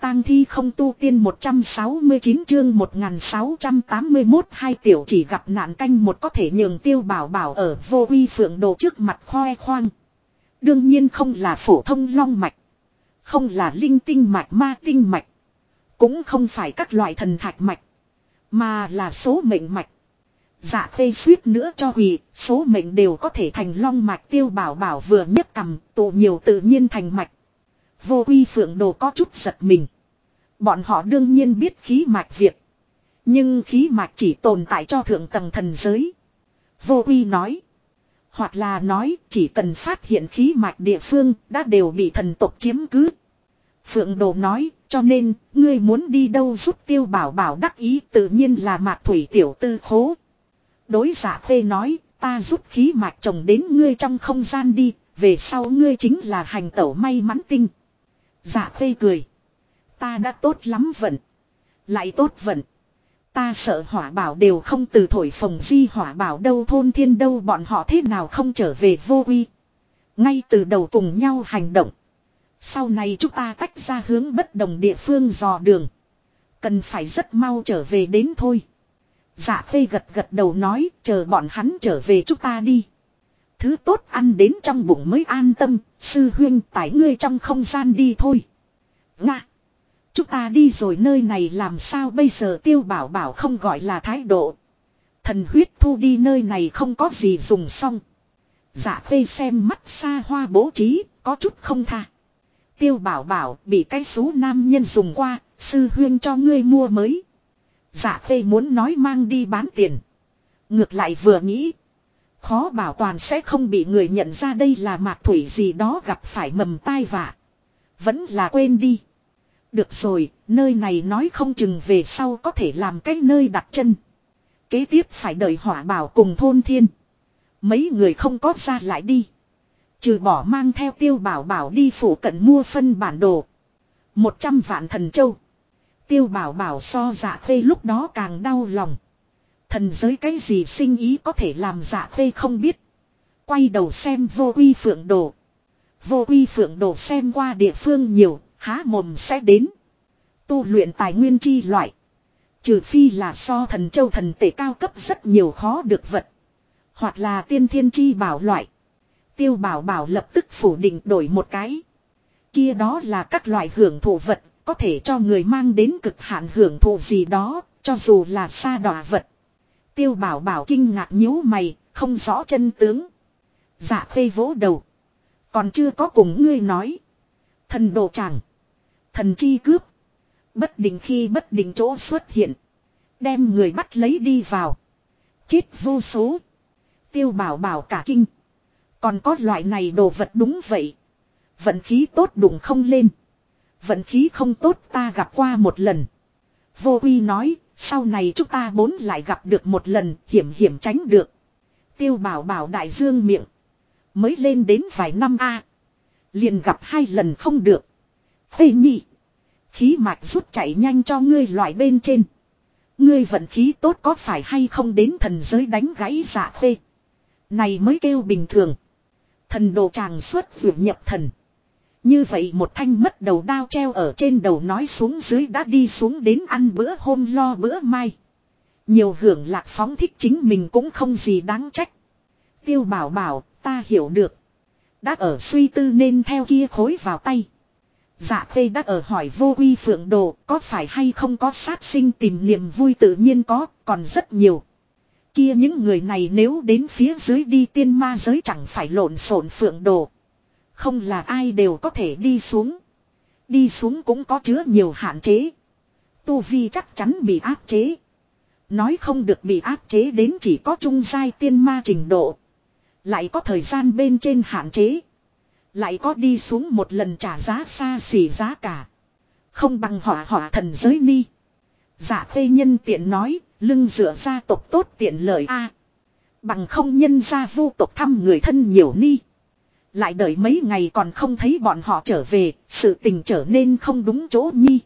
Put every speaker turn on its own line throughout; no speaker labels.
tang thi không tu tiên 169 chương 1681 hai tiểu chỉ gặp nạn canh một có thể nhường Tiêu Bảo Bảo ở Vô Uy Phượng Đồ trước mặt khoe khoang. Đương nhiên không là phổ thông long mạch. Không là linh tinh mạch ma tinh mạch. Cũng không phải các loại thần thạch mạch. Mà là số mệnh mạch. Dạ Khê suýt nữa cho hủy, số mệnh đều có thể thành long mạch. Tiêu Bảo Bảo vừa nhấc cầm, tụ nhiều tự nhiên thành mạch. Vô Uy Phượng Đồ có chút giật mình. Bọn họ đương nhiên biết khí mạch việc. Nhưng khí mạch chỉ tồn tại cho thượng tầng thần giới. Vô Uy nói. Hoặc là nói chỉ cần phát hiện khí mạch địa phương đã đều bị thần tộc chiếm cứ. Phượng Đồ nói cho nên ngươi muốn đi đâu giúp Tiêu Bảo Bảo đắc ý tự nhiên là Mạc Thủy tiểu tư khố. Đối Dạ Khê nói ta giúp khí mạch trồng đến ngươi trong không gian đi. Về sau ngươi chính là hành tẩu may mắn tinh. Dạ Khê cười. Ta đã tốt lắm vận. Lại tốt vận. Ta sợ hỏa bảo đều không từ thổi phồng di hỏa bảo đâu thôn thiên đâu bọn họ thế nào không trở về Vô Uy. Ngay từ đầu cùng nhau hành động. Sau này chúng ta tách ra hướng bất đồng địa phương dò đường. Cần phải rất mau trở về đến thôi. Dạ Khê gật gật đầu nói chờ bọn hắn trở về chúng ta đi. Thứ tốt ăn đến trong bụng mới an tâm. Sư huynh tải ngươi trong không gian đi thôi. Nga. Chúng ta đi rồi nơi này làm sao bây giờ Tiêu Bảo Bảo không gọi là thái độ. Thần huyết thu đi nơi này không có gì dùng xong. Dạ Khê xem mắt xa hoa bố trí, có chút không tha. Tiêu Bảo Bảo bị cái số nam nhân dùng qua, sư huyên cho ngươi mua mới. Dạ Khê muốn nói mang đi bán tiền. Ngược lại vừa nghĩ. Khó bảo toàn sẽ không bị người nhận ra đây là Mạc Thủy gì đó gặp phải mầm tai vạ. Vẫn là quên đi. Được rồi, nơi này nói không chừng về sau có thể làm cái nơi đặt chân. Kế tiếp phải đợi Hỏa Bảo cùng thôn thiên. Mấy người không có ra lại đi. Trừ bỏ mang theo Tiêu Bảo Bảo đi phủ cận mua phân bản đồ. 100 vạn thần châu. Tiêu Bảo Bảo so Dạ Khê lúc đó càng đau lòng. Thần giới cái gì sinh ý có thể làm Dạ Khê không biết. Quay đầu xem Vô Uy Phượng Đồ. Vô Uy Phượng Đồ xem qua địa phương nhiều, há mồm sẽ đến. Tu luyện tài nguyên chi loại. Trừ phi là so thần châu thần tể cao cấp rất nhiều khó được vật. Hoặc là tiên thiên chi bảo loại. Tiêu Bảo Bảo lập tức phủ định đổi một cái. Kia đó là các loại hưởng thụ vật, có thể cho người mang đến cực hạn hưởng thụ gì đó, cho dù là sa đọa vật. Tiêu Bảo Bảo kinh ngạc nhíu mày, không rõ chân tướng. Dạ Khê vỗ đầu. Còn chưa có cùng ngươi nói. Thần đồ tràng. Thần chi cướp. Bất định khi bất định chỗ xuất hiện. Đem người bắt lấy đi vào. Chết vô số. Tiêu Bảo Bảo cả kinh. Còn có loại này đồ vật đúng vậy. Vận khí tốt đụng không lên. Vận khí không tốt ta gặp qua một lần. Vô Uy nói. Sau này chúng ta bốn lại gặp được một lần. Hiểm hiểm tránh được. Tiêu Bảo Bảo đại dương miệng. Mới lên đến vài năm a liền gặp 2 lần không được. Khê nhị. Khí mạch rút chạy nhanh cho ngươi loại bên trên. Ngươi vận khí tốt có phải hay không đến thần giới đánh gãy Dạ Khê. Này mới kêu bình thường. Thần đồ tràng xuất vượt nhập thần. Như vậy một thanh mất đầu đao treo ở trên đầu nói xuống dưới đã đi xuống đến ăn bữa hôm lo bữa mai. Nhiều hưởng lạc phóng thích chính mình cũng không gì đáng trách. Tiêu Bảo Bảo ta hiểu được. Đã ở suy tư nên theo kia khối vào tay. Dạ Khê đã ở hỏi Vô Uy Phượng Đồ có phải hay không có sát sinh tìm niềm vui tự nhiên có, còn rất nhiều. Kia những người này nếu đến phía dưới đi tiên ma giới chẳng phải lộn xộn Phượng Đồ. Không là ai đều có thể đi xuống. Đi xuống cũng có chứa nhiều hạn chế. Tu vi chắc chắn bị áp chế. Nói không được bị áp chế đến chỉ có trung giai tiên ma trình độ. Lại có thời gian bên trên hạn chế. Lại có đi xuống một lần trả giá xa xỉ giá cả. Không bằng hỏa thần giới ni. Dạ Khê nhân tiện nói, lưng dựa gia tộc tốt tiện lợi a. Bằng không nhân gia vu tộc thăm người thân nhiều ni. Lại đợi mấy ngày còn không thấy bọn họ trở về, sự tình trở nên không đúng chỗ nhi.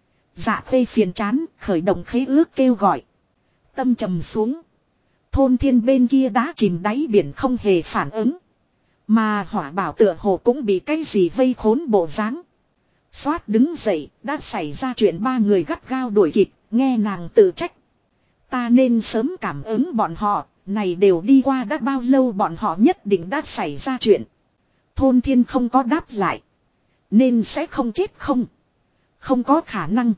Dạ Khê phiền chán, khởi động khế ước kêu gọi. Tâm trầm xuống. Thôn thiên bên kia đá chìm đáy biển không hề phản ứng. Mà Hỏa Bảo tựa hồ cũng bị cái gì vây khốn bộ dáng. Xoát đứng dậy, đã xảy ra chuyện ba người gắt gao đuổi kịp, nghe nàng tự trách. Ta nên sớm cảm ứng bọn họ, này đều đi qua đã bao lâu bọn họ nhất định đã xảy ra chuyện. Thôn Thiên không có đáp lại. Nên sẽ không chết không? Không có khả năng.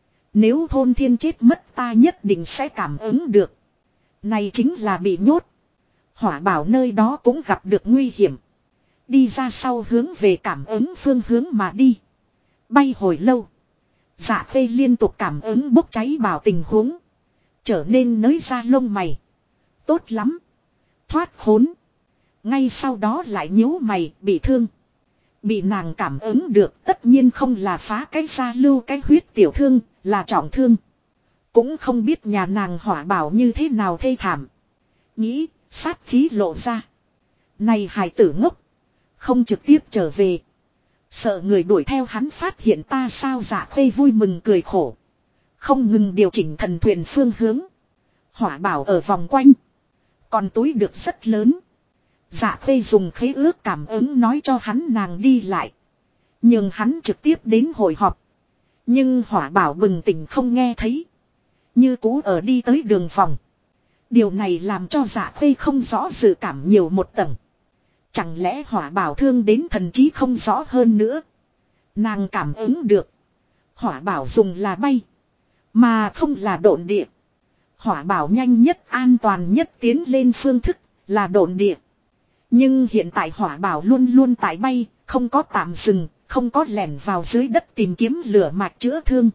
Nếu Thôn Thiên chết mất ta nhất định sẽ cảm ứng được. Này chính là bị nhốt. Hỏa Bảo nơi đó cũng gặp được nguy hiểm. Đi ra sau hướng về cảm ứng phương hướng mà đi. Bay hồi lâu. Dạ Khê liên tục cảm ứng bốc cháy bảo tình huống. Trở nên nới ra lông mày. Tốt lắm. Thoát khốn. Ngay sau đó lại nhíu mày bị thương. Bị nàng cảm ứng được tất nhiên không là phá cái da lưu cái huyết tiểu thương, là trọng thương. Cũng không biết nhà nàng Hỏa Bảo như thế nào thê thảm. Nghĩ, sát khí lộ ra. Này hài tử ngốc. Không trực tiếp trở về. Sợ người đuổi theo hắn phát hiện ta sao. Dạ Khê vui mừng cười khổ. Không ngừng điều chỉnh thần thuyền phương hướng. Hỏa Bảo ở vòng quanh. Còn túi được rất lớn. Dạ Khê dùng khế ước cảm ứng nói cho hắn nàng đi lại. Nhưng hắn trực tiếp đến hội họp. Nhưng Hỏa Bảo bừng tỉnh không nghe thấy. Như cũ ở đi tới đường vòng. Điều này làm cho Dạ Khê không rõ dự cảm nhiều một tầng. Chẳng lẽ Hỏa Bảo thương đến thần trí không rõ hơn nữa. Nàng cảm ứng được. Hỏa Bảo dùng là bay. Mà không là độn địa. Hỏa Bảo nhanh nhất an toàn nhất tiến lên phương thức là độn địa. Nhưng hiện tại Hỏa Bảo luôn luôn tại bay, không có tạm dừng, không có lẻn vào dưới đất tìm kiếm lửa mạch chữa thương.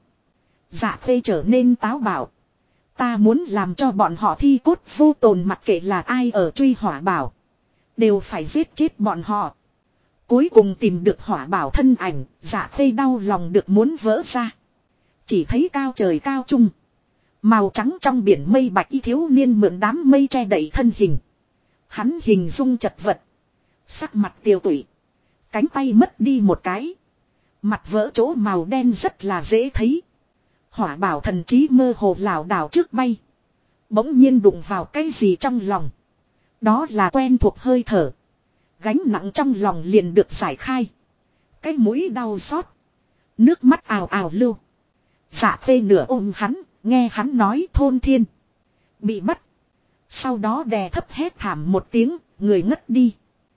Dạ Khê trở nên táo bạo. Ta muốn làm cho bọn họ thi cốt vô tồn mặc kệ là ai ở truy Hỏa Bảo. Đều phải giết chết bọn họ. Cuối cùng tìm được Hỏa Bảo thân ảnh, Dạ Khê đau lòng được muốn vỡ ra. Chỉ thấy cao trời cao trung. Màu trắng trong biển mây bạch y thiếu niên mượn đám mây che đậy thân hình. Hắn hình dung chật vật. Sắc mặt tiêu tụy. Cánh tay mất đi một cái. Mặt vỡ chỗ màu đen rất là dễ thấy. Hỏa Bảo thần trí mơ hồ lảo đảo trước bay. Bỗng nhiên đụng vào cái gì trong lòng. Đó là quen thuộc hơi thở. Gánh nặng trong lòng liền được giải khai. Cái mũi đau xót. Nước mắt ào ào lưu. Dạ Khê nửa ôm hắn. Nghe hắn nói Thôn Thiên. Bị bắt. Sau đó đè thấp hét thảm một tiếng. Người ngất đi.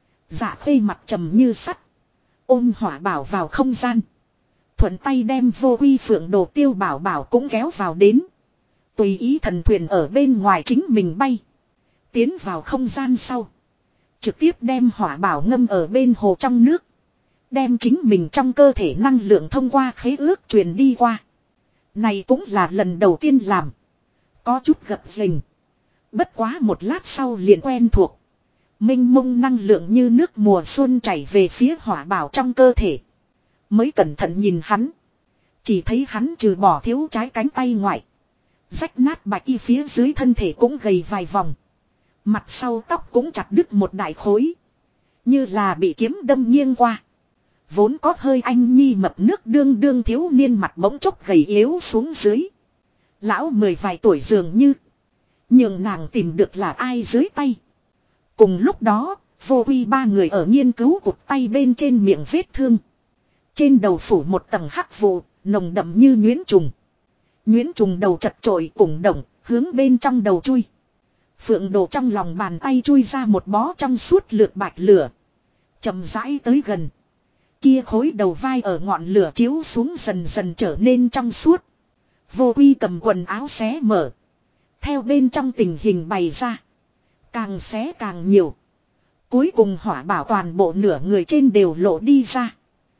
Dạ Khê mặt trầm như sắt. Ôm Hỏa Bảo vào không gian. Thuận tay đem Vô Quy Phượng Đồ Tiêu Bảo Bảo cũng kéo vào đến. Tùy ý thần thuyền ở bên ngoài chính mình bay. Tiến vào không gian sau. Trực tiếp đem Hỏa Bảo ngâm ở bên hồ trong nước. Đem chính mình trong cơ thể năng lượng thông qua khế ước truyền đi qua. Này cũng là lần đầu tiên làm. Có chút gập ghềnh. Bất quá một lát sau liền quen thuộc. Mênh mông năng lượng như nước mùa xuân chảy về phía Hỏa Bảo trong cơ thể. Mới cẩn thận nhìn hắn. Chỉ thấy hắn trừ bỏ thiếu trái cánh tay ngoại. Rách nát bạch y phía dưới thân thể cũng gầy vài vòng. Mặt sau tóc cũng chặt đứt một đại khối. Như là bị kiếm đâm nghiêng qua. Vốn có hơi anh nhi mập nước đương đương thiếu niên mặt bỗng chốc gầy yếu xuống dưới. Lão 10 vài tuổi dường như. Nhưng nàng tìm được là ai dưới tay. Cùng lúc đó, Vô Quy ba người ở nghiên cứu cụt tay bên trên miệng vết thương. Trên đầu phủ một tầng hắc vụ, nồng đậm như nhuyễn trùng. Nhuyễn trùng đầu chật chội cùng động, hướng bên trong đầu chui. Phượng Đồ trong lòng bàn tay chui ra một bó trong suốt lược bạch lửa. Chậm rãi tới gần. Kia khối đầu vai ở ngọn lửa chiếu xuống dần dần trở nên trong suốt. Vô Quy cầm quần áo xé mở. Theo bên trong tình hình bày ra. Càng xé càng nhiều. Cuối cùng Hỏa Bảo toàn bộ nửa người trên đều lộ đi ra.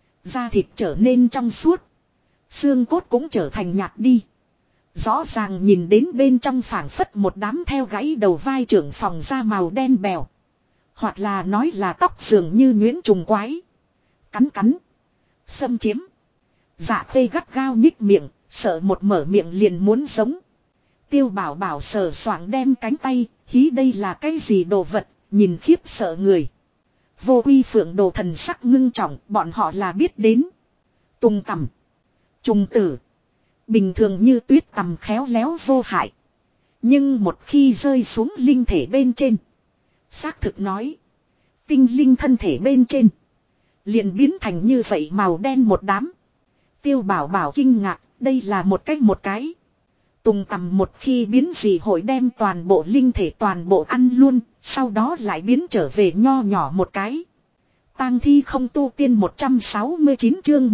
Da thịt trở nên trong suốt. Xương cốt cũng trở thành nhạt đi. Rõ ràng nhìn đến bên trong phảng phất một đám theo gãy đầu vai trưởng phòng da màu đen bèo. Hoặc là nói là tóc dường như nhuyễn trùng quái. Cắn cắn. Xâm chiếm. Dạ Khê gắt gao nhích miệng. Sợ một mở miệng liền muốn giống. Tiêu Bảo Bảo sờ soạng đem cánh tay. Hí đây là cái gì đồ vật. Nhìn khiếp sợ người. Vô Quy Phượng Đồ thần sắc ngưng trọng. Bọn họ là biết đến. Tung tằm. Trùng tử. Bình thường như tuyết tằm khéo léo vô hại. Nhưng một khi rơi xuống linh thể bên trên. Xác thực nói. Tinh linh thân thể bên trên. Liền biến thành như vậy màu đen một đám. Tiêu Bảo Bảo kinh ngạc, đây là một cái. Tùng tằm một khi biến dị hội đem toàn bộ linh thể toàn bộ ăn luôn, sau đó lại biến trở về nho nhỏ một cái. Tang thi không tu tiên 169 chương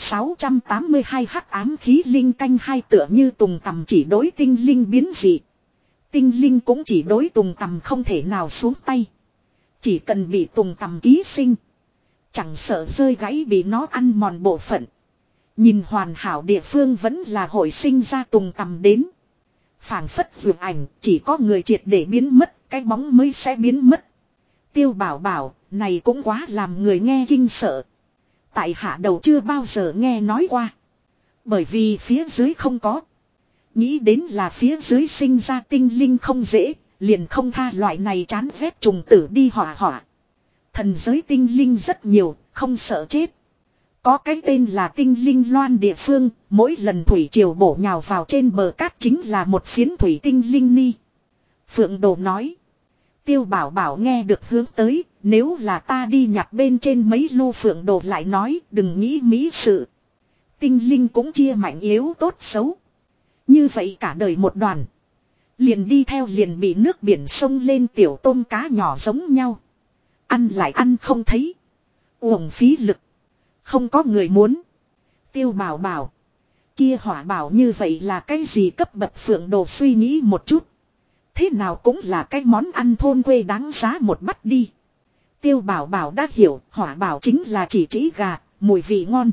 1682 hắc ám khí linh canh hai tựa như tùng tằm chỉ đối tinh linh biến dị. Tinh linh cũng chỉ đối tùng tằm không thể nào xuống tay. Chỉ cần bị tùng tằm ký sinh. Chẳng sợ rơi gãy bị nó ăn mòn bộ phận. Nhìn hoàn hảo địa phương vẫn là hội sinh ra tùng tằm đến. Phảng phất vượt ảnh chỉ có người triệt để biến mất, cái bóng mới sẽ biến mất. Tiêu Bảo Bảo, này cũng quá làm người nghe kinh sợ. Tại hạ đầu chưa bao giờ nghe nói qua. Bởi vì phía dưới không có. Nghĩ đến là phía dưới sinh ra tinh linh không dễ, liền không tha loại này chán ghét trùng tử đi hỏa hỏa. Thần giới tinh linh rất nhiều, không sợ chết. Có cái tên là tinh linh loan địa phương, mỗi lần thủy triều bổ nhào vào trên bờ cát chính là một phiến thủy tinh linh ni. Phượng Đồ nói. Tiêu Bảo Bảo nghe được hướng tới, nếu là ta đi nhặt bên trên mấy lô Phượng Đồ lại nói đừng nghĩ mỹ sự. Tinh linh cũng chia mạnh yếu tốt xấu. Như vậy cả đời một đoàn. Liền đi theo liền bị nước biển sông lên tiểu tôm cá nhỏ giống nhau. Ăn lại ăn không thấy. Uổng phí lực. Không có người muốn. Tiêu Bảo Bảo. Kia Hỏa Bảo như vậy là cái gì cấp bậc Phượng Đồ suy nghĩ một chút. Thế nào cũng là cái món ăn thôn quê đáng giá một bát đi. Tiêu Bảo Bảo đã hiểu Hỏa Bảo chính là chỉ gà, mùi vị ngon.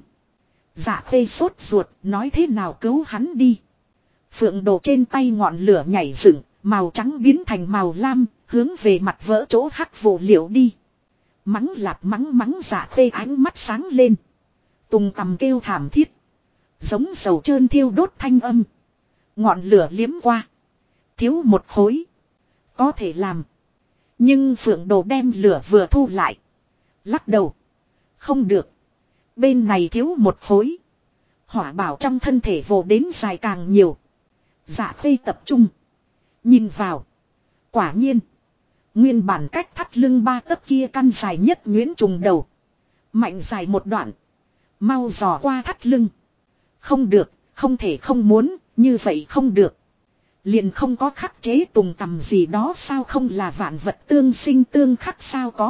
Dạ Khê sốt ruột nói thế nào cứu hắn đi. Phượng Đồ trên tay ngọn lửa nhảy dựng, màu trắng biến thành màu lam, hướng về mặt vỡ chỗ hắc vụ liệu đi. Mắng lạp mắng Dạ Khê ánh mắt sáng lên. Tùng tằm kêu thảm thiết. Giống dầu trơn thiêu đốt thanh âm. Ngọn lửa liếm qua. Thiếu một khối. Có thể làm. Nhưng Phượng Đồ đem lửa vừa thu lại. Lắc đầu. Không được. Bên này thiếu một khối. Hỏa Bảo trong thân thể vồ đến dài càng nhiều. Dạ Khê tập trung. Nhìn vào. Quả nhiên. Nguyên bản cách thắt lưng ba tấc kia căn dài nhất nhuyễn trùng đầu. Mạnh dài một đoạn. Mau dò qua thắt lưng. Không được, không thể không muốn, như vậy không được. Liền không có khắc chế tùng tằm gì đó sao không là vạn vật tương sinh tương khắc sao có.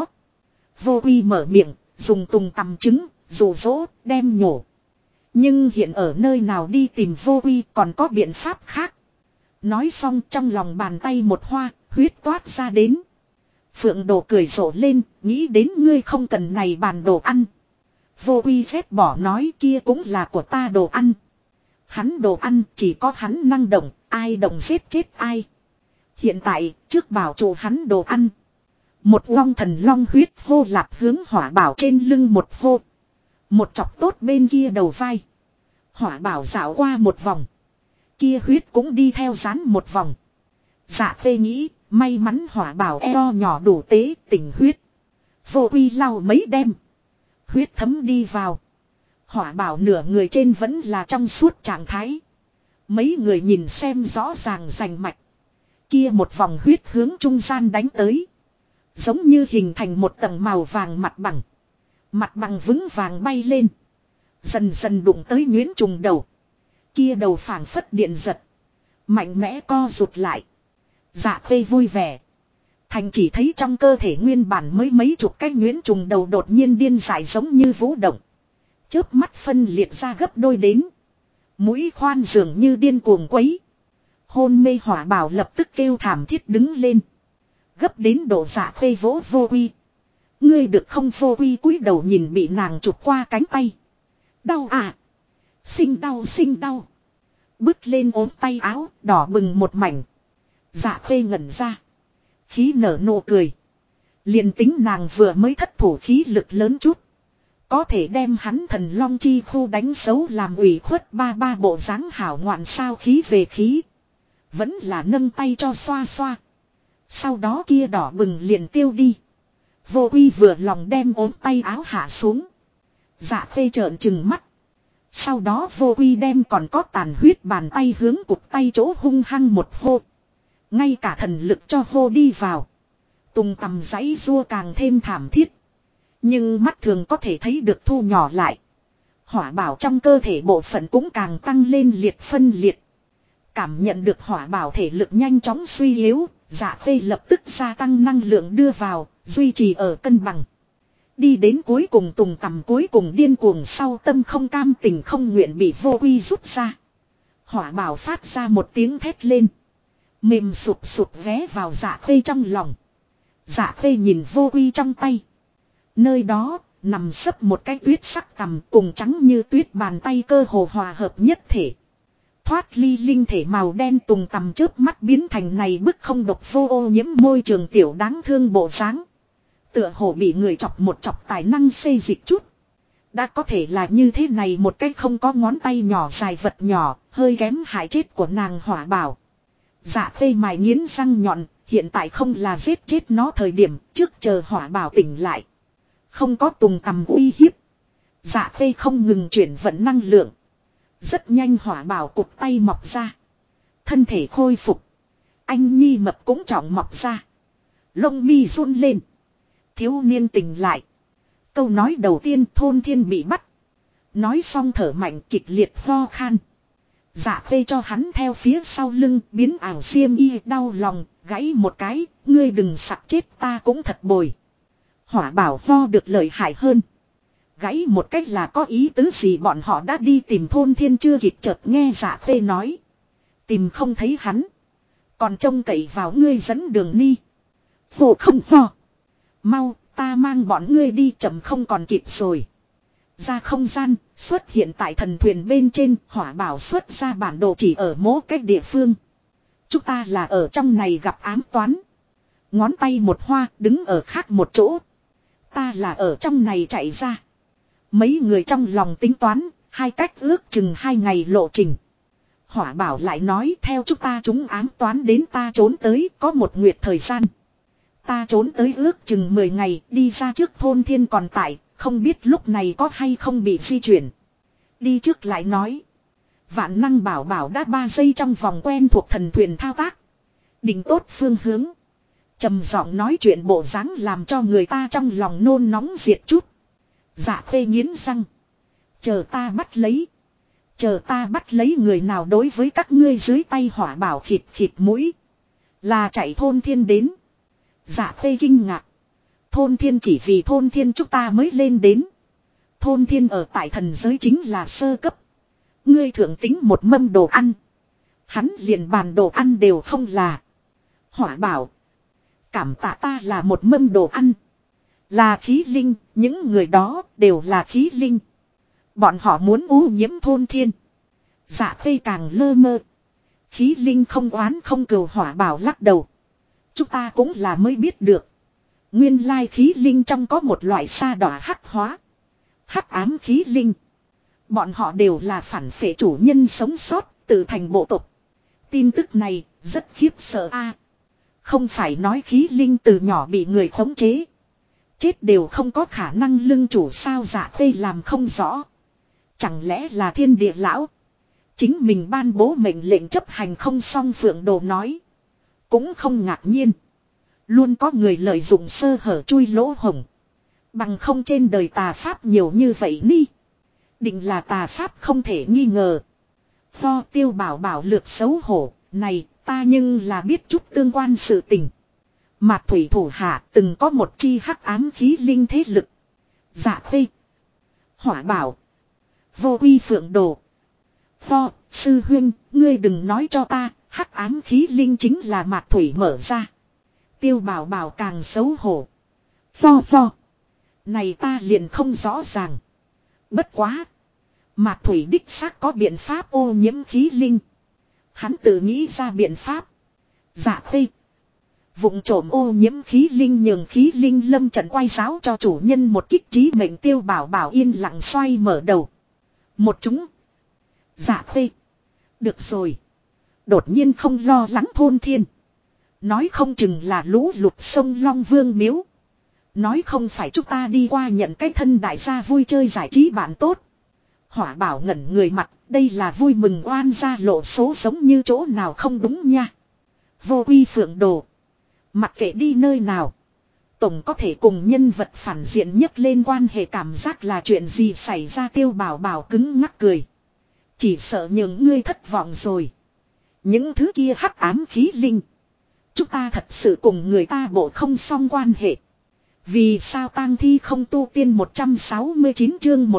Vô Uy mở miệng, dùng tùng tằm trứng, dụ dỗ, đem nhổ. Nhưng hiện ở nơi nào đi tìm Vô Uy còn có biện pháp khác. Nói xong trong lòng bàn tay một hoa, huyết toát ra đến. Phượng Đồ cười rộ lên, nghĩ đến ngươi không cần này bàn đồ ăn. Vô Uy ghét bỏ nói kia cũng là của ta đồ ăn. Hắn đồ ăn chỉ có hắn năng động, ai động giết chết ai. Hiện tại, trước bảo chủ hắn đồ ăn. Một long thần long huyết hô lạp hướng Hỏa Bảo trên lưng một hô. Một chọc tốt bên kia đầu vai. Hỏa Bảo dạo qua một vòng. Kia huyết cũng đi theo dán một vòng. Dạ Khê nghĩ, may mắn Hỏa Bảo eo nhỏ đủ tế tỉnh huyết. Vô Uy lau mấy đêm. Huyết thấm đi vào. Hỏa Bảo nửa người trên vẫn là trong suốt trạng thái. Mấy người nhìn xem rõ ràng rành mạch. Kia một vòng huyết hướng trung gian đánh tới. Giống như hình thành một tầng màu vàng mặt bằng. Mặt bằng vững vàng bay lên. Dần dần đụng tới nhuyễn trùng đầu. Kia đầu phảng phất điện giật. Mạnh mẽ co rụt lại. Dạ Khê vui vẻ. Thành chỉ thấy trong cơ thể nguyên bản mới mấy chục cái nhuyễn trùng đầu đột nhiên điên dại giống như vũ động. Chớp mắt phân liệt ra gấp đôi đến. Mũi khoan dường như điên cuồng quấy. Hôn mê Hỏa Bảo lập tức kêu thảm thiết đứng lên. Gấp đến độ Dạ Khê vỗ Vô Uy. Ngươi được không? Vô Uy cúi đầu nhìn bị nàng chụp qua cánh tay. Đau à. Sinh đau. Bước lên ốm tay áo đỏ bừng một mảnh. Dạ Khê ngẩn ra. Khí nở nụ cười. Liền tính nàng vừa mới thất thủ khí lực lớn chút. Có thể đem hắn thần long chi khu đánh xấu làm ủy khuất ba bộ dáng hảo ngoạn sao khí về khí. Vẫn là nâng tay cho xoa xoa. Sau đó kia đỏ bừng liền tiêu đi. Vô Uy vừa lòng đem ốm tay áo hạ xuống. Dạ Khê trợn trừng mắt. Sau đó Vô Uy đem còn có tàn huyết bàn tay hướng cục tay chỗ hung hăng một hô. Ngay cả thần lực cho hô đi vào. Tùng tằm giấy rua càng thêm thảm thiết. Nhưng mắt thường có thể thấy được thu nhỏ lại. Hỏa bảo trong cơ thể bộ phận cũng càng tăng lên liệt phân liệt. Cảm nhận được hỏa bảo thể lực nhanh chóng suy yếu, Dạ Khê lập tức gia tăng năng lượng đưa vào, duy trì ở cân bằng. Đi đến cuối cùng tùng tầm cuối cùng điên cuồng sau tâm không cam tình không nguyện bị vô quy rút ra. Hỏa bảo phát ra một tiếng thét lên. Mềm sụp sụp ghé vào Dạ Khê trong lòng. Dạ Khê nhìn vô quy trong tay. Nơi đó nằm sấp một cái tuyết sắc tằm cùng trắng như tuyết bàn tay cơ hồ hòa hợp nhất thể. Thoát ly linh thể màu đen tùng tằm chớp mắt biến thành này bức không độc vô ô nhiễm môi trường tiểu đáng thương bộ dáng. Tựa hồ bị người chọc một chọc tài năng xê dịch chút. Đã có thể là như thế này một cách không có ngón tay nhỏ dài vật nhỏ, hơi kém hại chết của nàng hỏa bảo. Dạ Khê mài nghiến răng nhọn, hiện tại không là giết chết nó thời điểm, trước chờ hỏa bảo tỉnh lại. Không có tùng tằm uy hiếp. Dạ Khê không ngừng chuyển vận năng lượng. Rất nhanh hỏa bảo cụt tay mọc ra. Thân thể khôi phục. Anh nhi mập cũng trọng mọc ra. Lông mi run lên. Thiếu niên tỉnh lại. Câu nói đầu tiên thôn thiên bị bắt. Nói xong thở mạnh kịch liệt ho khan. Dạ Khê cho hắn theo phía sau lưng biến ảo xiêm y đau lòng. Gãy một cái. Ngươi đừng sặc chết ta cũng thật bồi. Hỏa bảo ho được lợi hại hơn. Gãy một cách là có ý tứ gì bọn họ đã đi tìm thôn thiên chưa kịp chợt nghe Dạ Khê nói. Tìm không thấy hắn. Còn trông cậy vào ngươi dẫn đường ni. Phổ không ho. Mau ta mang bọn ngươi đi chậm không còn kịp rồi. Ra không gian xuất hiện tại thần thuyền bên trên. Hỏa bảo xuất ra bản đồ chỉ ở mỗi cách địa phương. Chúng ta là ở trong này gặp ám toán. Ngón tay một hoa đứng ở khác một chỗ. Ta là ở trong này chạy ra. Mấy người trong lòng tính toán, hai cách ước chừng 2 ngày lộ trình. Hỏa bảo lại nói theo chúng ám toán đến ta trốn tới có 1 nguyệt thời gian. Ta trốn tới ước chừng 10 ngày đi ra trước thôn thiên còn tại, không biết lúc này có hay không bị di chuyển. Đi trước lại nói. Vạn năng bảo bảo đã 3 giây trong vòng quen thuộc thần thuyền thao tác. Định tốt phương hướng. Trầm giọng nói chuyện bộ dáng làm cho người ta trong lòng nôn nóng diệt chút. Dạ Khê nghiến răng. Chờ ta bắt lấy. Chờ ta bắt lấy người nào đối với các ngươi dưới tay hỏa bảo khịt khịt mũi. Là chạy thôn thiên đến. Dạ Khê kinh ngạc. Thôn thiên chỉ vì thôn thiên chúng ta mới lên đến. Thôn thiên ở tại thần giới chính là sơ cấp. Ngươi thượng tính một mâm đồ ăn. Hắn liền bàn đồ ăn đều không là. Hỏa bảo. Cảm tạ ta là một mâm đồ ăn. Là khí linh, những người đó đều là khí linh. Bọn họ muốn ô nhiễm thôn thiên. Dạ Khê càng lơ mơ. Khí linh không oán không cừu hỏa bảo lắc đầu. Chúng ta cũng là mới biết được. Nguyên lai khí linh trong có một loại sa đọa hắc hóa. Hắc ám khí linh. Bọn họ đều là phản phệ chủ nhân sống sót, tự thành bộ tộc. Tin tức này rất khiếp sợ a. Không phải nói khí linh từ nhỏ bị người khống chế. Chết đều không có khả năng lưng chủ sao Dạ Khê làm không rõ. Chẳng lẽ là thiên địa lão. Chính mình ban bố mệnh lệnh chấp hành không xong Phượng Đồ nói. Cũng không ngạc nhiên. Luôn có người lợi dụng sơ hở chui lỗ hổng. Bằng không trên đời tà pháp nhiều như vậy ni. Định là tà pháp không thể nghi ngờ. Pho Tiêu Bảo bảo lược xấu hổ. Này ta nhưng là biết chút tương quan sự tình. Mạt thủy thủ hạ từng có một chi hắc ám khí linh thế lực. Dạ Khê. Hỏa bảo. Vô Uy Phượng Đồ. Pho, sư huynh, ngươi đừng nói cho ta, hắc ám khí linh chính là mạt thủy mở ra. Tiêu Bảo bảo càng xấu hổ. Pho. Này ta liền không rõ ràng. Bất quá. Mạt thủy đích xác có biện pháp ô nhiễm khí linh. Hắn tự nghĩ ra biện pháp. Dạ Khê. Vụng trộm ô nhiễm khí linh nhường khí linh lâm trận quay giáo cho chủ nhân một kích trí mệnh Tiêu Bảo bảo yên lặng xoay mở đầu. Một chúng. Dạ Khê. Được rồi. Đột nhiên không lo lắng thôn thiên. Nói không chừng là lũ lụt sông Long Vương miếu. Nói không phải chúng ta đi qua nhận cái thân đại gia vui chơi giải trí bạn tốt. Hỏa bảo ngẩn người mặt. Đây là vui mừng oan gia lộ số giống như chỗ nào không đúng nha. Vô Uy Phượng Đồ. Mặc kệ đi nơi nào. Tổng có thể cùng nhân vật phản diện nhất lên quan hệ cảm giác là chuyện gì xảy ra Tiêu Bảo Bảo cứng ngắc cười. Chỉ sợ những ngươi thất vọng rồi. Những thứ kia hắc ám khí linh. Chúng ta thật sự cùng người ta bộ không xong quan hệ. Vì sao tang thi không tu tiên 169 chương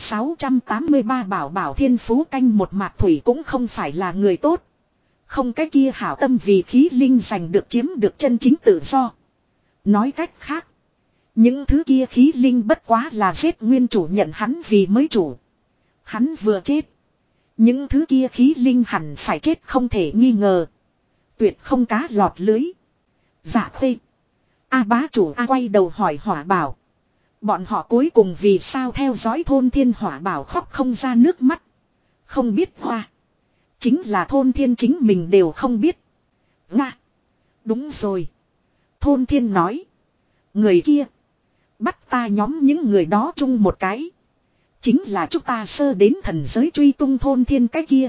1683 Bảo Bảo thiên phú canh một mạt thủy cũng không phải là người tốt. Không cái kia hảo tâm vì khí linh giành được chiếm được chân chính tự do. Nói cách khác. Những thứ kia khí linh bất quá là giết nguyên chủ nhận hắn vì mới chủ. Hắn vừa chết. Những thứ kia khí linh hẳn phải chết không thể nghi ngờ. Tuyệt không cá lọt lưới. Dạ khê. A bá chủ A quay đầu hỏi Hỏa Bảo. Bọn họ cuối cùng vì sao theo dõi thôn thiên Hỏa Bảo khóc không ra nước mắt. Không biết hoa. Chính là thôn thiên chính mình đều không biết. Nga. Đúng rồi. Thôn thiên nói. Người kia. Bắt ta nhóm những người đó chung một cái. Chính là chúng ta sơ đến thần giới truy tung thôn thiên cái kia.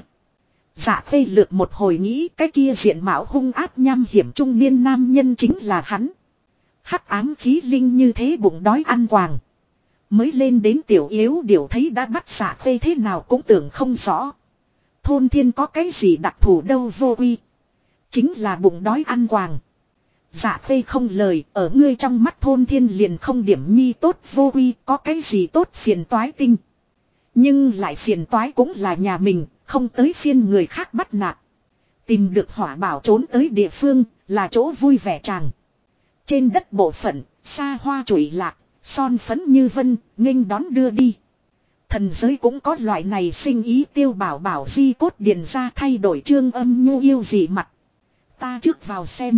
Dạ phê lược một hồi nghĩ cái kia diện mạo hung ác nham hiểm trung niên nam nhân chính là hắn. Hắc ám khí linh như thế bụng đói ăn quàng. Mới lên đến tiểu yếu điều thấy đã bắt dạ phê thế nào cũng tưởng không rõ. Thôn thiên có cái gì đặc thù đâu vô uy. Chính là bụng đói ăn quàng. Dạ phê không lời ở ngươi trong mắt thôn thiên liền không điểm nhi tốt vô uy có cái gì tốt phiền toái tinh. Nhưng lại phiền toái cũng là nhà mình, không tới phiên người khác bắt nạt. Tìm được Hỏa Bảo trốn tới địa phương là chỗ vui vẻ chàng. Trên đất bộ phận, xa hoa trụi lạc, son phấn như vân, nghênh đón đưa đi. Thần giới cũng có loại này sinh ý Tiêu Bảo Bảo di cốt điền ra thay đổi trương âm nhu yêu gì mặt. Ta trước vào xem.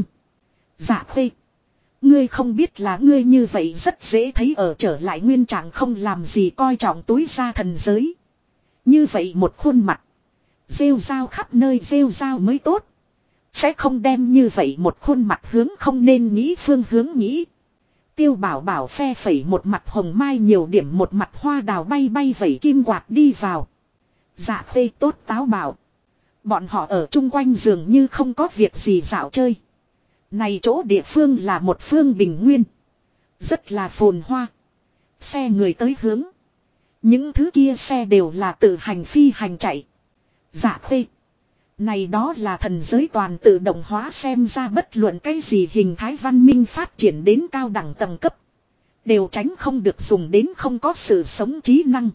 Dạ phê. Ngươi không biết là ngươi như vậy rất dễ thấy ở trở lại nguyên trạng không làm gì coi trọng túi ra thần giới. Như vậy một khuôn mặt. Rêu rao khắp nơi rêu rao mới tốt. Sẽ không đem như vậy một khuôn mặt hướng không nên nghĩ phương hướng nghĩ. Tiêu Bảo Bảo phe phẩy một mặt hồng mai nhiều điểm một mặt hoa đào bay bay vẩy kim quạt đi vào. Dạ phê tốt táo bảo. Bọn họ ở chung quanh dường như không có việc gì dạo chơi. Này chỗ địa phương là một phương bình nguyên. Rất là phồn hoa. Xe người tới hướng. Những thứ kia xe đều là tự hành phi hành chạy. Dạ phê. Này đó là thần giới toàn tự động hóa xem ra bất luận cái gì hình thái văn minh phát triển đến cao đẳng tầng cấp. Đều tránh không được dùng đến không có sự sống trí năng.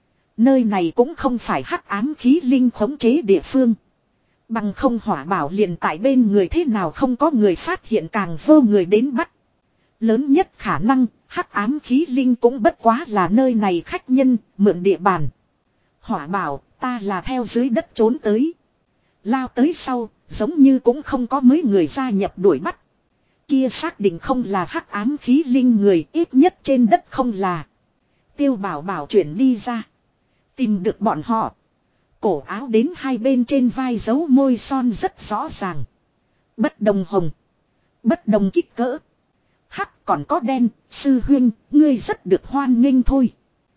Nơi này cũng không phải hắc ám khí linh khống chế địa phương. Bằng không Hỏa Bảo liền tại bên người thế nào không có người phát hiện càng vô người đến bắt. Lớn nhất khả năng, hắc ám khí linh cũng bất quá là nơi này khách nhân, mượn địa bàn. Hỏa Bảo, ta là theo dưới đất trốn tới. Lao tới sau, giống như cũng không có mấy người gia nhập đuổi bắt. Kia xác định không là hắc ám khí linh người, ít nhất trên đất không là. Tiêu Bảo Bảo chuyển đi ra. Tìm được bọn họ. Cổ áo đến hai bên trên vai dấu môi son rất rõ ràng. Bất đồng hồng. Bất đồng kích cỡ. Hắc còn có đen, sư huynh, ngươi rất được hoan nghênh thôi.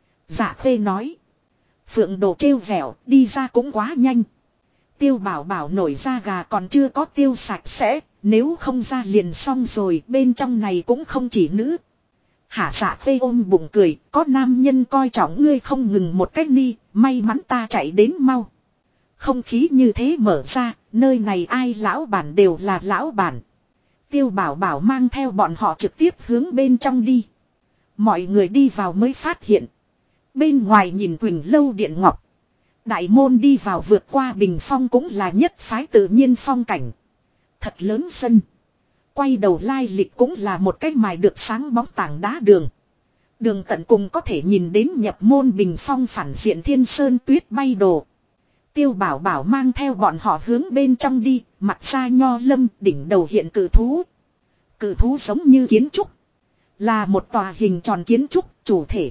Dạ phê nói. Phượng Đồ trêu vẻo, đi ra cũng quá nhanh. Tiêu Bảo Bảo nổi da gà còn chưa có tiêu sạch sẽ, nếu không ra liền xong rồi, bên trong này cũng không chỉ nữ. Hả dạ phê ôm bụng cười, có nam nhân coi trọng ngươi không ngừng một cách ni, may mắn ta chạy đến mau. Không khí như thế mở ra, nơi này ai lão bản đều là lão bản. Tiêu Bảo Bảo mang theo bọn họ trực tiếp hướng bên trong đi. Mọi người đi vào mới phát hiện. Bên ngoài nhìn Quỳnh Lâu Điện Ngọc. Đại môn đi vào vượt qua bình phong cũng là nhất phái tự nhiên phong cảnh. Thật lớn sân. Quay đầu lai lịch cũng là một cái mài được sáng bóng tảng đá đường. Đường tận cùng có thể nhìn đến nhập môn bình phong phản diện thiên sơn tuyết bay đồ. Tiêu Bảo Bảo mang theo bọn họ hướng bên trong đi, mặt xa nho lâm đỉnh đầu hiện cử thú. Cử thú giống như kiến trúc. Là một tòa hình tròn kiến trúc chủ thể.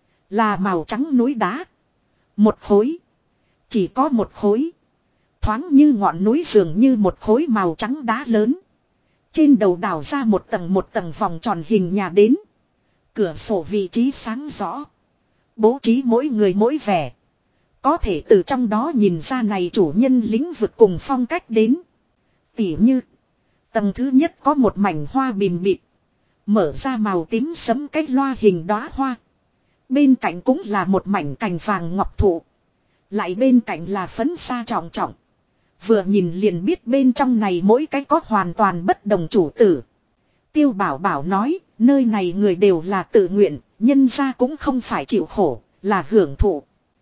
Là màu trắng núi đá. Một khối. Chỉ có một khối. Thoáng như ngọn núi dường như một khối màu trắng đá lớn. Trên đầu đào ra một tầng vòng tròn hình nhà đến. Cửa sổ vị trí sáng rõ. Bố trí mỗi người mỗi vẻ. Có thể từ trong đó nhìn ra này chủ nhân lĩnh vực cùng phong cách đến. Tỉ như. Tầng thứ nhất có một mảnh hoa bìm bịt. Mở ra màu tím sẫm cái loa hình đóa hoa. Bên cạnh cũng là một mảnh cành vàng ngọc thụ. Lại bên cạnh là phấn sa trọng trọng. Vừa nhìn liền biết bên trong này mỗi cái có hoàn toàn bất đồng chủ tử. Tiêu Bảo Bảo nói, nơi này người đều là tự nguyện, nhân ra cũng không phải chịu khổ, là hưởng thụ.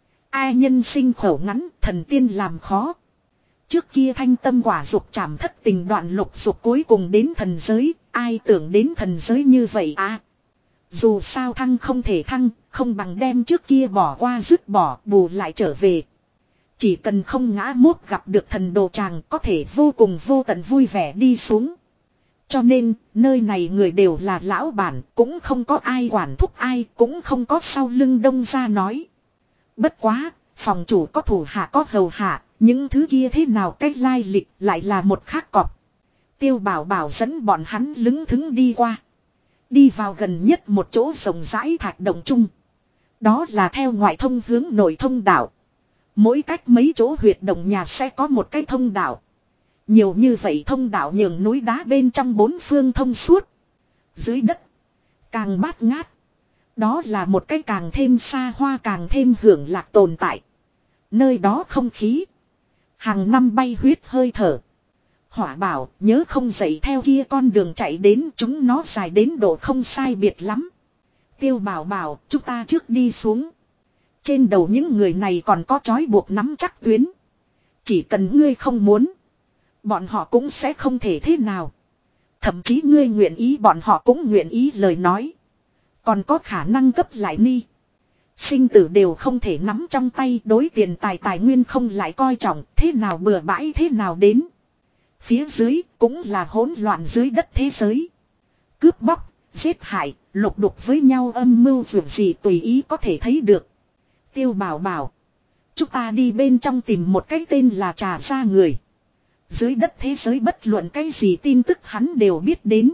Ai nhân sinh khổ ngắn, thần tiên làm khó. Trước kia thanh tâm quả dục trảm thất tình đoạn lục dục cuối cùng đến thần giới, ai tưởng đến thần giới như vậy à. Dù sao thăng không thể thăng, không bằng đem trước kia bỏ qua dứt bỏ bù lại trở về. Chỉ cần không ngã mốt gặp được thần đồ tràng có thể vô cùng vô tận vui vẻ đi xuống. Cho nên, nơi này người đều là lão bản, cũng không có ai quản thúc ai, cũng không có sau lưng đông ra nói. Bất quá, phòng chủ có thủ hạ có hầu hạ, những thứ kia thế nào cách lai lịch lại là một khác cọp. Tiêu Bảo Bảo dẫn bọn hắn lững thững đi qua. Đi vào gần nhất một chỗ rộng rãi thạch động chung. Đó là theo ngoại thông hướng nội thông đạo. Mỗi cách mấy chỗ huyệt động nhà sẽ có một cái thông đạo. Nhiều như vậy thông đạo nhường núi đá bên trong bốn phương thông suốt. Dưới đất càng bát ngát. Đó là một cái càng thêm xa hoa càng thêm hưởng lạc tồn tại. Nơi đó không khí hàng năm bay huyết hơi thở. Hỏa Bảo nhớ không dậy theo kia con đường chạy đến, chúng nó dài đến độ không sai biệt lắm. Tiêu Bảo Bảo, chúng ta trước đi xuống. Trên đầu những người này còn có trói buộc nắm chắc tuyến. Chỉ cần ngươi không muốn, bọn họ cũng sẽ không thể thế nào. Thậm chí ngươi nguyện ý bọn họ cũng nguyện ý lời nói. Còn có khả năng cấp lại ni. Sinh tử đều không thể nắm trong tay, đối tiền tài nguyên không lại coi trọng, thế nào bừa bãi thế nào đến. Phía dưới cũng là hỗn loạn dưới đất thế giới. Cướp bóc, giết hại, lục đục với nhau âm mưu việc gì tùy ý có thể thấy được. Tiêu Bảo Bảo, chúng ta đi bên trong tìm một cái tên là Trà Gia người. Dưới đất thế giới bất luận cái gì tin tức hắn đều biết đến.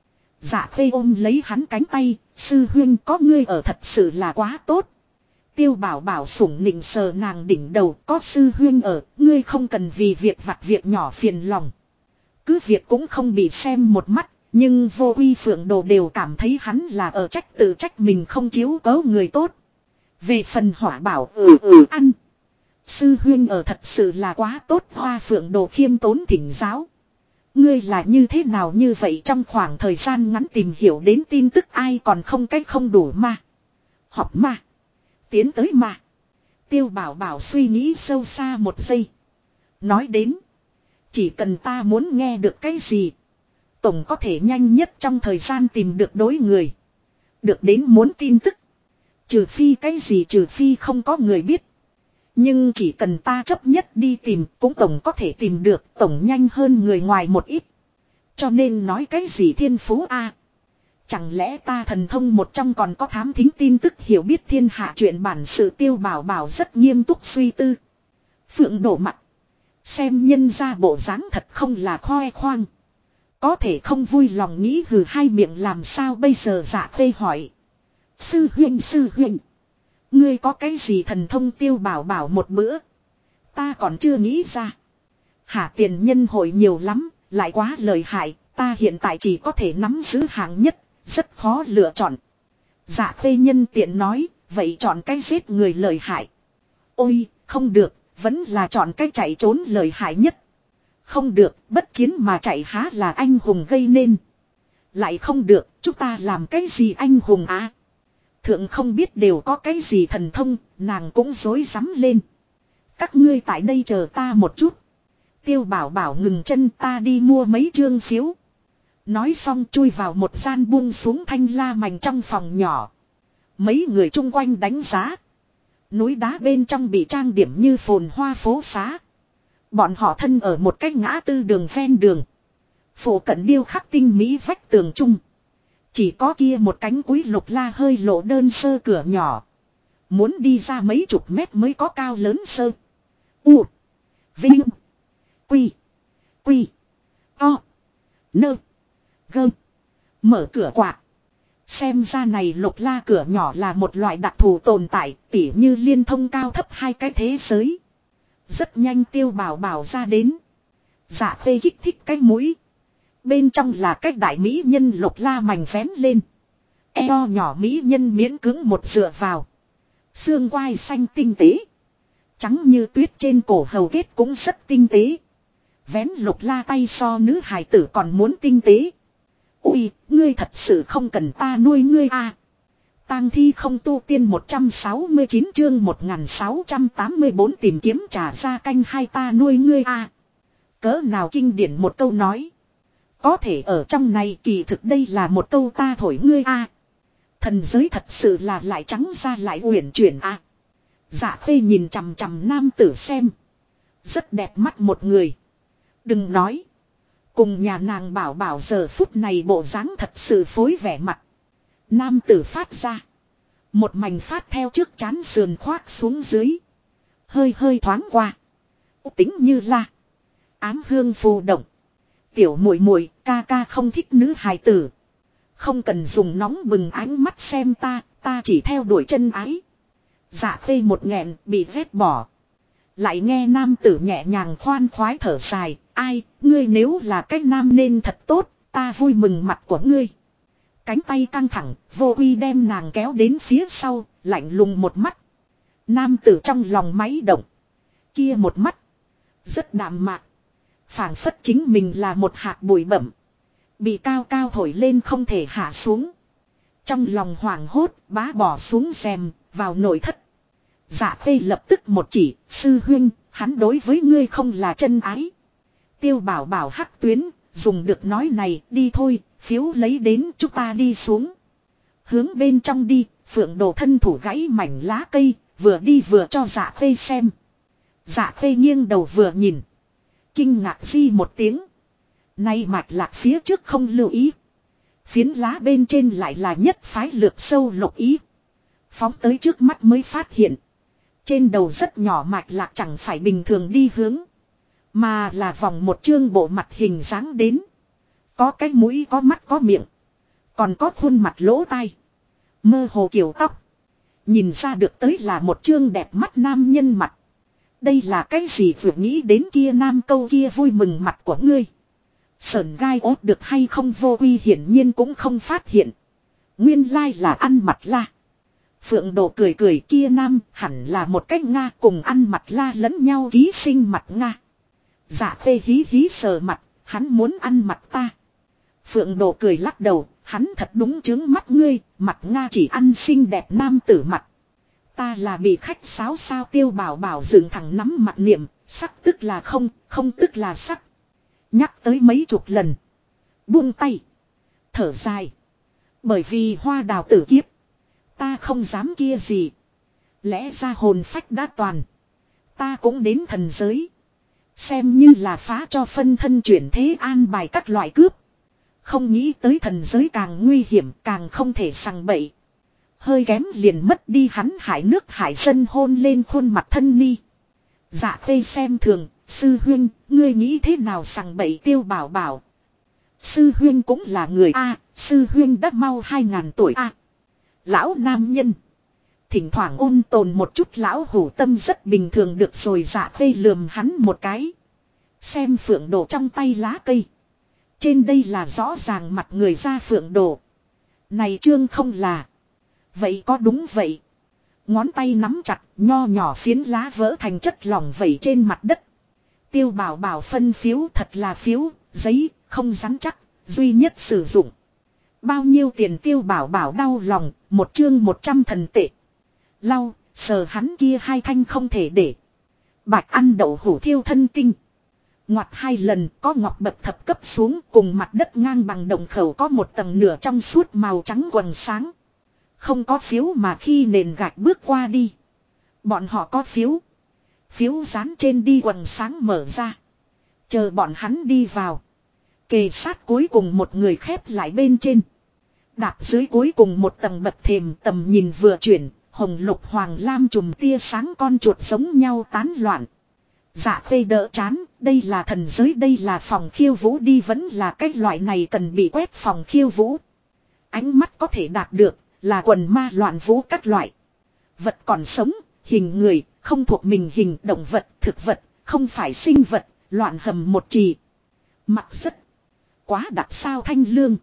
Dạ Khê ôm lấy hắn cánh tay, sư huynh có ngươi ở thật sự là quá tốt. Tiêu Bảo Bảo sủng nịnh sờ nàng đỉnh đầu, có sư huynh ở, ngươi không cần vì việc vặt việc nhỏ phiền lòng. Cứ việc cũng không bị xem một mắt, nhưng Vô Uy Phượng Đồ đều cảm thấy hắn là ở trách tự trách mình không chiếu cố người tốt. Về phần Hỏa Bảo ăn. Sư huynh ở thật sự là quá tốt, Hoa Phượng Đồ khiêm tốn thỉnh giáo. Ngươi là như thế nào như vậy trong khoảng thời gian ngắn tìm hiểu đến tin tức ai còn không cách không đủ mà. Học mà. Tiến tới mà. Tiêu Bảo Bảo suy nghĩ sâu xa một giây. Nói đến. Chỉ cần ta muốn nghe được cái gì. Tổng có thể nhanh nhất trong thời gian tìm được đối người. Được đến muốn tin tức. Trừ phi cái gì trừ phi không có người biết. Nhưng chỉ cần ta chấp nhất đi tìm cũng tổng có thể tìm được, tổng nhanh hơn người ngoài một ít. Cho nên nói cái gì thiên phú a? Chẳng lẽ ta thần thông một trong còn có thám thính tin tức hiểu biết thiên hạ chuyện bản sự. Tiêu Bảo Bảo rất nghiêm túc suy tư. Phượng đổ mặt. Xem nhân ra bộ dáng thật không là khoe khoang. Có thể không vui lòng nghĩ hừ hai miệng làm sao bây giờ. Dạ Khê hỏi. Sư huynh. Ngươi có cái gì thần thông? Tiêu Bảo Bảo một bữa. Ta còn chưa nghĩ ra. Hạ tiền nhân hội nhiều lắm, lại quá lợi hại. Ta hiện tại chỉ có thể nắm giữ hạng nhất, rất khó lựa chọn. Dạ Khê nhân tiện nói, vậy chọn cái giết người lợi hại. Ôi, không được, vẫn là chọn cái chạy trốn lợi hại nhất. Không được, bất chiến mà chạy há là anh hùng gây nên. Lại không được, chúng ta làm cái gì anh hùng à? Thượng không biết đều có cái gì thần thông, nàng cũng rối rắm lên. Các ngươi tại đây chờ ta một chút. Tiêu Bảo Bảo ngừng chân, ta đi mua mấy chương phiếu. Nói xong chui vào một gian buông xuống thanh la mảnh trong phòng nhỏ. Mấy người chung quanh đánh giá. Núi đá bên trong bị trang điểm như phồn hoa phố xá. Bọn họ thân ở một cái ngã tư đường ven đường. Phủ cận điêu khắc tinh mỹ vách tường chung. Chỉ có kia một cánh cúi lục la hơi lộ đơn sơ cửa nhỏ. Muốn đi ra mấy chục mét mới có cao lớn sơ. U. Vinh. Quy. Quy. To. Nơ. Gơ. Mở cửa quạt. Xem ra này lục la cửa nhỏ là một loại đặc thù tồn tại, tỉ như liên thông cao thấp hai cái thế giới. Rất nhanh Tiêu Bảo Bảo ra đến. Dạ Khê kích thích cái mũi. Bên trong là cách đại mỹ nhân Lục La mảnh vén lên. Eo nhỏ mỹ nhân miễn cứng một dựa vào. Xương quai xanh tinh tế. Trắng như tuyết trên cổ hầu kết cũng rất tinh tế. Vén Lục La tay so nữ hài tử còn muốn tinh tế. Ui, ngươi thật sự không cần ta nuôi ngươi à. Tang thi không tu tiên 169 chương 1684 tìm kiếm trả ra canh hai ta nuôi ngươi à. Cỡ nào kinh điển một câu nói. Có thể ở trong này kỳ thực đây là một câu ta thổi ngươi à. Thần giới thật sự là lại trắng ra lại uyển chuyển à. Dạ Khê nhìn chằm chằm nam tử xem. Rất đẹp mắt một người. Đừng nói. Cùng nhà nàng bảo bảo giờ phút này bộ dáng thật sự phối vẻ mặt. Nam tử phát ra. Một mảnh phát theo trước chán sườn khoác xuống dưới. Hơi hơi thoáng qua. Tính như là. Ám hương phù động. Tiểu muội muội ca ca không thích nữ hài tử. Không cần dùng nóng bừng ánh mắt xem ta chỉ theo đuổi chân ái. Dạ Khê một nghẹn bị vét bỏ. Lại nghe nam tử nhẹ nhàng khoan khoái thở dài. Ai, ngươi nếu là cái nam nên thật tốt, ta vui mừng mặt của ngươi. Cánh tay căng thẳng, Vô Uy đem nàng kéo đến phía sau, lạnh lùng một mắt. Nam tử trong lòng máy động. Kia một mắt. Rất đạm mạc. Phảng phất chính mình là một hạt bụi bẩm. Bị cao cao thổi lên không thể hạ xuống. Trong lòng hoảng hốt, bá bỏ xuống rèm, vào nội thất. Dạ Khê lập tức một chỉ, sư huynh, hắn đối với ngươi không là chân ái. Tiêu bảo bảo hắc tuyến, dùng được nói này, đi thôi, phiếu lấy đến chúng ta đi xuống. Hướng bên trong đi, Phượng Đồ thân thủ gãy mảnh lá cây, vừa đi vừa cho Dạ Khê xem. Dạ Khê nghiêng đầu vừa nhìn. Kinh ngạc di một tiếng. Nay mạch lạc phía trước không lưu ý. Phiến lá bên trên lại là nhất phái lược sâu lục ý. Phóng tới trước mắt mới phát hiện. Trên đầu rất nhỏ mạch lạc chẳng phải bình thường đi hướng. Mà là vòng một chương bộ mặt hình dáng đến. Có cái mũi có mắt có miệng. Còn có khuôn mặt lỗ tai. Mơ hồ kiểu tóc. Nhìn ra được tới là một chương đẹp mắt nam nhân mặt. Đây là cái gì vừa nghĩ đến kia nam câu kia vui mừng mặt của ngươi. Sởn gai ốt được hay không Vô Uy hiển nhiên cũng không phát hiện. Nguyên lai là ăn mặt la. Phượng Đồ cười cười kia nam hẳn là một cách Nga cùng ăn mặt la lẫn nhau ký sinh mặt Nga. Dạ Khê hí hí sờ mặt, hắn muốn ăn mặt ta. Phượng Đồ cười lắc đầu, hắn thật đúng chứng mắt ngươi, mặt Nga chỉ ăn xinh đẹp nam tử mặt. Ta là bị khách sáo sao Tiêu bảo bảo dựng thẳng nắm mặt niệm, sắc tức là không, không tức là sắc. Nhắc tới mấy chục lần. Buông tay. Thở dài. Bởi vì hoa đào tử kiếp. Ta không dám kia gì. Lẽ ra hồn phách đã toàn. Ta cũng đến thần giới. Xem như là phá cho phân thân chuyển thế an bài các loại cướp. Không nghĩ tới thần giới càng nguy hiểm càng không thể sằng bậy. Hơi kém liền mất đi hắn hại nước hại dân hôn lên khuôn mặt thân ni. Dạ Khê xem thường, sư huynh, ngươi nghĩ thế nào sằng bậy Tiêu bảo bảo. Sư huynh cũng là người A, sư huynh đã mau 2000 tuổi A. Lão nam nhân. Thỉnh thoảng ôn tồn một chút lão hủ tâm rất bình thường được rồi Dạ Khê lườm hắn một cái. Xem Phượng Đồ trong tay lá cây. Trên đây là rõ ràng mặt người ra Phượng Đồ. Này chương không là. Vậy có đúng vậy. Ngón tay nắm chặt, nho nhỏ phiến lá vỡ thành chất lỏng vẩy trên mặt đất. Tiêu bảo bảo phân phiếu thật là phiếu, giấy, không rắn chắc, duy nhất sử dụng. Bao nhiêu tiền Tiêu bảo bảo đau lòng, một chương 100 thần tệ. Lau, sờ hắn kia hai thanh không thể để. Bạch ăn đậu hủ thiêu thân tinh. Ngoặt hai lần có ngọc bậc thập cấp xuống cùng mặt đất ngang bằng đồng khẩu có một tầng nửa trong suốt màu trắng quần sáng. Không có phiếu mà khi nền gạch bước qua đi. Bọn họ có phiếu. Phiếu dán trên đi quần sáng mở ra. Chờ bọn hắn đi vào. Kề sát cuối cùng một người khép lại bên trên. Đạp dưới cuối cùng một tầng bậc thềm tầm nhìn vừa chuyển. Hồng lục hoàng lam chùm tia sáng con chuột giống nhau tán loạn. Dạ Khê đỡ chán, đây là thần giới đây là phòng khiêu vũ đi vẫn là cái loại này cần bị quét phòng khiêu vũ. Ánh mắt có thể đạt được. Là quần ma loạn vũ các loại. Vật còn sống, hình người, không thuộc mình hình động vật, thực vật, không phải sinh vật, loạn hầm một trì. Mặc rất Quá đặc sao Thanh Lương.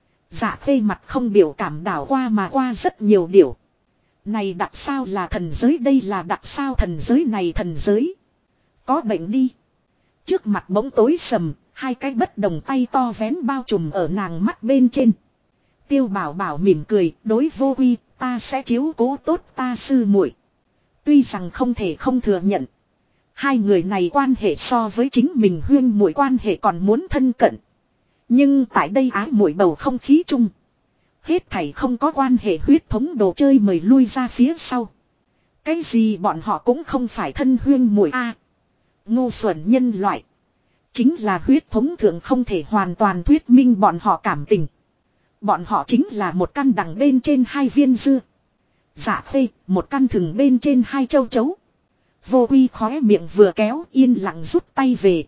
Dạ Khê mặt không biểu cảm đảo qua mà qua rất nhiều điều. Này đặc sao là thần giới, đây là đặc sao thần giới, này thần giới. Có bệnh đi. Trước mặt bỗng tối sầm, hai cái bất đồng tay to vén bao trùm ở nàng mắt bên trên. Tiêu Bảo Bảo mỉm cười, đối Vô Quy, ta sẽ chiếu cố tốt ta sư muội. Tuy rằng không thể không thừa nhận. Hai người này quan hệ so với chính mình huyên muội quan hệ còn muốn thân cận. Nhưng tại đây ái muội bầu không khí chung. Hết thảy không có quan hệ huyết thống đồ chơi mời lui ra phía sau. Cái gì bọn họ cũng không phải thân huyên muội a. Ngu xuẩn nhân loại. Chính là huyết thống thượng không thể hoàn toàn thuyết minh bọn họ cảm tình. Bọn họ chính là một căn đằng bên trên hai viên dưa. Dạ Khê, một căn thừng bên trên hai châu chấu. Vô Quy khóe miệng vừa kéo, yên lặng rút tay về.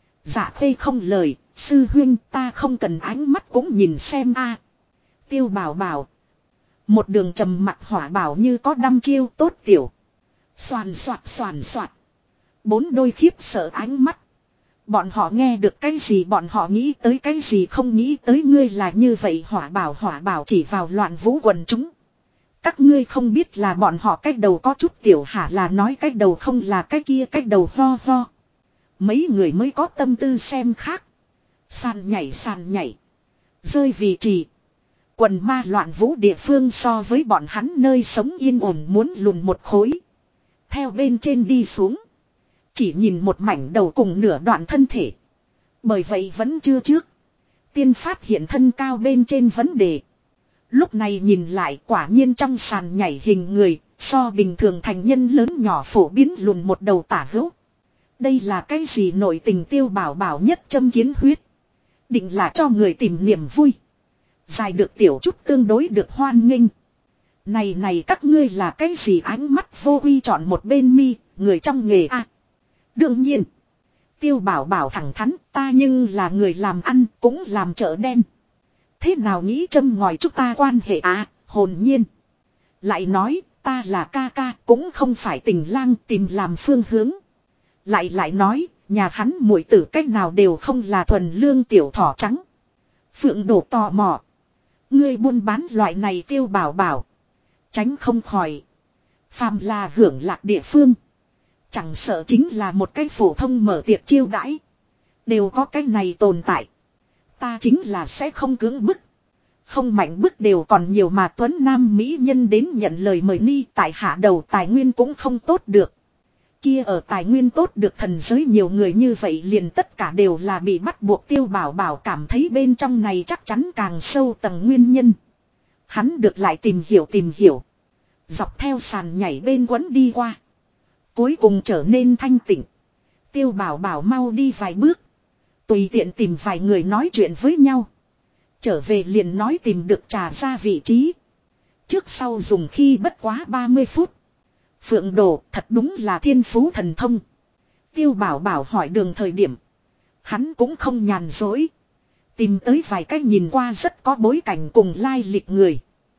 Dạ Khê không lời, sư huynh ta không cần ánh mắt cũng nhìn xem a. Tiêu Bảo Bảo. Một đường trầm mặt hỏa bảo như có đăm chiêu tốt tiểu. Xoàn xoạt. Bốn đôi khiếp sợ ánh mắt. Bọn họ nghe được cái gì, bọn họ nghĩ tới cái gì, không nghĩ tới ngươi là như vậy. Hỏa bảo chỉ vào Loạn Vũ quần chúng. Các ngươi không biết là bọn họ cách đầu có chút tiểu hả, là nói cách đầu không là cái kia cách đầu ho. Mấy người mới có tâm tư xem khác. Sàn nhảy. Rơi vị trì. Quần ma Loạn Vũ địa phương so với bọn hắn nơi sống yên ổn muốn lùn một khối. Theo bên trên đi xuống. Chỉ nhìn một mảnh đầu cùng nửa đoạn thân thể. Bởi vậy vẫn chưa trước. Tiên phát hiện thân cao bên trên vấn đề. Lúc này nhìn lại quả nhiên trong sàn nhảy hình người. So bình thường thành nhân lớn nhỏ phổ biến lùn một đầu tả hữu. Đây là cái gì nội tình Tiêu Bảo Bảo nhất châm kiến huyết. Định là cho người tìm niềm vui. Dài được tiểu chút tương đối được hoan nghênh. Này các ngươi là cái gì, ánh mắt Vô Quy chọn một bên mi, người trong nghề a. Đương nhiên. Tiêu Bảo Bảo thẳng thắn, ta nhưng là người làm ăn cũng làm chợ đen. Thế nào nghĩ châm ngòi chúng ta quan hệ à, hồn nhiên. Lại nói, ta là ca cũng không phải tình lang tìm làm phương hướng. Lại nói, nhà hắn muội tử cách nào đều không là thuần lương tiểu thỏ trắng. Phượng Đổ tò mò. Ngươi buôn bán loại này Tiêu Bảo Bảo. Tránh không khỏi. Phàm là hưởng lạc địa phương. Chẳng sợ chính là một cái phổ thông mở tiệc chiêu đãi. Đều có cái này tồn tại. Ta chính là sẽ không cưỡng bức. Không mạnh bức đều còn nhiều mà tuấn nam mỹ nhân đến nhận lời mời ni, tại hạ đầu tài nguyên cũng không tốt được. Kia ở tài nguyên tốt được thần giới nhiều người như vậy liền tất cả đều là bị bắt buộc. Tiêu Bảo Bảo cảm thấy bên trong này chắc chắn càng sâu tầng nguyên nhân. Hắn được lại tìm hiểu. Dọc theo sàn nhảy bên quấn đi qua. Cuối cùng trở nên thanh tịnh. Tiêu Bảo Bảo mau đi vài bước. Tùy tiện tìm vài người nói chuyện với nhau. Trở về liền nói tìm được trà ra vị trí. Trước sau dùng khi bất quá 30 phút. Phượng Đồ thật đúng là thiên phú thần thông. Tiêu Bảo Bảo hỏi đường thời điểm. Hắn cũng không nhàn dối. Tìm tới vài cách nhìn qua rất có bối cảnh cùng lai lịch người.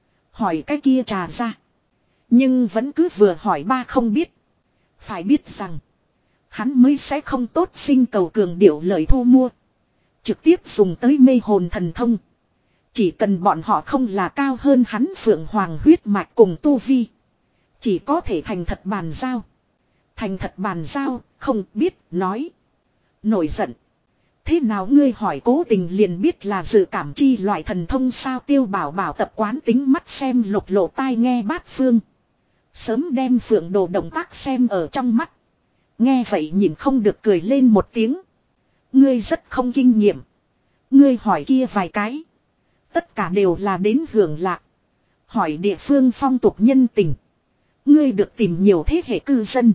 Hỏi cái kia trà ra. Nhưng vẫn cứ vừa hỏi ba không biết. Phải biết rằng. Hắn mới sẽ không tốt sinh cầu cường điệu lời thu mua. Trực tiếp dùng tới mê hồn thần thông. Chỉ cần bọn họ không là cao hơn hắn Phượng Hoàng huyết mạch cùng tu vi. Chỉ có thể thành thật bàn giao. Thành thật bàn giao, không biết, nói. Nổi giận. Thế nào ngươi hỏi cố tình liền biết là dự cảm chi loại thần thông sao? Tiêu Bảo Bảo tập quán tính mắt xem lục lộ tai nghe bát phương. Sớm đem Phượng Đồ động tác xem ở trong mắt. Nghe vậy nhìn không được cười lên một tiếng. Ngươi rất không kinh nghiệm. Ngươi hỏi kia vài cái. Tất cả đều là đến hưởng lạc. Hỏi địa phương phong tục nhân tình. Ngươi được tìm nhiều thế hệ cư dân.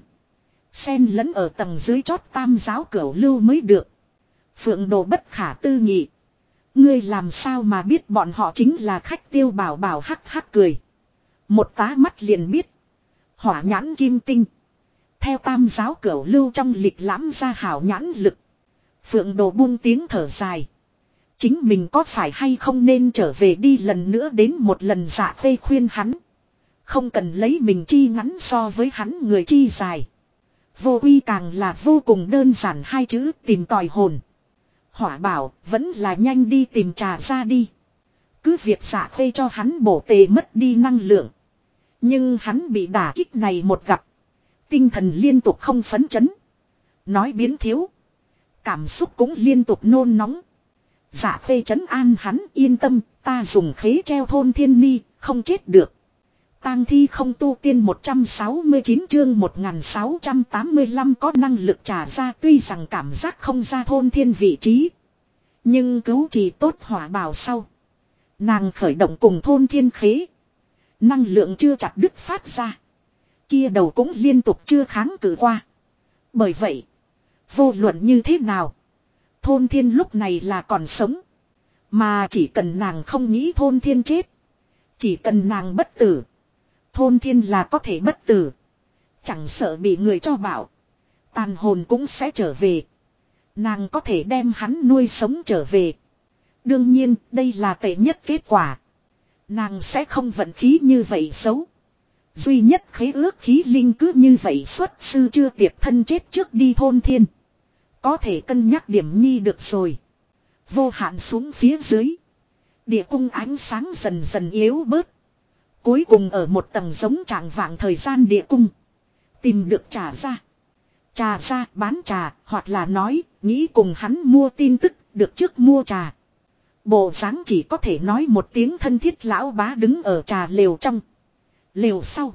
Xen lẫn ở tầng dưới chót tam giáo cửu lưu mới được. Phượng Đồ bất khả tư nghị. Ngươi làm sao mà biết bọn họ chính là khách? Tiêu Bảo Bảo hắc hắc cười. Một tá mắt liền biết. Hỏa nhãn kim tinh. Theo tam giáo cửu lưu trong lịch lãm ra hảo nhãn lực. Phượng Đồ buông tiếng thở dài. Chính mình có phải hay không nên trở về đi lần nữa đến một lần? Dạ Khê khuyên hắn. Không cần lấy mình chi ngắn so với hắn người chi dài. Vô Quy càng là vô cùng đơn giản hai chữ tìm tòi hồn. Hỏa bảo vẫn là nhanh đi tìm trà ra đi. Cứ việc Dạ Khê cho hắn bổ tề mất đi năng lượng. Nhưng hắn bị đả kích này một gặp. Tinh thần liên tục không phấn chấn. Nói biến thiếu. Cảm xúc cũng liên tục nôn nóng. Dạ Khê trấn an hắn, yên tâm, ta dùng khế treo thôn thiên ni, không chết được. Tang thi không tu tiên 169 chương 1685 có năng lực trả ra, tuy rằng cảm giác không ra thôn thiên vị trí. Nhưng cứu trì tốt hỏa bảo sau. Nàng khởi động cùng thôn thiên khế. Năng lượng chưa chặt đứt phát ra. Kia đầu cũng liên tục chưa kháng cự qua. Bởi vậy, vô luận như thế nào, thôn thiên lúc này là còn sống. Mà chỉ cần nàng không nghĩ thôn thiên chết. Chỉ cần nàng bất tử. Thôn thiên là có thể bất tử. Chẳng sợ bị người cho bảo. Tàn hồn cũng sẽ trở về. Nàng có thể đem hắn nuôi sống trở về. Đương nhiên đây là tệ nhất kết quả. Nàng sẽ không vận khí như vậy xấu. Duy nhất khế ước khí linh cứ như vậy xuất sư chưa tiệp thân chết trước đi thôn thiên. Có thể cân nhắc điểm nhi được rồi. Vô hạn xuống phía dưới. Địa cung ánh sáng dần dần yếu bớt. Cuối cùng ở một tầng giống trạng vạng thời gian địa cung. Tìm được trà ra. Trà ra bán trà, hoặc là nói, nghĩ cùng hắn mua tin tức, được trước mua trà. Bộ dáng chỉ có thể nói một tiếng thân thiết lão bá đứng ở trà lều trong. Lều sau.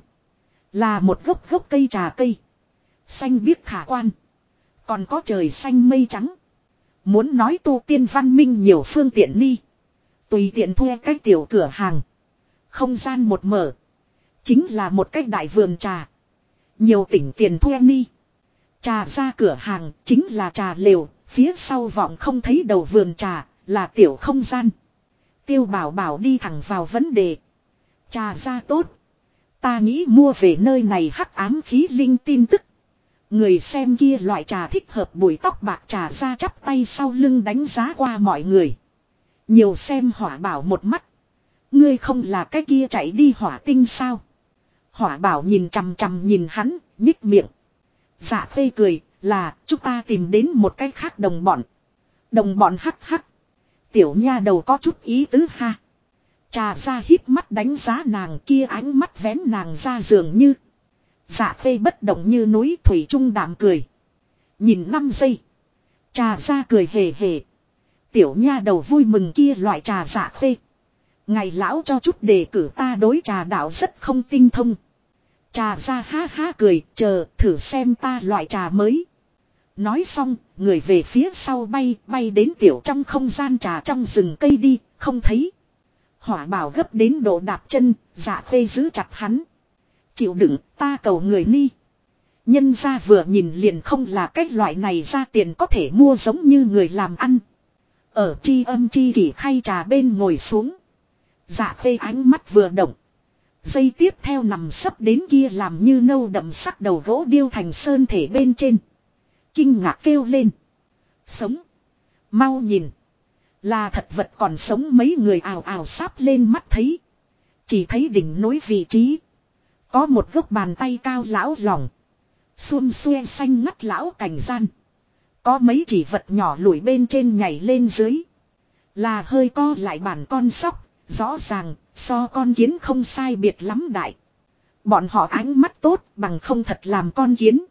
Là một gốc cây trà cây. Xanh biếc khả quan. Còn có trời xanh mây trắng. Muốn nói tu tiên văn minh nhiều phương tiện đi. Tùy tiện thuê cái tiểu cửa hàng. Không gian một mở. Chính là một cái đại vườn trà. Nhiều tỉnh tiền thuê ni. Trà ra cửa hàng chính là trà lều. Phía sau vọng không thấy đầu vườn trà là tiểu không gian. Tiêu bảo bảo đi thẳng vào vấn đề. Trà ra tốt. Ta nghĩ mua về nơi này hắc ám khí linh tin tức. Người xem kia loại trà thích hợp bụi tóc bạc trà ra chắp tay sau lưng đánh giá qua mọi người. Nhiều xem hỏa bảo một mắt. Ngươi không là cái kia chạy đi hỏa tinh sao? Hỏa bảo nhìn chằm chằm nhìn hắn, nhích miệng. Dạ Khê cười, là chúng ta tìm đến một cái khác đồng bọn. Đồng bọn hắc hắc. Tiểu nha đầu có chút ý tứ ha. Trà ra híp mắt đánh giá nàng kia ánh mắt vén nàng ra dường như. Dạ Khê bất động như núi thủy trung đạm cười. Nhìn 5 giây. Trà ra cười hề hề. Tiểu nha đầu vui mừng kia loại trà Dạ Khê. Ngày lão cho chút đề cử ta đối trà đạo rất không tinh thông. Trà ra ha ha cười, chờ thử xem ta loại trà mới. Nói xong, người về phía sau bay đến tiểu trong không gian trà trong rừng cây đi, không thấy. Hỏa bảo gấp đến độ đạp chân, Dạ Khê giữ chặt hắn. Chịu đựng, ta cầu người ni. Nhân ra vừa nhìn liền không là cái loại này ra tiền có thể mua giống như người làm ăn. Ở tri âm tri kỷ khay trà bên ngồi xuống. Dạ Khê ánh mắt vừa động. Giây tiếp theo nằm sấp đến kia làm như nâu đậm sắc đầu gỗ điêu thành sơn thể bên trên. Kinh ngạc kêu lên. Sống. Mau nhìn. Là thật vật còn sống mấy người ào ào sáp lên mắt thấy. Chỉ thấy đỉnh núi vị trí. Có một gốc bàn tay cao lão lỏng. Xuân xuê xanh ngắt lão cảnh gian. Có mấy chỉ vật nhỏ lủi bên trên nhảy lên dưới. Là hơi co lại bản con sóc. Rõ ràng so con kiến không sai biệt lắm đại. Bọn họ ánh mắt tốt bằng không thật làm con kiến.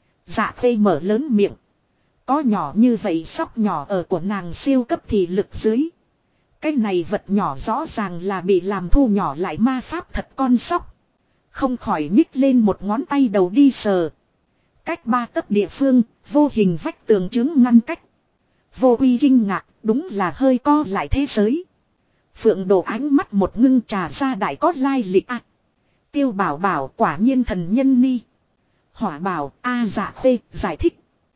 Dạ Khê mở lớn miệng. Có nhỏ như vậy sóc nhỏ ở của nàng siêu cấp thì lực dưới. Cái này vật nhỏ rõ ràng là bị làm thu nhỏ lại ma pháp thật con sóc. Không khỏi nhích lên một ngón tay đầu đi sờ. Cách 3 tấc địa phương, vô hình vách tường chứng ngăn cách. Vô uy kinh ngạc, đúng là hơi co lại thế giới. Phượng Đồ ánh mắt một ngưng trà ra đại có lai lịch ạ. Tiêu bảo bảo quả nhiên thần nhân ni. Hỏa bảo Dạ Khê giải thích.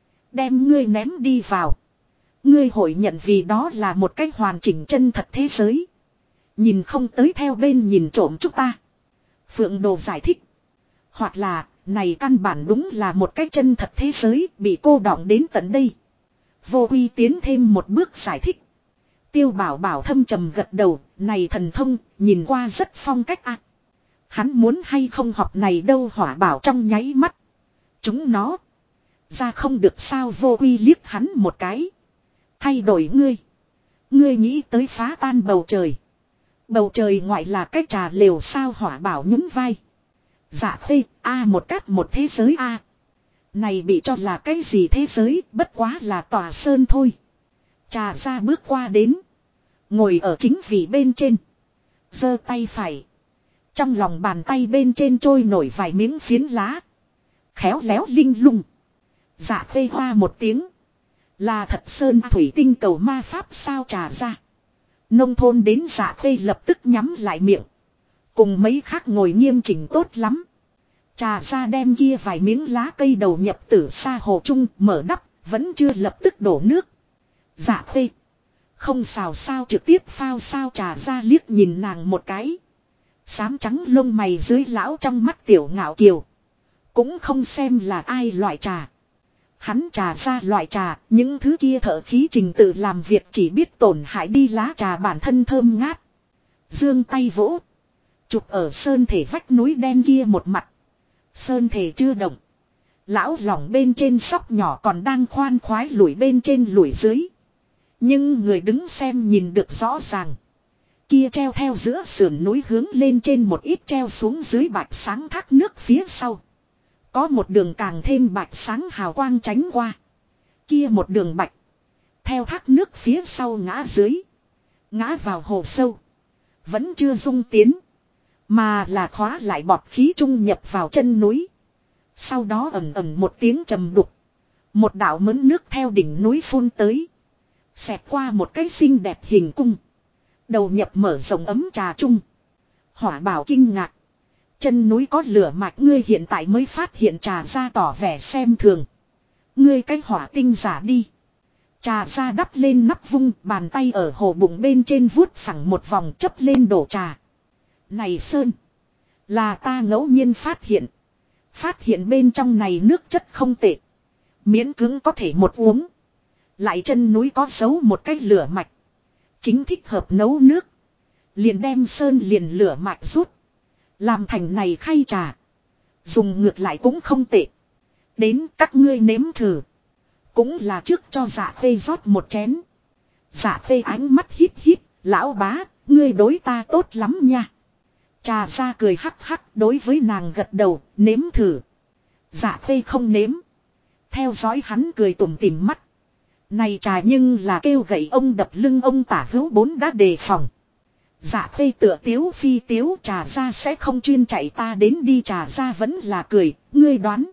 Đem ngươi ném đi vào. Ngươi hội nhận vì đó là một cách hoàn chỉnh chân thật thế giới. Nhìn không tới theo bên nhìn trộm chúng ta. Phượng Đồ giải thích. Hoặc là này căn bản đúng là một cách chân thật thế giới bị cô đọng đến tận đây. Vô uy tiến thêm một bước giải thích. Tiêu bảo bảo thâm trầm gật đầu, này thần thông, nhìn qua rất phong cách ạ. Hắn muốn hay không học này đâu hỏa bảo trong nháy mắt. Chúng nó. Ra không được sao vô uy liếc hắn một cái. Thay đổi ngươi. Ngươi nghĩ tới phá tan bầu trời. Bầu trời ngoại là cái trà lều sao Hỏa Bảo nhún vai. Dạ khê, một cát một thế giới Này bị cho là cái gì thế giới, bất quá là tòa sơn thôi. Trà ra bước qua đến. Ngồi ở chính vị bên trên. Giơ tay phải. Trong lòng bàn tay bên trên trôi nổi vài miếng phiến lá. Khéo léo linh lung. Dạ khê hoa một tiếng. Là thật sơn thủy tinh cầu ma pháp sao Trà ra. Nông thôn đến dạ khê lập tức nhắm lại miệng. Cùng mấy khác ngồi nghiêm chỉnh tốt lắm. Trà ra đem kia vài miếng lá cây đầu nhập tử sa hồ chung mở đắp. Vẫn chưa lập tức đổ nước. Dạ khê. Không xào sao trực tiếp phao sao Trà ra liếc nhìn nàng một cái. Xám trắng lông mày dưới lão trong mắt tiểu ngạo kiều. Cũng không xem là ai loại trà. Hắn trà ra loại trà, những thứ kia thợ khí trình tự làm việc chỉ biết tổn hại đi lá trà bản thân thơm ngát. Dương tay vỗ. Chụp ở sơn thể vách núi đen kia một mặt. Sơn thể chưa động. Lão lỏng bên trên sóc nhỏ còn đang khoan khoái lủi bên trên lủi dưới. Nhưng người đứng xem nhìn được rõ ràng. Kia treo theo giữa sườn núi hướng lên trên một ít treo xuống dưới bạch sáng thác nước phía sau. Có một đường càng thêm bạch sáng hào quang tránh qua. Kia một đường bạch. Theo thác nước phía sau ngã dưới. Ngã vào hồ sâu. Vẫn chưa dung tiến. Mà là khóa lại bọt khí trung nhập vào chân núi. Sau đó ầm ầm một tiếng trầm đục. Một đạo mớn nước theo đỉnh núi phun tới. Xẹt qua một cái xinh đẹp hình cung. Đầu nhập mở rộng ấm trà chung. Hỏa Bảo kinh ngạc. Chân núi có lửa mạch ngươi hiện tại mới phát hiện Trà ra tỏ vẻ xem thường. Ngươi cái hỏa tinh giả đi. Trà ra đắp lên nắp vung bàn tay ở hồ bụng bên trên vuốt phẳng một vòng chấp lên đổ trà. Này Sơn. Là ta ngẫu nhiên phát hiện. Phát hiện bên trong này nước chất không tệ. Miễn cưỡng có thể một uống. Lại chân núi có giấu một cái lửa mạch. Chính thích hợp nấu nước. Liền đem sơn liền lửa mạch rút. Làm thành này khay trà. Dùng ngược lại cũng không tệ. Đến các ngươi nếm thử. Cũng là trước cho Dạ Phê rót một chén. Dạ Phê ánh mắt híp híp. Lão bá, ngươi đối ta tốt lắm nha. Trà ra cười hắc hắc đối với nàng gật đầu, nếm thử. Dạ Phê không nếm. Theo dõi hắn cười tủm tỉm mắt. Này trà nhưng là kêu gậy ông đập lưng ông tả hữu bốn đã đề phòng. Dạ Phê tựa tiếu phi tiếu Trà ra sẽ không chuyên chạy ta đến đi Trà ra vẫn là cười, ngươi đoán.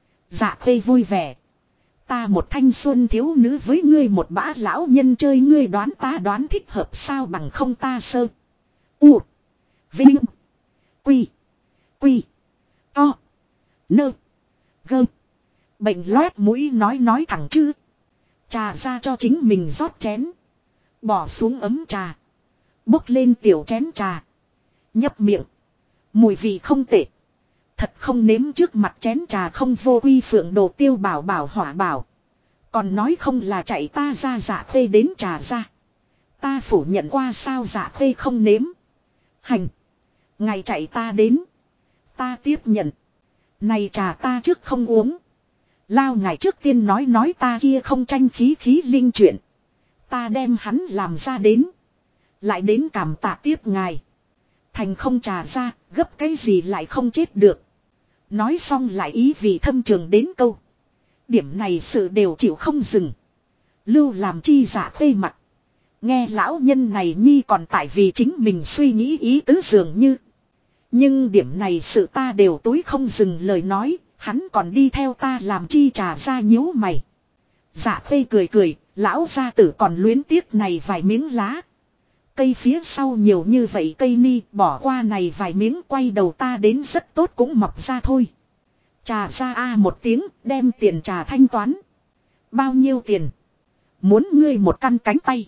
Dạ Phê vui vẻ. Ta một thanh xuân thiếu nữ với ngươi một bã lão nhân chơi ngươi đoán ta đoán thích hợp sao bằng không ta sơ. U. Vinh. Quy. Quy. To. Nơ. Gơ. Bệnh loét mũi nói thẳng chứ. Trà ra cho chính mình rót chén. Bỏ xuống ấm trà. Bốc lên tiểu chén trà. Nhấp miệng. Mùi vị không tệ. Thật không nếm trước mặt chén trà không vô quy phượng đồ tiêu bảo bảo Hỏa Bảo. Còn nói không là chạy ta ra Dạ Phê đến Trà ra. Ta phủ nhận qua sao Dạ Phê không nếm. Hành. Ngày chạy ta đến. Ta tiếp nhận. Này trà ta trước không uống. Lao ngày trước tiên nói ta kia không tranh khí linh chuyện. Ta đem hắn làm ra đến. Lại đến cảm tạ tiếp ngài. Thành không Trà ra, gấp cái gì lại không chết được. Nói xong lại ý vì thâm trường đến câu. Điểm này sự đều chịu không dừng. Lưu làm chi Dạ Phê mặt. Nghe lão nhân này nhi còn tại vì chính mình suy nghĩ ý tứ dường như. Nhưng điểm này sự ta đều tối không dừng lời nói. Hắn còn đi theo ta làm chi Trà ra nhíu mày. Dạ Phê cười, lão gia tử còn luyến tiếc này vài miếng lá. Cây phía sau nhiều như vậy cây ni bỏ qua này vài miếng quay đầu ta đến rất tốt cũng mọc ra thôi. Trà ra một tiếng đem tiền trà thanh toán. Bao nhiêu tiền? Muốn ngươi một căn cánh tay.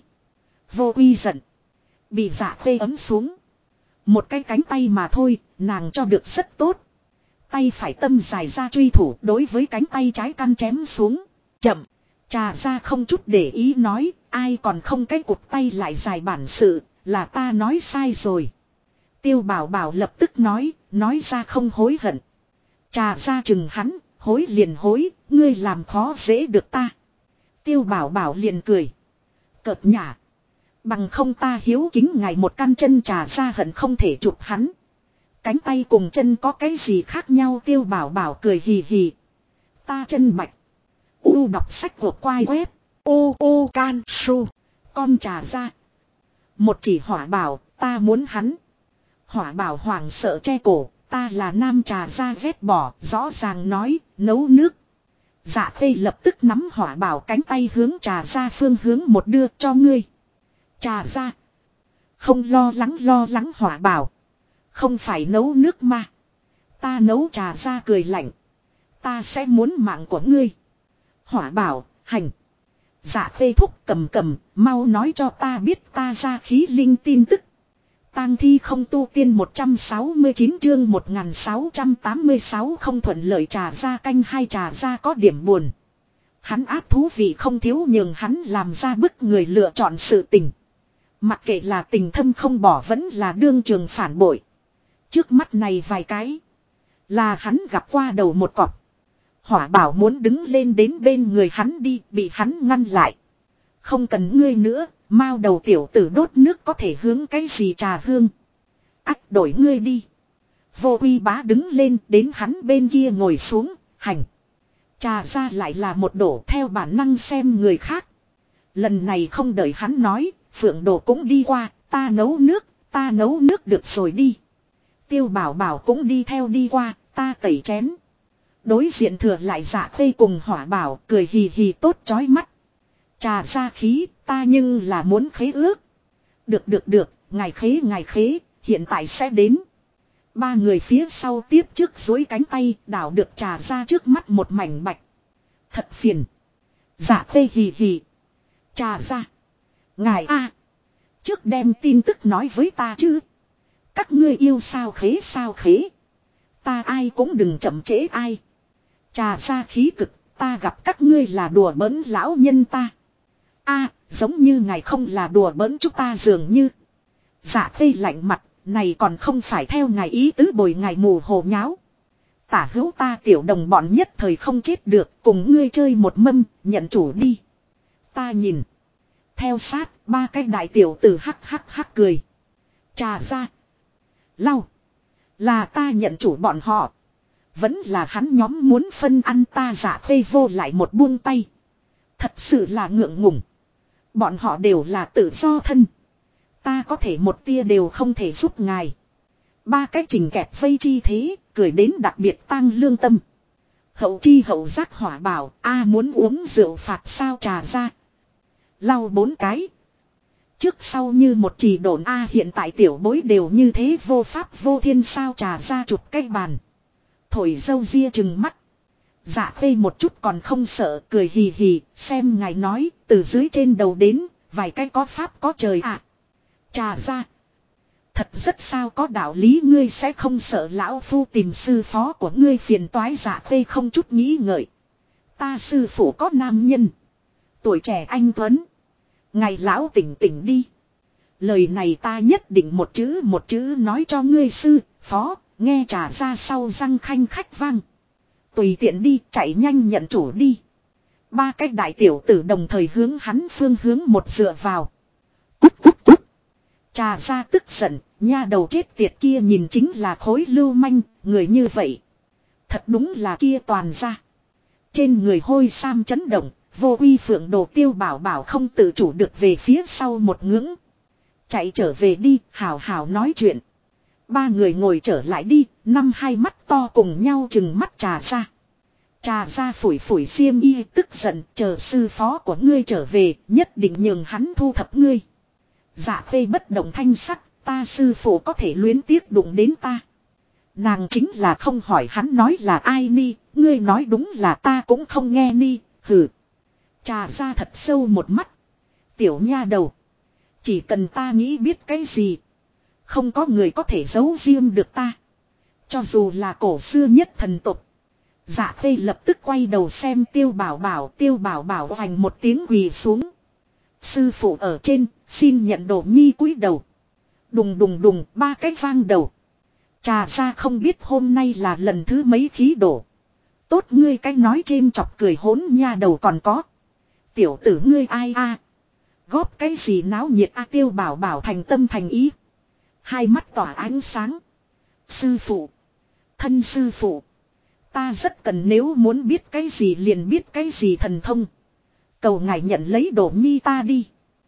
Vô Uy giận. Bị Dạ Phê ấm xuống. Một cái cánh tay mà thôi, nàng cho được rất tốt. Tay phải tâm dài ra truy thủ đối với cánh tay trái căn chém xuống. Chậm. Trà ra không chút để ý nói, ai còn không cái cụt tay lại dài bản sự, là ta nói sai rồi. Tiêu bảo bảo lập tức nói ra không hối hận. Trà ra chừng hắn, hối liền hối, ngươi làm khó dễ được ta. Tiêu bảo bảo liền cười. Cợt nhả. Bằng không ta hiếu kính ngài một căn chân Trà Ra hận không thể chụp hắn. Cánh tay cùng chân có cái gì khác nhau Tiêu Bảo Bảo cười hì hì. Ta chân bạch. U đọc sách của quai web. U can su. Con Trà Ra. Một chỉ Hỏa Bảo, ta muốn hắn. Hỏa Bảo hoảng sợ che cổ, ta là nam Trà Ra ghét bỏ, rõ ràng nói, nấu nước. Dạ Khê lập tức nắm Hỏa Bảo cánh tay hướng Trà Ra phương hướng một đưa cho ngươi. Trà Ra. Không lo lắng Hỏa Bảo. Không phải nấu nước mà. Ta nấu. Trà Ra cười lạnh. Ta sẽ muốn mạng của ngươi. Hỏa Bảo, hành. Dạ Khê thúc cầm, mau nói cho ta biết ta ra khí linh tin tức. Tang thi không tu tiên 169 chương 1686 không thuận lợi. Trà Ra canh hai. Trà Ra có điểm buồn. Hắn ác thú vị không thiếu nhường hắn làm ra bức người lựa chọn sự tình. Mặc kệ là tình thâm không bỏ vẫn là đương trường phản bội. Trước mắt này vài cái. Là hắn gặp qua đầu một cọp. Hỏa Bảo muốn đứng lên đến bên người hắn đi, bị hắn ngăn lại. Không cần ngươi nữa, mao đầu tiểu tử đốt nước có thể hướng cái gì trà hương. Ách đổi ngươi đi. Vô Uy Bá đứng lên đến hắn bên kia ngồi xuống, hành. Trà Ra lại là một đổ theo bản năng xem người khác. Lần này không đợi hắn nói, Phượng Đồ cũng đi qua, ta nấu nước được rồi đi. Tiêu Bảo Bảo cũng đi theo đi qua, ta tẩy chén. Đối diện thừa lại Dạ Khê cùng Hỏa Bảo cười hì hì tốt chói mắt. Trà Ra khí, ta nhưng là muốn khế ước. Được, ngài khế, hiện tại sẽ đến. Ba người phía sau tiếp trước duỗi cánh tay đảo được Trà Ra trước mắt một mảnh bạch. Thật phiền. Dạ Khê hì hì. Trà Ra. Ngài a, trước đem tin tức nói với ta chứ. Các ngươi yêu sao khế. Ta ai cũng đừng chậm trễ ai. Trà Ra khí cực, ta gặp các ngươi là đùa bỡn lão nhân ta. A, giống như ngài không là đùa bỡn chúng ta dường như. Dạ Khê lạnh mặt, này còn không phải theo ngài ý tứ bồi ngài mù hồ nháo. Tả hữu ta tiểu đồng bọn nhất thời không chết được, cùng ngươi chơi một mâm, nhận chủ đi. Ta nhìn. Theo sát, ba cái đại tiểu tử hắc cười. Trà Ra. Lau. Là ta nhận chủ bọn họ. Vẫn là hắn nhóm muốn phân ăn ta. Dạ Khê vô lại một buông tay. Thật sự là ngượng ngùng. Bọn họ đều là tự do thân. Ta có thể một tia đều không thể giúp ngài. Ba cái trình kẹp vây chi thế, cười đến đặc biệt tang lương tâm. Hậu chi hậu giác. Hỏa Bảo, a muốn uống rượu phạt sao. Trà Ra. Lau bốn cái. Trước sau như một trì độn a, hiện tại tiểu bối đều như thế vô pháp vô thiên sao. Trà Ra chụp cái bàn. Thổi dâu ria chừng mắt. Dạ Khê một chút còn không sợ, cười hì hì, xem ngài nói, từ dưới trên đầu đến, vài cái có pháp có trời ạ. Trà Ra. Thật rất sao có đạo lý, ngươi sẽ không sợ lão phu tìm sư phó của ngươi phiền toái. Dạ Khê không chút nghĩ ngợi. Ta sư phụ có nam nhân. Tuổi trẻ anh tuấn. Ngài lão tỉnh đi. Lời này ta nhất định một chữ nói cho ngươi sư, phó, nghe. Trà Ra sau răng khanh khách vang. Tùy tiện đi, chạy nhanh nhận chủ đi. Ba cái đại tiểu tử đồng thời hướng hắn phương hướng một dựa vào. Cút. Trà Ra tức giận, nha đầu chết tiệt kia nhìn chính là khối lưu manh, người như vậy. Thật đúng là kia toàn ra. Trên người hôi sam chấn động, Vô Uy Phượng Đồ Tiêu Bảo Bảo không tự chủ được về phía sau một ngưỡng. Chạy trở về đi, hảo nói chuyện. Ba người ngồi trở lại đi, năm hai mắt to cùng nhau chừng mắt Trà Ra. Trà Ra phủi xiêm y tức giận, chờ sư phó của ngươi trở về, nhất định nhường hắn thu thập ngươi. Dạ Khê bất động thanh sắc, ta sư phụ có thể luyến tiếc đụng đến ta. Nàng chính là không hỏi hắn nói là ai ni, ngươi nói đúng là ta cũng không nghe ni, hừ. Trà Ra thật sâu một mắt. Tiểu nha đầu. Chỉ cần ta nghĩ biết cái gì. Không có người có thể giấu riêng được ta. Cho dù là cổ xưa nhất thần tục. Dạ Khê lập tức quay đầu xem Tiêu Bảo Bảo. Tiêu Bảo Bảo hoành một tiếng quỳ xuống. Sư phụ ở trên, xin nhận đồ nhi cúi đầu. Đùng, ba cái vang đầu. Trà Ra không biết hôm nay là lần thứ mấy khí đổ. Tốt ngươi cái nói chêm chọc cười hỗn nha đầu còn có. Tiểu tử ngươi ai a? Góp cái gì náo nhiệt a Tiêu Bảo Bảo thành tâm thành ý. Hai mắt tỏa ánh sáng. Sư phụ. Thân sư phụ. Ta rất cần nếu muốn biết cái gì liền biết cái gì thần thông. Cầu ngài nhận lấy Đỗ Nhi ta đi.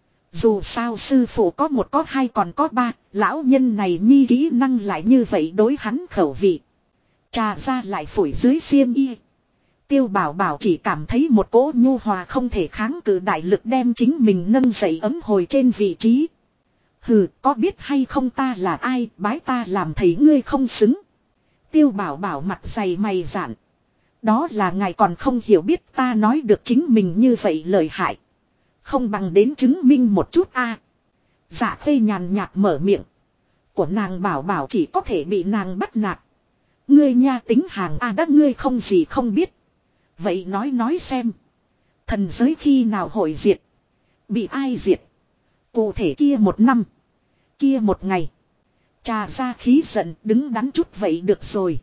Dù sao sư phụ có một có hai còn có ba. Lão nhân này nhi kỹ năng lại như vậy đối hắn khẩu vị. Trà ra lại phủi dưới xiêm y. Tiêu Bảo Bảo chỉ cảm thấy một cỗ nhu hòa không thể kháng cự đại lực đem chính mình nâng dậy ấm hồi trên vị trí. Hừ, có biết hay không ta là ai, bái ta làm thầy ngươi không xứng. Tiêu Bảo Bảo mặt dày mày dạn. Đó là ngài còn không hiểu biết ta nói được chính mình như vậy lợi hại. Không bằng đến chứng minh một chút a. Dạ Khê nhàn nhạt mở miệng. Của nàng Bảo Bảo chỉ có thể bị nàng bắt nạt. Ngươi nha tính hàng a đã ngươi không gì không biết. Vậy nói xem. Thần giới khi nào hội diệt. Bị ai diệt. Cụ thể kia một năm. Kia một ngày. Trà ra khí giận đứng đắn chút vậy được rồi.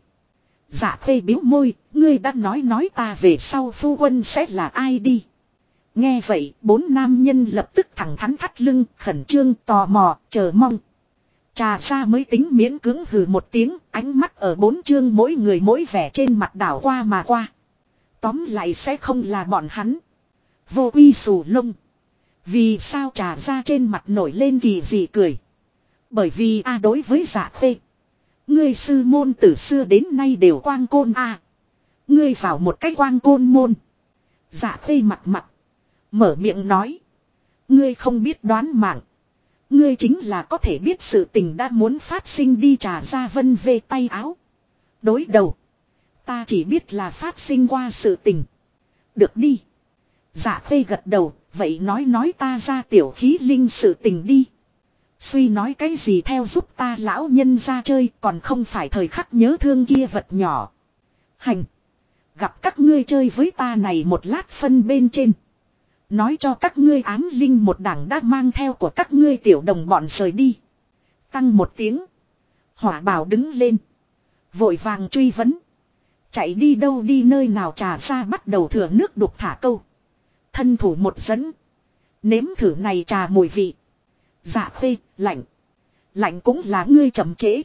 Dạ Khê biếu môi. Ngươi đã nói ta về sau phu quân sẽ là ai đi. Nghe vậy 4 nam nhân lập tức thẳng thắn thắt lưng. Khẩn trương tò mò chờ mong. Trà ra mới tính miễn cưỡng hừ một tiếng. Ánh mắt ở 4 chương mỗi người mỗi vẻ trên mặt đảo qua mà qua. Tóm lại sẽ không là bọn hắn. Vô uy sù lông. Vì sao Trà ra trên mặt nổi lên kỳ dị cười. Bởi vì đối với Dạ Khê. Ngươi sư môn từ xưa đến nay đều quang côn Ngươi vào một cái quang côn môn. Dạ Khê mặt. Mở miệng nói. Ngươi không biết đoán mạng. Ngươi chính là có thể biết sự tình đã muốn phát sinh đi. Trà ra vân về tay áo. Đối đầu. Ta chỉ biết là phát sinh qua sự tình. Được đi. Dạ Khê gật đầu. Vậy nói ta ra tiểu khí linh sự tình đi. Suy nói cái gì theo giúp ta lão nhân ra chơi. Còn không phải thời khắc nhớ thương kia vật nhỏ. Hành. Gặp các ngươi chơi với ta này một lát phân bên trên. Nói cho các ngươi ám linh một đảng đã mang theo của các ngươi tiểu đồng bọn rời đi. Tăng một tiếng. Hỏa Bảo đứng lên. Vội vàng truy vấn. Chạy đi đâu đi nơi nào. Trà ra bắt đầu thừa nước đục thả câu. Thân thủ một dẫn. Nếm thử này trà mùi vị. Dạ Khê, lạnh. Lạnh cũng là ngươi chậm trễ.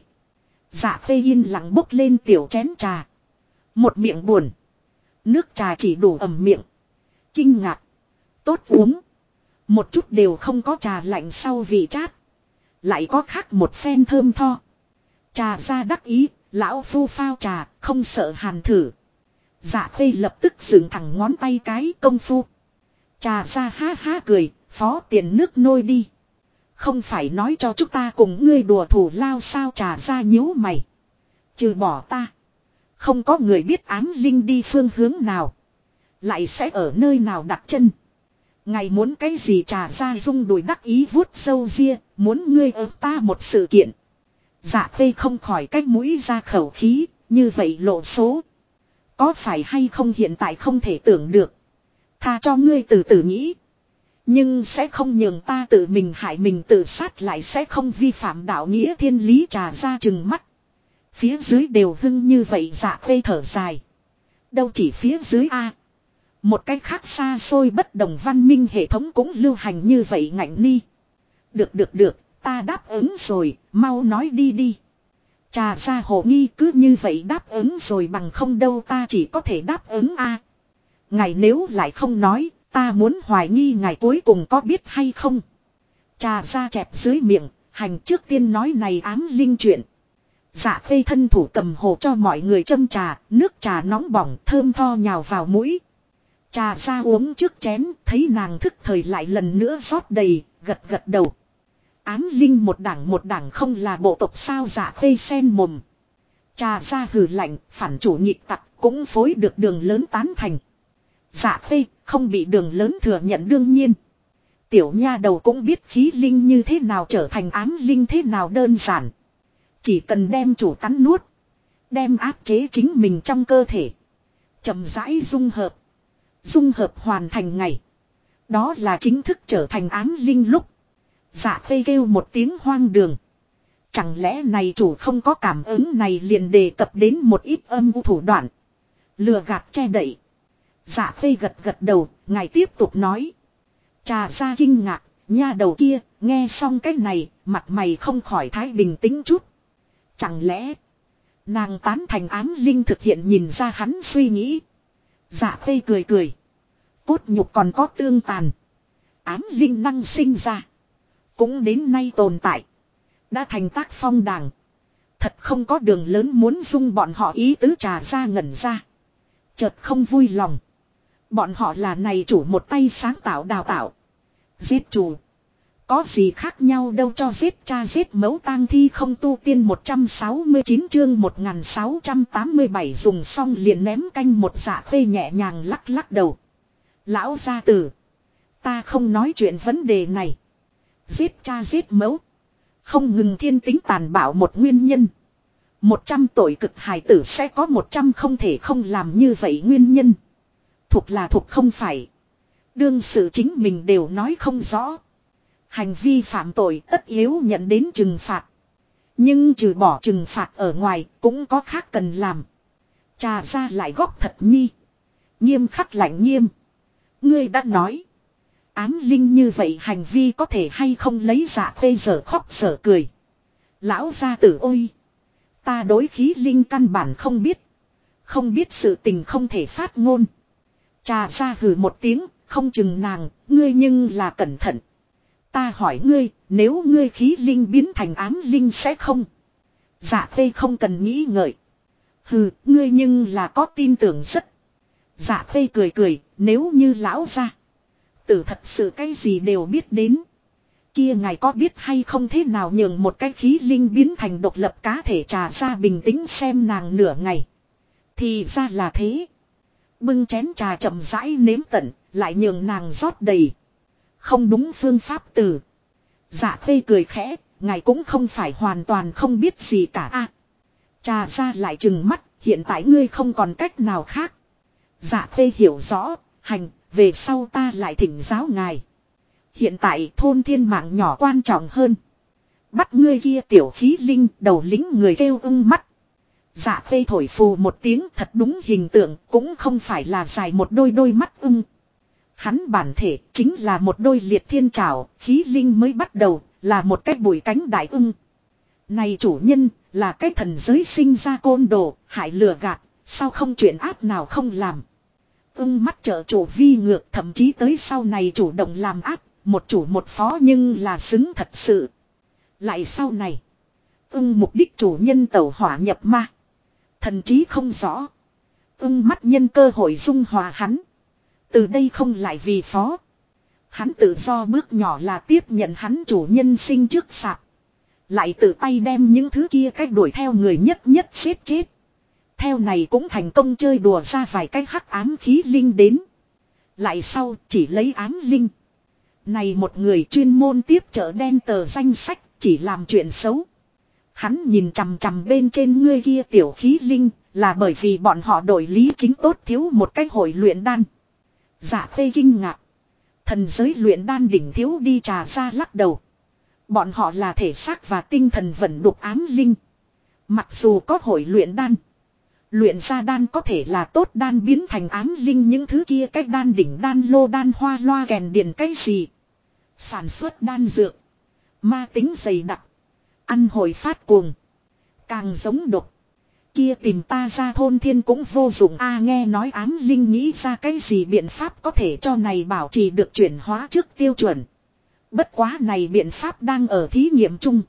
Dạ Khê yên lặng bốc lên tiểu chén trà. Một miệng buồn. Nước trà chỉ đủ ẩm miệng. Kinh ngạc. Tốt uống. Một chút đều không có trà lạnh sau vị chát. Lại có khác một phen thơm tho. Trà ra đắc ý. Lão phu phao trà, không sợ hàn thử. Dạ Khê lập tức dựng thẳng ngón tay cái công phu. Trà ra ha cười, phó tiền nước nôi đi. Không phải nói cho chúng ta cùng ngươi đùa thủ lao sao. Trà ra nhíu mày. Trừ bỏ ta. Không có người biết ám linh đi phương hướng nào. Lại sẽ ở nơi nào đặt chân. Ngài muốn cái gì. Trà ra rung đùi đắc ý vuốt râu ria. Muốn ngươi ở ta một sự kiện. Dạ Khê không khỏi cách mũi ra khẩu khí. Như vậy lộ số. Có phải hay không hiện tại không thể tưởng được. Tha cho ngươi từ từ nghĩ. Nhưng sẽ không nhường ta tự mình hại mình tự sát lại sẽ không vi phạm đạo nghĩa thiên lý. Trà ra chừng mắt. Phía dưới đều hưng như vậy. Dạ Khê thở dài. Đâu chỉ phía dưới a. Một cách khác xa xôi bất đồng văn minh hệ thống cũng lưu hành như vậy ngạnh ni. Được. Ta đáp ứng rồi. Mau nói đi. Trà ra hồ nghi cứ như vậy đáp ứng rồi bằng không đâu ta chỉ có thể đáp ứng Ngài nếu lại không nói. Ta muốn hoài nghi ngài cuối cùng có biết hay không. Trà ra chẹp dưới miệng. Hành trước tiên nói này ám linh chuyện. Dạ Khê thân thủ cầm hồ cho mọi người châm trà. Nước trà nóng bỏng thơm tho nhào vào mũi. Trà ra uống trước chén. Thấy nàng thức thời lại lần nữa rót đầy. Gật đầu. Ám linh một đảng không là bộ tộc sao. Dạ Khê sen mồm. Trà ra hừ lạnh. Phản chủ nhị tặc cũng phối được đường lớn tán thành. Dạ Khê không bị đường lớn thừa nhận đương nhiên. Tiểu nha đầu cũng biết khí linh như thế nào trở thành ám linh thế nào đơn giản. Chỉ cần đem chủ cắn nuốt. Đem áp chế chính mình trong cơ thể. Chậm rãi dung hợp. Dung hợp hoàn thành ngày. Đó là chính thức trở thành ám linh lúc. Dạ Khê kêu một tiếng hoang đường. Chẳng lẽ này chủ không có cảm ứng này liền đề cập đến một ít âm u thủ đoạn. Lừa gạt che đậy. Dạ Khê gật đầu, ngài tiếp tục nói. Trà ra kinh ngạc, Nha đầu kia, nghe xong cái này, mặt mày không khỏi thái bình tĩnh chút. Chẳng lẽ, nàng tán thành ám linh thực hiện nhìn ra hắn suy nghĩ. Dạ khê cười cười. Cốt nhục còn có tương tàn. Ám linh năng sinh ra. Cũng đến nay tồn tại. Đã thành tác phong đảng. Thật không có đường lớn muốn dung bọn họ ý tứ trà ra ngẩn ra. Chợt không vui lòng. Bọn họ là này chủ một tay sáng tạo đào tạo. Giết chủ. Có gì khác nhau đâu cho giết cha giết mẫu tang thi không tu tiên 169 chương 1687 dùng xong liền ném canh một dạ khê nhẹ nhàng lắc lắc đầu. Lão gia tử. Ta không nói chuyện vấn đề này. Giết cha giết mẫu. Không ngừng thiên tính tàn bạo một nguyên nhân. 100 tội cực hài tử sẽ có 100 không thể không làm như vậy nguyên nhân. Thuộc là thuộc không phải. Đương sự chính mình đều nói không rõ. Hành vi phạm tội tất yếu nhận đến trừng phạt. Nhưng trừ bỏ trừng phạt ở ngoài cũng có khác cần làm. Trà ra lại góc thật nhi. Nghiêm khắc lạnh nghiêm. Ngươi đã nói. Ám linh như vậy hành vi có thể hay không lấy dạ khê giờ khóc giờ cười. Lão gia tử ôi. Ta đối khí linh căn bản không biết. Không biết sự tình không thể phát ngôn. Trà ra hừ một tiếng. Không chừng nàng. Ngươi nhưng là cẩn thận. Ta hỏi ngươi. Nếu ngươi khí linh biến thành ám linh sẽ không. Dạ khê không cần nghĩ ngợi. Hừ. Ngươi nhưng là có tin tưởng rất. Dạ khê cười cười. Nếu như lão gia tử thật sự cái gì đều biết đến. Kia ngài có biết hay không thế nào nhường một cái khí linh biến thành độc lập cá thể trà ra bình tĩnh xem nàng nửa ngày. Thì ra là thế. Bưng chén trà chậm rãi nếm tận, lại nhường nàng rót đầy. Không đúng phương pháp từ. Dạ khê cười khẽ, ngài cũng không phải hoàn toàn không biết gì cả a. Trà ra lại trừng mắt, hiện tại ngươi không còn cách nào khác. Dạ khê hiểu rõ, hành. Về sau ta lại thỉnh giáo ngài. Hiện tại thôn thiên mạng nhỏ quan trọng hơn. Bắt ngươi kia tiểu khí linh đầu lính người kêu ưng mắt. Dạ khê thổi phù một tiếng thật đúng hình tượng cũng không phải là dài một đôi mắt ưng. Hắn bản thể chính là một đôi liệt thiên trảo, khí linh mới bắt đầu là một cái bùi cánh đại ưng. Này chủ nhân là cái thần giới sinh ra côn đồ, hại lừa gạt, sao không chuyện ác nào không làm. Ưng mắt trợ chủ vi ngược thậm chí tới sau này chủ động làm ác, một chủ một phó nhưng là xứng thật sự. Lại sau này, ưng mục đích chủ nhân tẩu hỏa nhập ma. Thần trí không rõ. Ưng mắt nhân cơ hội dung hòa hắn. Từ đây không lại vì phó. Hắn tự do bước nhỏ là tiếp nhận hắn chủ nhân sinh trước sạp. Lại tự tay đem những thứ kia cách đuổi theo người nhất nhất xếp chết. Theo này cũng thành công chơi đùa ra vài cái hắc ám khí linh đến. Lại sau chỉ lấy ám linh. Này một người chuyên môn tiếp trợ đen tờ danh sách chỉ làm chuyện xấu. Hắn nhìn chằm chằm bên trên ngươi kia tiểu khí linh là bởi vì bọn họ đổi lý chính tốt thiếu một cái hội luyện đan. Dạ khê kinh ngạc. Thần giới luyện đan đỉnh thiếu đi trà ra lắc đầu. Bọn họ là thể xác và tinh thần vẫn đục ám linh. Mặc dù có hội luyện đan. Luyện ra đan có thể là tốt đan biến thành ám linh những thứ kia cách đan đỉnh đan lô đan hoa loa kèn điện cái gì. Sản xuất đan dược. Ma tính dày đặc. Ăn hồi phát cuồng. Càng giống độc. Kia tìm ta ra thôn thiên cũng vô dụng a nghe nói ám linh nghĩ ra cái gì biện pháp có thể cho này bảo trì được chuyển hóa trước tiêu chuẩn. Bất quá này biện pháp đang ở thí nghiệm chung.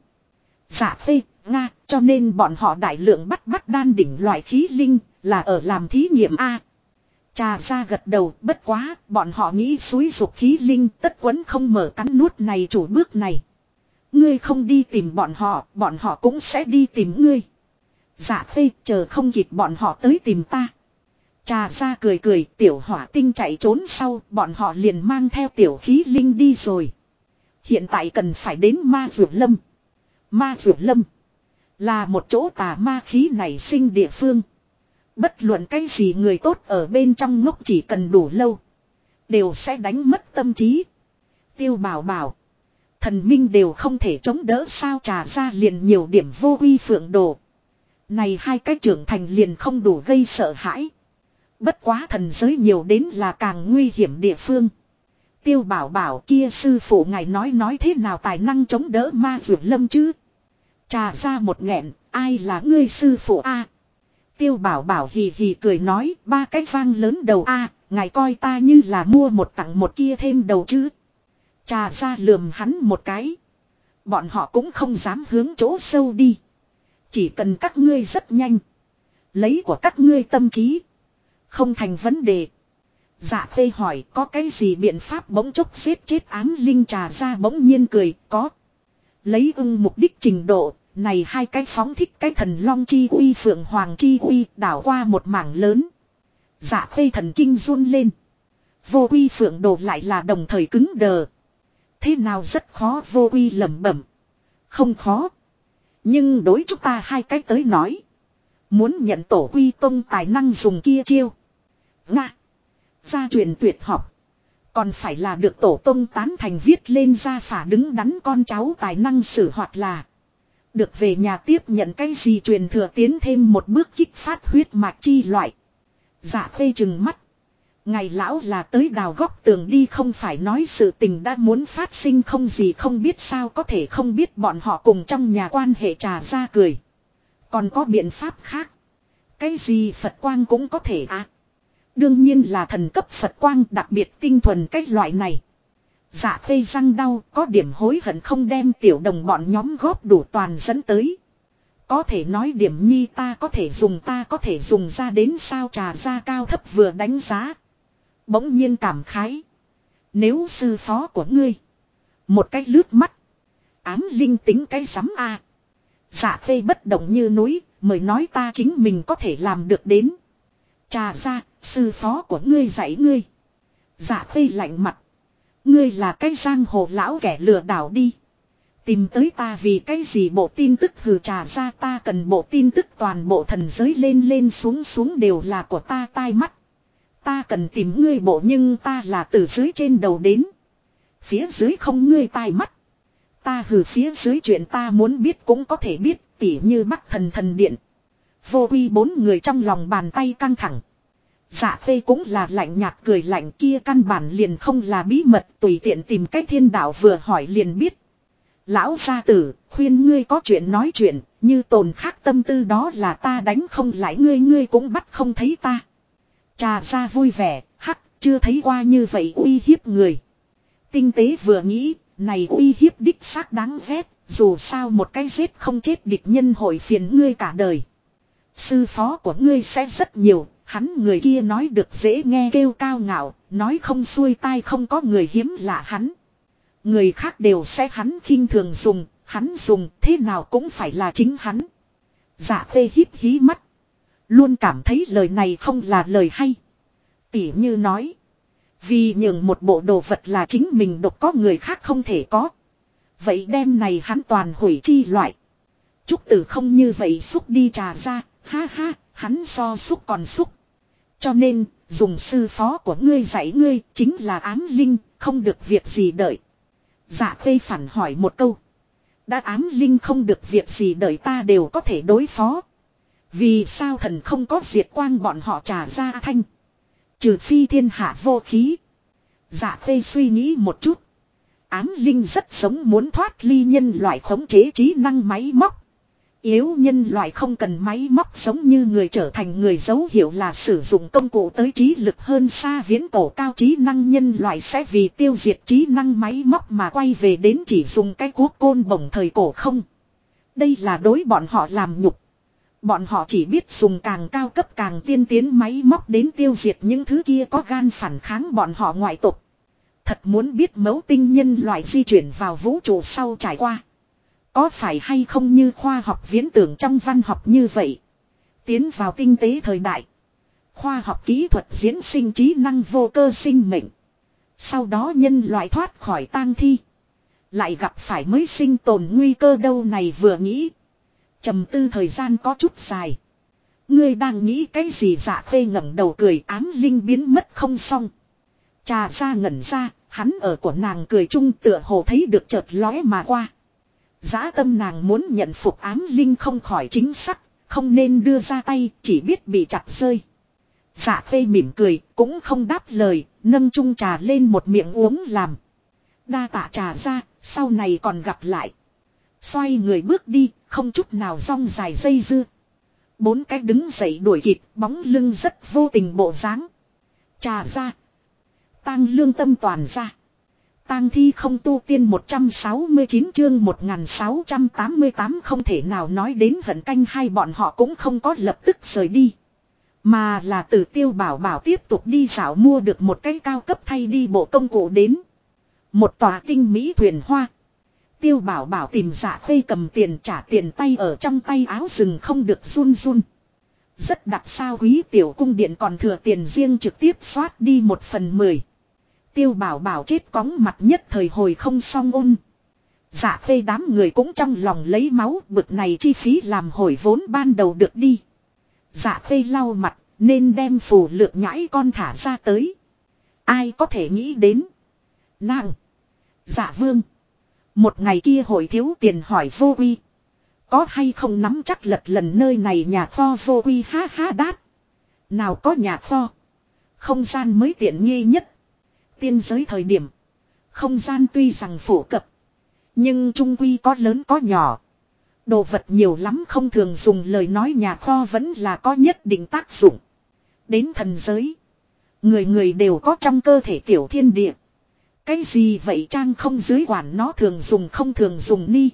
Dạ phê, Nga, cho nên bọn họ đại lượng bắt đan đỉnh loại khí linh, là ở làm thí nghiệm A. Trà ra gật đầu, bất quá, bọn họ nghĩ xúi dục khí linh tất quấn không mở cắn nuốt này chủ bước này. Ngươi không đi tìm bọn họ cũng sẽ đi tìm ngươi. Dạ phê, chờ không kịp bọn họ tới tìm ta. Trà ra cười cười, tiểu hỏa tinh chạy trốn sau, bọn họ liền mang theo tiểu khí linh đi rồi. Hiện tại cần phải đến ma dược lâm. Ma dược lâm là một chỗ tà ma khí nảy sinh địa phương. Bất luận cái gì người tốt ở bên trong ngốc chỉ cần đủ lâu, đều sẽ đánh mất tâm trí. Tiêu bảo bảo, thần minh đều không thể chống đỡ sao trà ra liền nhiều điểm vô uy phượng đồ. Này hai cái trưởng thành liền không đủ gây sợ hãi. Bất quá thần giới nhiều đến là càng nguy hiểm địa phương. Tiêu Bảo bảo kia sư phụ ngài nói thế nào tài năng chống đỡ ma dược lâm chứ? Trà ra một nghẹn, ai là ngươi sư phụ a? Tiêu Bảo bảo hì hì cười nói, ba cái vang lớn đầu a, ngài coi ta như là mua một tặng một kia thêm đầu chứ? Trà ra lườm hắn một cái. Bọn họ cũng không dám hướng chỗ sâu đi. Chỉ cần các ngươi rất nhanh. Lấy của các ngươi tâm trí. Không thành vấn đề. Dạ Khê hỏi có cái gì biện pháp bỗng chốc giết chết ám linh. Trà ra bỗng nhiên cười, có. Lấy ưng mục đích trình độ, này hai cái phóng thích cái thần long chi uy phượng hoàng chi uy đảo qua một mảng lớn. Dạ Khê thần kinh run lên. Vô uy phượng đồ lại là đồng thời cứng đờ. Thế nào rất khó, vô uy lẩm bẩm. Không khó. Nhưng đối chúng ta hai cái tới nói. Muốn nhận tổ quy tông tài năng dùng kia chiêu. Nga. Gia truyền tuyệt học. Còn phải là được tổ tông tán thành viết lên gia phả đứng đắn con cháu tài năng sử hoặc là. Được về nhà tiếp nhận cái gì truyền thừa tiến thêm một bước kích phát huyết mạch chi loại. Dạ Khê trừng mắt. Ngày lão là tới đào góc tường đi, không phải nói sự tình đã muốn phát sinh không gì không biết, sao có thể không biết bọn họ cùng trong nhà quan hệ. Trà ra cười. Còn có biện pháp khác. Cái gì Phật quang cũng có thể à. Đương nhiên là thần cấp Phật quang, đặc biệt tinh thuần cái loại này. Dạ Khê răng đau, có điểm hối hận không đem tiểu đồng bọn nhóm góp đủ toàn dẫn tới. Có thể nói điểm nhi ta có thể dùng ra đến sao? Trà ra cao thấp vừa đánh giá. Bỗng nhiên cảm khái. Nếu sư phó của ngươi. Một cách lướt mắt. Ám linh tính cái sắm a. Dạ Khê bất động như núi. Mới nói ta chính mình có thể làm được đến. Trà ra, sư phó của ngươi dạy ngươi. Dạ Khê lạnh mặt. Ngươi là cái giang hồ lão kẻ lừa đảo đi. Tìm tới ta vì cái gì bộ tin tức? Hừ. Trà ra, ta cần bộ tin tức toàn bộ thần giới lên xuống đều là của ta tai mắt. Ta cần tìm ngươi bộ, nhưng ta là từ dưới trên đầu đến. Phía dưới không ngươi tai mắt. Ta hừ, phía dưới chuyện ta muốn biết cũng có thể biết, tỉ như Bắc thần điện. Vô uy bốn người trong lòng bàn tay căng thẳng. Dạ Khê cũng là lạnh nhạt cười lạnh, kia căn bản liền không là bí mật, tùy tiện tìm cách thiên đạo vừa hỏi liền biết. Lão gia tử, khuyên ngươi có chuyện nói chuyện, như tồn khác tâm tư đó là ta đánh không lại ngươi cũng bắt không thấy ta. Trà ra vui vẻ, hắc, chưa thấy qua như vậy uy hiếp người. Tinh tế vừa nghĩ, này uy hiếp đích xác đáng ghét, dù sao một cái giết không chết địch nhân hội phiền ngươi cả đời. Sư phó của ngươi sẽ rất nhiều, hắn người kia nói được dễ nghe kêu cao ngạo, nói không xuôi tai không có người hiếm lạ hắn. Người khác đều sẽ hắn khinh thường dùng, hắn dùng thế nào cũng phải là chính hắn. Dạ Khê híp hí mắt. Luôn cảm thấy lời này không là lời hay. Tỉ như nói. Vì nhường một bộ đồ vật là chính mình độc có người khác không thể có. Vậy đem này hắn toàn hủy chi loại. Trúc Tử không như vậy xúc đi. Trà ra. Ha ha, hắn so xúc còn xúc. Cho nên, dùng sư phó của ngươi dạy ngươi chính là ám linh, không được việc gì đợi. Dạ Khê phản hỏi một câu. Đã ám linh không được việc gì đợi ta đều có thể đối phó. Vì sao thần không có diệt quang bọn họ? Trà ra thanh. Trừ phi thiên hạ vô khí. Dạ Khê suy nghĩ một chút. Ám linh rất sống muốn thoát ly nhân loại khống chế trí năng máy móc. Yếu nhân loại không cần máy móc, giống như người trở thành người dấu hiệu là sử dụng công cụ tới trí lực hơn xa viễn cổ cao trí năng nhân loại sẽ vì tiêu diệt trí năng máy móc mà quay về đến chỉ dùng cái cuốc côn bổng thời cổ không. Đây là đối bọn họ làm nhục. Bọn họ chỉ biết dùng càng cao cấp càng tiên tiến máy móc đến tiêu diệt những thứ kia có gan phản kháng bọn họ ngoại tộc. Thật muốn biết mẫu tinh nhân loại di chuyển vào vũ trụ sau trải qua. Có phải hay không như khoa học viễn tưởng trong văn học như vậy. Tiến vào tinh tế thời đại. Khoa học kỹ thuật diễn sinh trí năng vô cơ sinh mệnh. Sau đó nhân loại thoát khỏi tang thi. Lại gặp phải mới sinh tồn nguy cơ đâu này vừa nghĩ. Trầm tư thời gian có chút dài. Ngươi đang nghĩ cái gì? Dạ Khê ngẩng đầu cười, ám linh biến mất không xong. Trà ra ngẩn ra, hắn ở của nàng cười chung tựa hồ thấy được chợt lóe mà qua. Dã tâm nàng muốn nhận phục ám linh không khỏi chính xác, không nên đưa ra tay, chỉ biết bị chặt rơi. Dạ Khê mỉm cười, cũng không đáp lời, nâng chung trà lên một miệng uống làm. Đa tạ trà ra, sau này còn gặp lại. Xoay người bước đi, không chút nào rong dài dây dưa. Bốn cái đứng dậy đuổi kịp, bóng lưng rất vô tình bộ dáng. Trà ra. Tang lương tâm toàn ra. Tang thi không tu tiên 169 chương 1688 không thể nào nói đến hận canh hai bọn họ cũng không có lập tức rời đi. Mà là từ Tiêu Bảo Bảo tiếp tục đi dạo mua được một cái cao cấp thay đi bộ công cụ đến. Một tòa tinh mỹ thuyền hoa. Tiêu Bảo Bảo tìm Dạ Khê cầm tiền trả tiền tay ở trong tay áo rừng không được run run. Rất đặc sao quý tiểu cung điện còn thừa tiền riêng trực tiếp xoát đi 1/10. Tiêu Bảo Bảo chết cóng mặt nhất thời hồi không xong ôn. Dạ Khê đám người cũng trong lòng lấy máu bực này chi phí làm hồi vốn ban đầu được đi. Dạ Khê lau mặt nên đem phù lược nhãi con thả ra tới. Ai có thể nghĩ đến. Nàng. Dạ Vương. Một ngày kia hội thiếu tiền hỏi Vô Uy. Có hay không nắm chắc lật lần nơi này nhà kho Vô Uy ha ha đát. Nào có nhà kho. Không gian mới tiện nghi nhất. Tiên giới thời điểm. Không gian tuy rằng phổ cập. Nhưng trung quy có lớn có nhỏ. Đồ vật nhiều lắm không thường dùng lời nói nhà kho vẫn là có nhất định tác dụng. Đến thần giới. Người người đều có trong cơ thể tiểu thiên địa. Cái gì vậy trang không dưới quản nó thường dùng không thường dùng ni.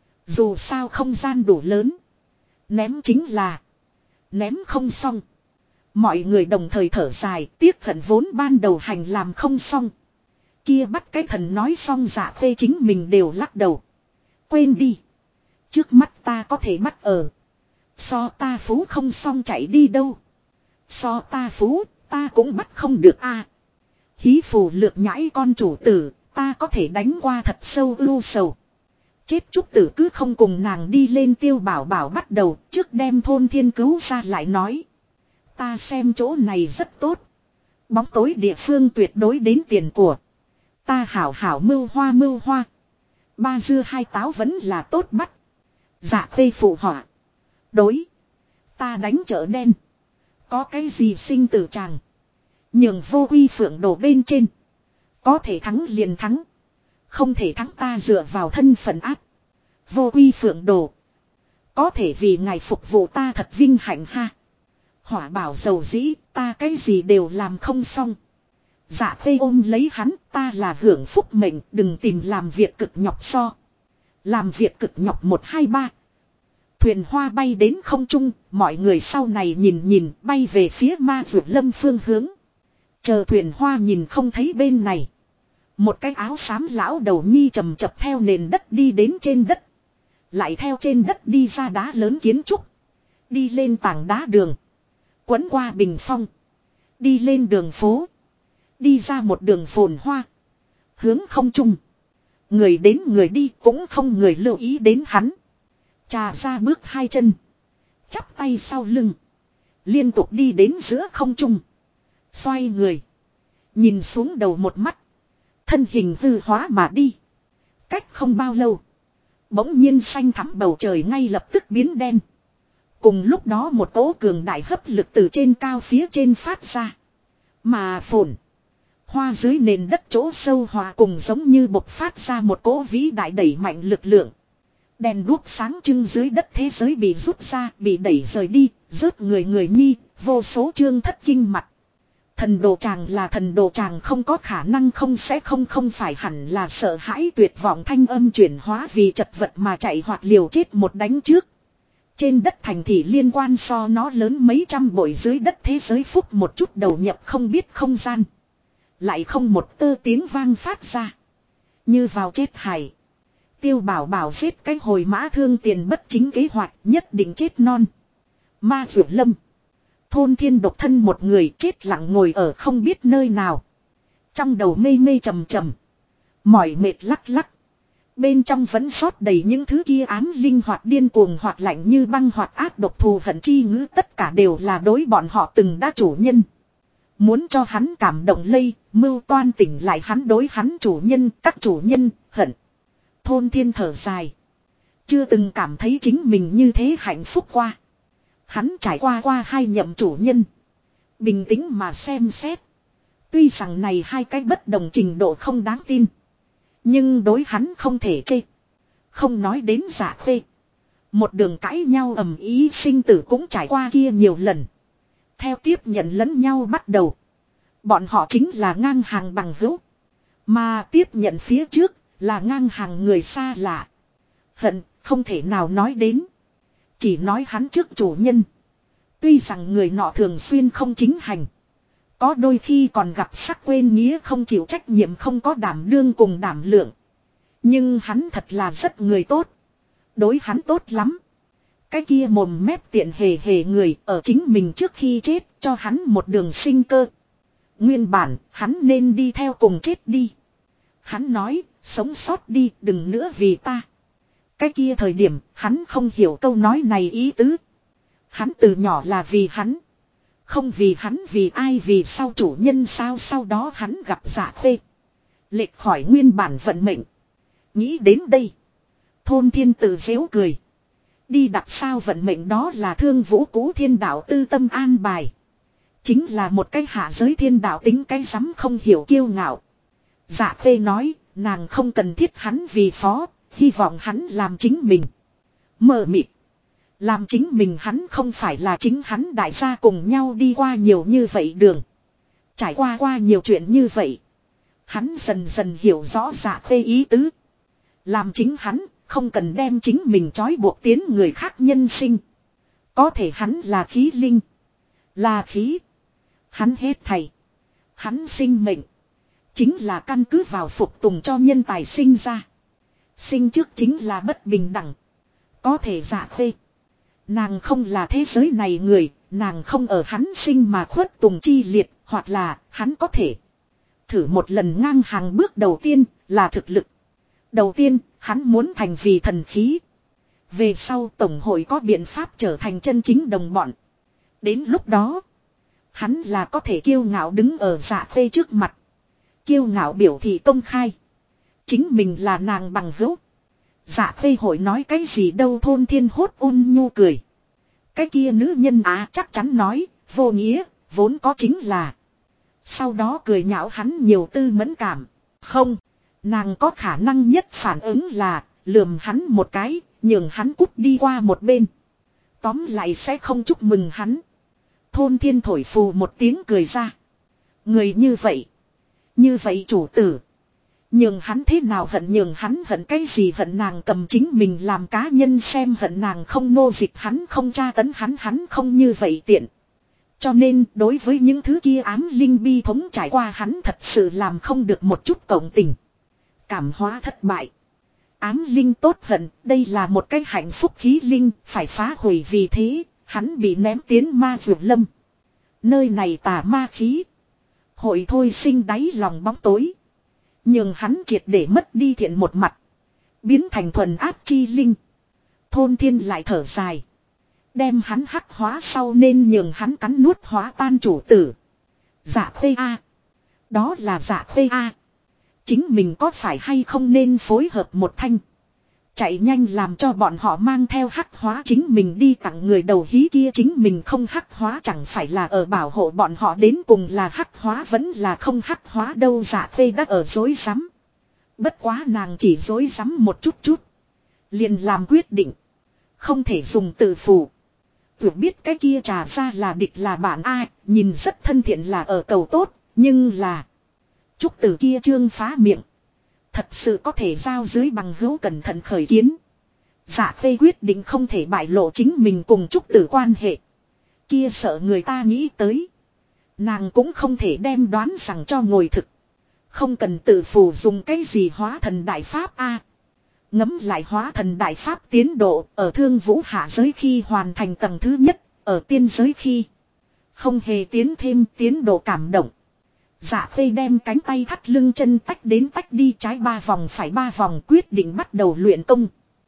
Dù sao không gian đủ lớn. Ném chính là. Ném không xong. Mọi người đồng thời thở dài tiếc hận vốn ban đầu hành làm không xong. Kia bắt cái thần nói xong Dạ Khê chính mình đều lắc đầu. Quên đi. Trước mắt ta có thể bắt ở. So ta phú không xong chạy đi đâu. So ta phú ta cũng bắt không được a. Hí phù lược nhãi con chủ tử, ta có thể đánh qua thật sâu ưu sầu. Chết trúc tử cứ không cùng nàng đi lên Tiêu Bảo Bảo bắt đầu, trước đem thôn thiên cứu ra lại nói. Ta xem chỗ này rất tốt. Bóng tối địa phương tuyệt đối đến tiền của. Ta hảo hảo mưu hoa. Ba dưa hai táo vẫn là tốt bắt. Dạ Khê phụ họa. Đối. Ta đánh chợ đen. Có cái gì sinh tử chàng. Nhường Vô Uy phượng đồ bên trên. Có thể thắng liền thắng. Không thể thắng ta dựa vào thân phận áp. Vô Uy phượng đồ. Có thể vì ngài phục vụ ta thật vinh hạnh ha. Hỏa bảo dầu dĩ ta cái gì đều làm không xong. Dạ Khê ôm lấy hắn ta là hưởng phúc mệnh đừng tìm làm việc cực nhọc so. Làm việc cực nhọc 1 2 3. Thuyền hoa bay đến không trung, mọi người sau này nhìn bay về phía Ma Dược Lâm phương hướng. Chờ thuyền hoa nhìn không thấy bên này. Một cái áo xám lão đầu nhi chầm chập theo nền đất đi đến trên đất. Lại theo trên đất đi ra đá lớn kiến trúc. Đi lên tảng đá đường. Quấn qua bình phong. Đi lên đường phố. Đi ra một đường phồn hoa. Hướng không trung. Người đến người đi cũng không người lưu ý đến hắn. Trà ra bước 2 chân. Chắp tay sau lưng. Liên tục đi đến giữa không trung. Xoay người. Nhìn xuống đầu một mắt. Thân hình hư hóa mà đi. Cách không bao lâu. Bỗng nhiên xanh thẳm bầu trời ngay lập tức biến đen. Cùng lúc đó một cỗ cường đại hấp lực từ trên cao phía trên phát ra. Mà phồn. Hoa dưới nền đất chỗ sâu hòa cùng giống như bộc phát ra một cỗ vĩ đại đẩy mạnh lực lượng. Đèn đuốc sáng trưng dưới đất thế giới bị rút ra, bị đẩy rời đi, rớt người nhi, vô số chương thất kinh mặt. Thần đồ tràng là thần đồ tràng không có khả năng không phải hẳn là sợ hãi tuyệt vọng thanh âm chuyển hóa vì chật vật mà chạy hoặc liều chết một đánh trước. Trên đất thành thị liên quan so nó lớn mấy trăm bội dưới đất thế giới phúc một chút đầu nhập không biết không gian. Lại không một tơ tiếng vang phát ra. Như vào chết hải. Tiêu Bảo Bảo giết cái hồi mã thương tiền bất chính kế hoạch nhất định chết non. Ma Dược Lâm. Thôn thiên độc thân một người chết lặng ngồi ở không biết nơi nào. Trong đầu mê mê trầm trầm. Mỏi mệt lắc lắc. Bên trong vẫn sót đầy những thứ kia ám linh hoạt điên cuồng hoạt lạnh như băng hoạt ác độc thù hận chi ngữ tất cả đều là đối bọn họ từng đã chủ nhân. Muốn cho hắn cảm động lây, mưu toan tỉnh lại hắn đối hắn chủ nhân, các chủ nhân, hận. Thôn thiên thở dài. Chưa từng cảm thấy chính mình như thế hạnh phúc qua. Hắn trải qua 2 nhậm chủ nhân. Bình tĩnh mà xem xét. Tuy rằng này hai cái bất đồng trình độ không đáng tin. Nhưng đối hắn không thể chê. Không nói đến Dạ Khê. Một đường cãi nhau ầm ĩ sinh tử cũng trải qua kia nhiều lần. Theo tiếp nhận lẫn nhau bắt đầu. Bọn họ chính là ngang hàng bằng hữu. Mà tiếp nhận phía trước là ngang hàng người xa lạ. Hận không thể nào nói đến. Chỉ nói hắn trước chủ nhân. Tuy rằng người nọ thường xuyên không chính hành. Có đôi khi còn gặp sắc quên nghĩa không chịu trách nhiệm không có đảm đương cùng đảm lượng. Nhưng hắn thật là rất người tốt. Đối hắn tốt lắm. Cái kia mồm mép tiện hề hề người ở chính mình trước khi chết cho hắn một đường sinh cơ. Nguyên bản hắn nên đi theo cùng chết đi. Hắn nói sống sót đi đừng nữa vì ta. Cái kia thời điểm hắn không hiểu câu nói này ý tứ. Hắn từ nhỏ là vì hắn. Không vì hắn vì ai vì sau chủ nhân sao sau đó hắn gặp Dạ Khê. Lệch khỏi nguyên bản vận mệnh. Nghĩ đến đây. Thôn Thiên tự giễu cười. Đi đặt sao vận mệnh đó là Thương Vũ Cú Thiên Đạo tư tâm an bài. Chính là một cái hạ giới thiên đạo tính cái rắm không hiểu kiêu ngạo. Dạ Khê nói nàng không cần thiết hắn vì phó. Hy vọng hắn làm chính mình. Mờ mịt. Làm chính mình hắn không phải là chính hắn đại gia cùng nhau đi qua nhiều như vậy đường. Trải qua nhiều chuyện như vậy. Hắn dần dần hiểu rõ Dạ Khê ý tứ. Làm chính hắn không cần đem chính mình trói buộc tiến người khác nhân sinh. Có thể hắn là khí linh. Là khí. Hắn hết thầy. Hắn sinh mệnh. Chính là căn cứ vào phục tùng cho nhân tài sinh ra. Sinh trước chính là bất bình đẳng. Có thể Dạ Khê. Nàng không là thế giới này người. Nàng không ở hắn sinh mà khuất tùng chi liệt. Hoặc là hắn có thể. Thử một lần ngang hàng bước đầu tiên là thực lực. Đầu tiên hắn muốn thành vì thần khí. Về sau tổng hội có biện pháp trở thành chân chính đồng bọn. Đến lúc đó. Hắn là có thể kiêu ngạo đứng ở Dạ Khê trước mặt. Kiêu ngạo biểu thị công khai. Chính mình là nàng bằng hữu. Dạ Khê hội nói cái gì đâu Thôn Thiên hốt ôn nhu cười. Cái kia nữ nhân chắc chắn nói. Vô nghĩa vốn có chính là. Sau đó cười nhạo hắn nhiều tư mẫn cảm. Không. Nàng có khả năng nhất phản ứng là. Lườm hắn một cái. Nhường hắn cút đi qua một bên. Tóm lại sẽ không chúc mừng hắn. Thôn Thiên thổi phù một tiếng cười ra. Người như vậy. Như vậy chủ tử. Nhường hắn thế nào hận nhường hắn hận cái gì hận nàng cầm chính mình làm cá nhân xem hận nàng không nô dịch hắn không tra tấn hắn không như vậy tiện. Cho nên đối với những thứ kia ám linh bi thống trải qua hắn thật sự làm không được một chút cộng tình. Cảm hóa thất bại. Ám linh tốt hận đây là một cái hạnh phúc khí linh phải phá hủy vì thế hắn bị ném tiến ma dược lâm. Nơi này tà ma khí. Hội thôi sinh đáy lòng bóng tối. Nhưng hắn triệt để mất đi thiện một mặt. Biến thành thuần áp chi linh. Thôn Thiên lại thở dài. Đem hắn hắc hóa sau nên nhường hắn cắn nuốt hóa tan chủ tử. Dạ Khê A. Đó là Dạ Khê A. Chính mình có phải hay không nên phối hợp một thanh. Chạy nhanh làm cho bọn họ mang theo hắc hóa chính mình đi tặng người đầu hí kia chính mình không hắc hóa chẳng phải là ở bảo hộ bọn họ đến cùng là hắc hóa vẫn là không hắc hóa đâu Dạ Khê đã ở dối rắm. Bất quá nàng chỉ dối rắm một chút. Liền làm quyết định. Không thể dùng tự phù. Vượt biết cái kia trà ra là địch là bạn ai, nhìn rất thân thiện là ở cầu tốt, nhưng là. Trúc tử kia trương phá miệng. Thật sự có thể giao dưới bằng hữu cẩn thận khởi kiến. Dạ Khê quyết định không thể bại lộ chính mình cùng Trúc tử quan hệ. Kia sợ người ta nghĩ tới. Nàng cũng không thể đem đoán rằng cho ngồi thực. Không cần tự phù dùng cái gì hóa thần đại pháp a. Ngấm lại hóa thần đại pháp tiến độ ở Thương Vũ hạ giới khi hoàn thành tầng thứ nhất, ở tiên giới khi không hề tiến thêm tiến độ cảm động. Dạ Khê đem cánh tay thắt lưng chân tách đến tách đi trái 3 vòng phải 3 vòng quyết định bắt đầu luyện công.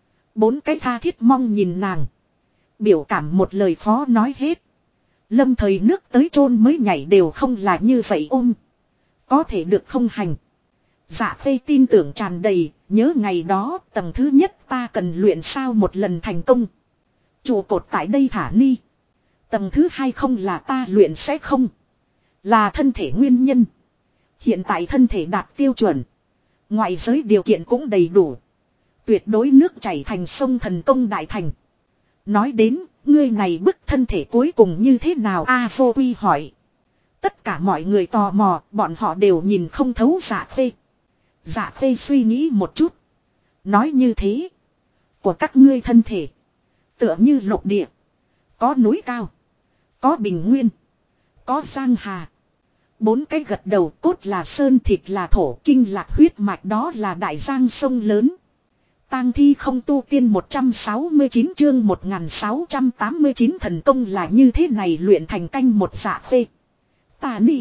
4 cái tha thiết mong nhìn nàng. Biểu cảm một lời khó nói hết. Lâm thời nước tới chôn mới nhảy đều không là như vậy ôm. Có thể được không hành. Dạ Khê tin tưởng tràn đầy, nhớ ngày đó tầng thứ nhất ta cần luyện sao một lần thành công. Trụ cột tại đây thả ni. Tầng thứ hai không là ta luyện sẽ không. Là thân thể nguyên nhân. Hiện tại thân thể đạt tiêu chuẩn. Ngoại giới điều kiện cũng đầy đủ. Tuyệt đối nước chảy thành sông thần công đại thành. Nói đến, ngươi này bức thân thể cuối cùng như thế nào A Vô Quy hỏi. Tất cả mọi người tò mò, bọn họ đều nhìn không thấu Dạ Khê. Dạ Khê suy nghĩ một chút. Nói như thế. Của các ngươi thân thể. Tựa như lục địa. Có núi cao. Có bình nguyên. Có giang hà. 4 cái gật đầu, cốt là sơn, thịt là thổ, kinh lạc huyết mạch, đó là đại giang sông lớn. Tang thi không tu tiên 169 chương 1689 thần công là như thế này luyện thành canh một. Dạ Khê. Tà Nị.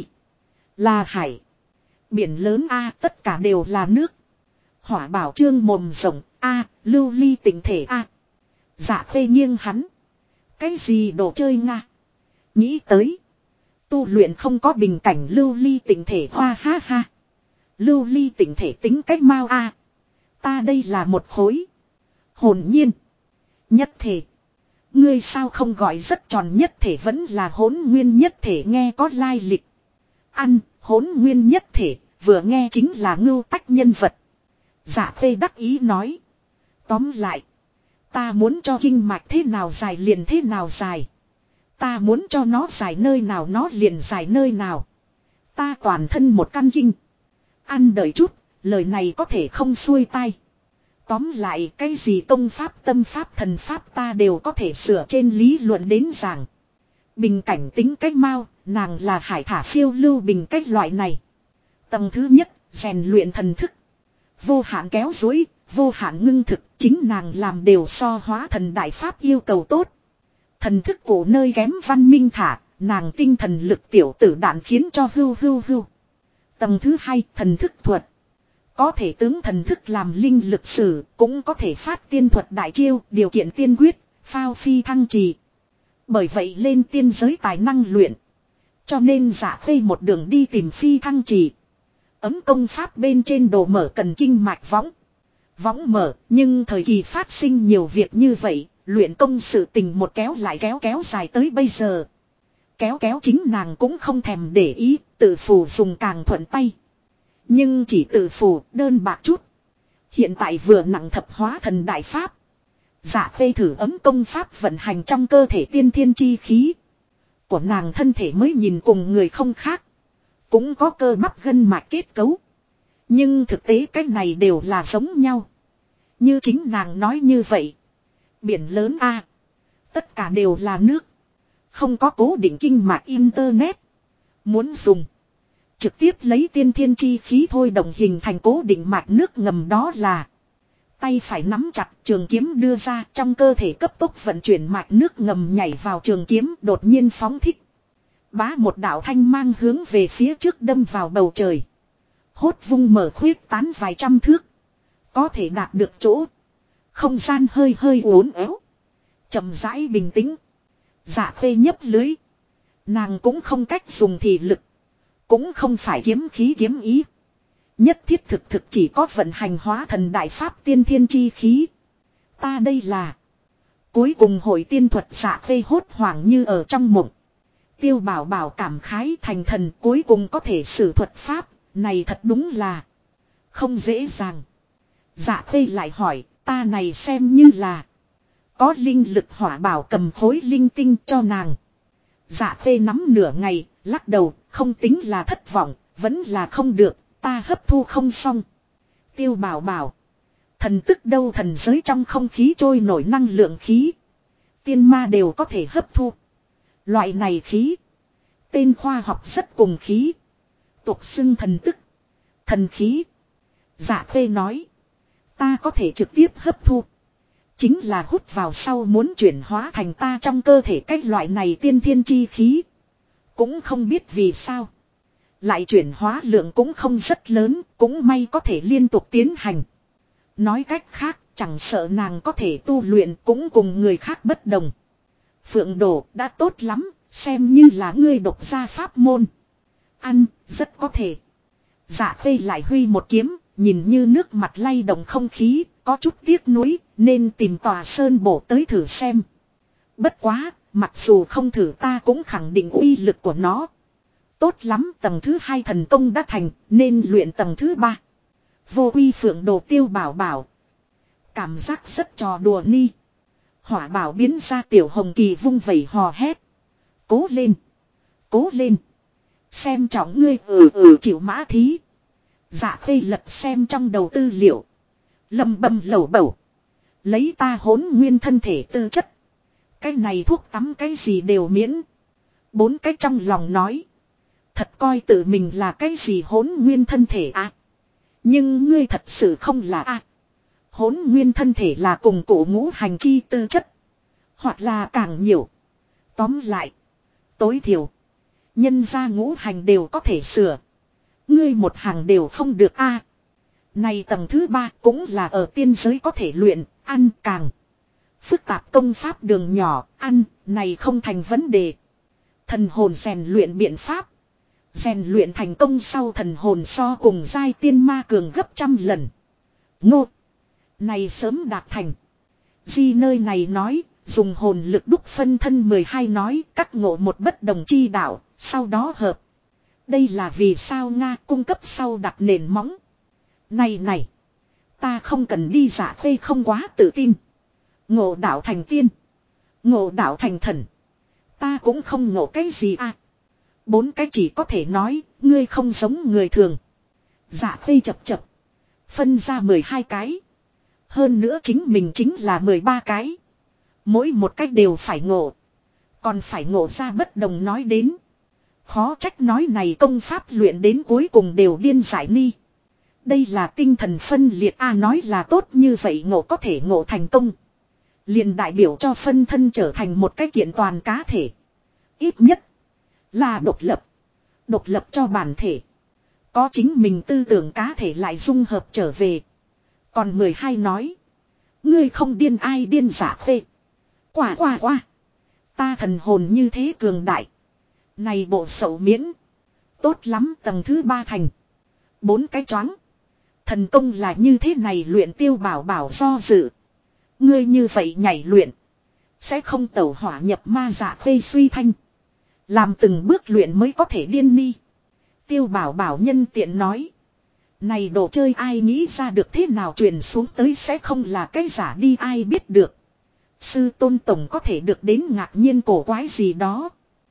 Là hải. Biển lớn A, tất cả đều là nước. Hỏa bảo trương mồm rộng A, lưu ly tịnh thể A. Dạ Khê nghiêng hắn. Cái gì đồ chơi Nga? Nghĩ tới. Tu luyện không có bình cảnh lưu ly tịnh thể, hoa ha ha. Lưu ly tịnh thể tính cách mau A. Ta đây là một khối. Hồn nhiên. Nhất thể. Ngươi sao không gọi rất tròn nhất thể, vẫn là hỗn nguyên nhất thể, nghe có lai lịch. Ăn, hỗn nguyên nhất thể, vừa nghe chính là ngưu tách nhân vật. Dạ Khê đắc ý nói. Tóm lại. Ta muốn cho kinh mạch thế nào dài liền thế nào dài. Ta muốn cho nó dài nơi nào nó liền dài nơi nào. Ta toàn thân một căn kinh. Ăn đợi chút, lời này có thể không xuôi tai. Tóm lại cái gì công pháp tâm pháp thần pháp ta đều có thể sửa trên lý luận đến giảng. Bình cảnh tính cách mau, nàng là hải thả phiêu lưu bình cách loại này. Tầng thứ nhất, rèn luyện thần thức. Vô hạn kéo duỗi, vô hạn ngưng thực, chính nàng làm đều so hóa thần đại pháp yêu cầu tốt. Thần thức cổ nơi kém văn minh thả, nàng tinh thần lực tiểu tử đạn khiến cho hưu hưu hưu. Tầng thứ hai, thần thức thuật. Có thể tướng thần thức làm linh lực sử, cũng có thể phát tiên thuật đại chiêu, điều kiện tiên quyết, phao phi thăng trì. Bởi vậy lên tiên giới tài năng luyện. Cho nên Dạ Khê một đường đi tìm phi thăng trì. Ấm công pháp bên trên đồ mở cần kinh mạch võng. Võng mở, nhưng thời kỳ phát sinh nhiều việc như vậy, luyện công sự tình một kéo lại kéo dài tới bây giờ. Kéo chính nàng cũng không thèm để ý, tự phù dùng càng thuận tay. Nhưng chỉ tự phù, đơn bạc chút. Hiện tại vừa nặng thập hóa thần đại pháp. Dạ Khê thử ấm công pháp vận hành trong cơ thể tiên thiên chi khí. Của nàng thân thể mới nhìn cùng người không khác. Cũng có cơ bắp gân mạch kết cấu. Nhưng thực tế cái này đều là giống nhau. Như chính nàng nói như vậy. Biển lớn A. Tất cả đều là nước. Không có cố định kinh mạch internet. Muốn dùng. Trực tiếp lấy tiên thiên chi khí thôi động hình thành cố định mạch nước ngầm, đó là. Tay phải nắm chặt trường kiếm đưa ra, trong cơ thể cấp tốc vận chuyển mạch nước ngầm nhảy vào trường kiếm, đột nhiên phóng thích. Bá một đạo thanh mang hướng về phía trước đâm vào bầu trời. Hốt vung mở khuyết tán vài trăm thước. Có thể đạt được chỗ. Không gian hơi hơi uốn éo. Chậm rãi bình tĩnh. Dạ Khê nhấp lưới. Nàng cũng không cách dùng thị lực. Cũng không phải kiếm khí kiếm ý. Nhất thiết thực chỉ có vận hành hóa thần đại pháp tiên thiên chi khí. Ta đây là. Cuối cùng hội tiên thuật. Dạ Khê hốt hoảng như ở trong mộng. Tiêu Bảo Bảo cảm khái thành thần cuối cùng có thể sử thuật pháp. Này thật đúng là không dễ dàng. Dạ Khê lại hỏi, ta này xem như là có linh lực hỏa bảo cầm khối linh tinh cho nàng. Dạ Khê nắm nửa ngày, lắc đầu, không tính là thất vọng, vẫn là không được, ta hấp thu không xong. Tiêu Bảo Bảo, thần tức đâu, thần giới trong không khí trôi nổi năng lượng khí. Tiên ma đều có thể hấp thu. Loại này khí, tên khoa học rất cùng khí. Tục xưng thần tức, thần khí. Dạ Khê nói, ta có thể trực tiếp hấp thu. Chính là hút vào sau muốn chuyển hóa thành ta trong cơ thể cách loại này tiên thiên chi khí. Cũng không biết vì sao. Lại chuyển hóa lượng cũng không rất lớn, cũng may có thể liên tục tiến hành. Nói cách khác, chẳng sợ nàng có thể tu luyện cũng cùng người khác bất đồng. Phượng Đồ đã tốt lắm, xem như là ngươi độc gia pháp môn. Ăn, rất có thể. Dạ Khê lại huy một kiếm, nhìn như nước mặt lay động không khí, có chút tiếc nuối, nên tìm tòa sơn bổ tới thử xem. Bất quá, mặc dù không thử ta cũng khẳng định uy lực của nó. Tốt lắm, tầng thứ 2 thần công đã thành, nên luyện tầng thứ 3. Vô Quy Phượng Đồ Tiêu Bảo Bảo. Cảm giác rất trò đùa ni. Hỏa Bảo biến ra tiểu hồng kỳ vung vẩy hò hét. Cố lên. Cố lên. Xem trọng ngươi chịu mã thí. Dạ Khê lật xem trong đầu tư liệu. Lầm bầm lẩu bẩu. Lấy ta hỗn nguyên thân thể tư chất. Cái này thuốc tắm cái gì đều miễn. 4 cái trong lòng nói. Thật coi tự mình là cái gì hỗn nguyên thân thể à. Nhưng ngươi thật sự không là à. Hỗn nguyên thân thể là cùng cổ ngũ hành chi tư chất. Hoặc là càng nhiều. Tóm lại. Tối thiểu. Nhân ra ngũ hành đều có thể sửa. Ngươi một hàng đều không được a. Này tầng thứ 3 cũng là ở tiên giới có thể luyện, ăn càng. Phức tạp công pháp đường nhỏ, ăn, này không thành vấn đề. Thần hồn rèn luyện biện pháp. Rèn luyện thành công sau thần hồn so cùng giai tiên ma cường gấp trăm lần. Ngô. Này sớm đạt thành. Di nơi này nói, dùng hồn lực đúc phân thân 12 nói các ngộ một bất đồng chi đạo, sau đó hợp. Đây là vì sao Nga cung cấp sau đặt nền móng. Này. Ta không cần đi giả phê không quá tự tin. Ngộ đạo thành tiên. Ngộ đạo thành thần. Ta cũng không ngộ cái gì à. 4 cái chỉ có thể nói, ngươi không giống người thường. Dạ phê chập. Phân ra 12 cái. Hơn nữa chính mình chính là 13 cái. Mỗi một cách đều phải ngộ. Còn phải ngộ ra bất đồng nói đến. Khó trách nói này công pháp luyện đến cuối cùng đều điên giải ni. Đây là tinh thần phân liệt a nói là tốt như vậy ngộ có thể ngộ thành công. Liền đại biểu cho phân thân trở thành một cái kiện toàn cá thể. Ít nhất là độc lập. Độc lập cho bản thể. Có chính mình tư tưởng cá thể lại dung hợp trở về. Còn 12 nói. Ngươi không điên ai điên giả phê. Quả. Ta thần hồn như thế cường đại. Này bộ sậu miễn. Tốt lắm tầng thứ 3 thành. 4 cái choáng. Thần công là như thế này luyện Tiêu Bảo Bảo do dự. Ngươi như vậy nhảy luyện. Sẽ không tẩu hỏa nhập ma dạ phê suy thanh. Làm từng bước luyện mới có thể điên ni. Tiêu Bảo Bảo nhân tiện nói. Này đồ chơi ai nghĩ ra được thế nào truyền xuống tới sẽ không là cái giả đi ai biết được. Sư tôn tổng có thể được đến ngạc nhiên cổ quái gì đó.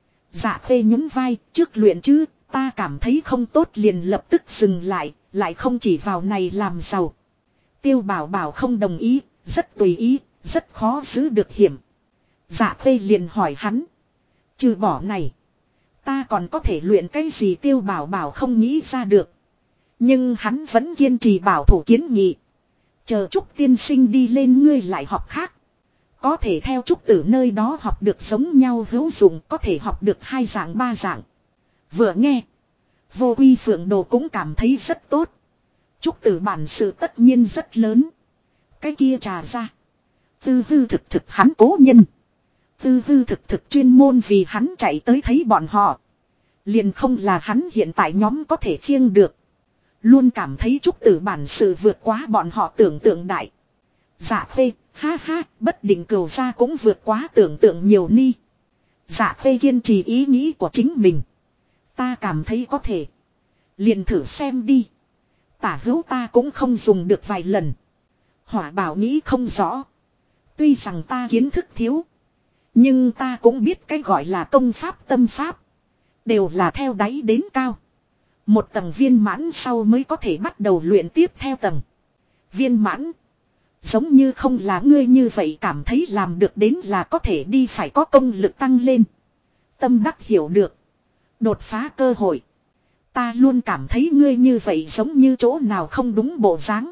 Dạ phê nhún vai trước luyện chứ ta cảm thấy không tốt liền lập tức dừng lại không chỉ vào này làm giàu. Tiêu Bảo Bảo không đồng ý, rất tùy ý, rất khó giữ được hiểm. Dạ phê liền hỏi hắn. Trừ bỏ này, ta còn có thể luyện cái gì Tiêu Bảo Bảo không nghĩ ra được. Nhưng hắn vẫn kiên trì bảo thủ kiến nghị. Chờ Trúc tiên sinh đi lên ngươi lại học khác. Có thể theo Trúc Tử nơi đó học được giống nhau hữu dụng, có thể học được 2 dạng 3 dạng. Vừa nghe, Vô Quy Phượng Đồ cũng cảm thấy rất tốt. Trúc Tử bản sự tất nhiên rất lớn. Cái kia trà ra. Tư hư thực hắn cố nhân. Tư hư thực chuyên môn vì hắn chạy tới thấy bọn họ. Liền không là hắn hiện tại nhóm có thể khiêng được. Luôn cảm thấy Trúc Tử bản sự vượt quá bọn họ tưởng tượng đại. Dạ phê, ha, bất định cửu ra cũng vượt quá tưởng tượng nhiều ni. Dạ phê kiên trì ý nghĩ của chính mình. Ta cảm thấy có thể. Liền thử xem đi. Tả hữu ta cũng không dùng được vài lần. Hỏa Bảo nghĩ không rõ. Tuy rằng ta kiến thức thiếu. Nhưng ta cũng biết cái gọi là công pháp tâm pháp. Đều là theo đáy đến cao. Một tầng viên mãn sau mới có thể bắt đầu luyện tiếp theo tầng. Viên mãn. Giống như không là ngươi như vậy cảm thấy làm được đến là có thể đi phải có công lực tăng lên. Tâm đắc hiểu được. Đột phá cơ hội. Ta luôn cảm thấy ngươi như vậy giống như chỗ nào không đúng bộ dáng.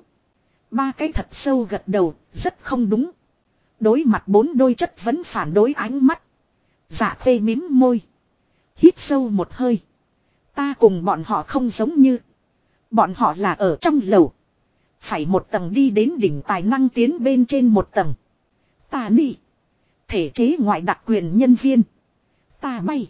3 cái thật sâu gật đầu, rất không đúng. Đối mặt 4 đôi chất vấn phản đối ánh mắt. Dạ phê mím môi. Hít sâu một hơi. Ta cùng bọn họ không giống như. Bọn họ là ở trong lầu. Phải một tầng đi đến đỉnh tài năng tiến bên trên một tầng. Ta đi. Thể chế ngoại đặc quyền nhân viên. Ta bay.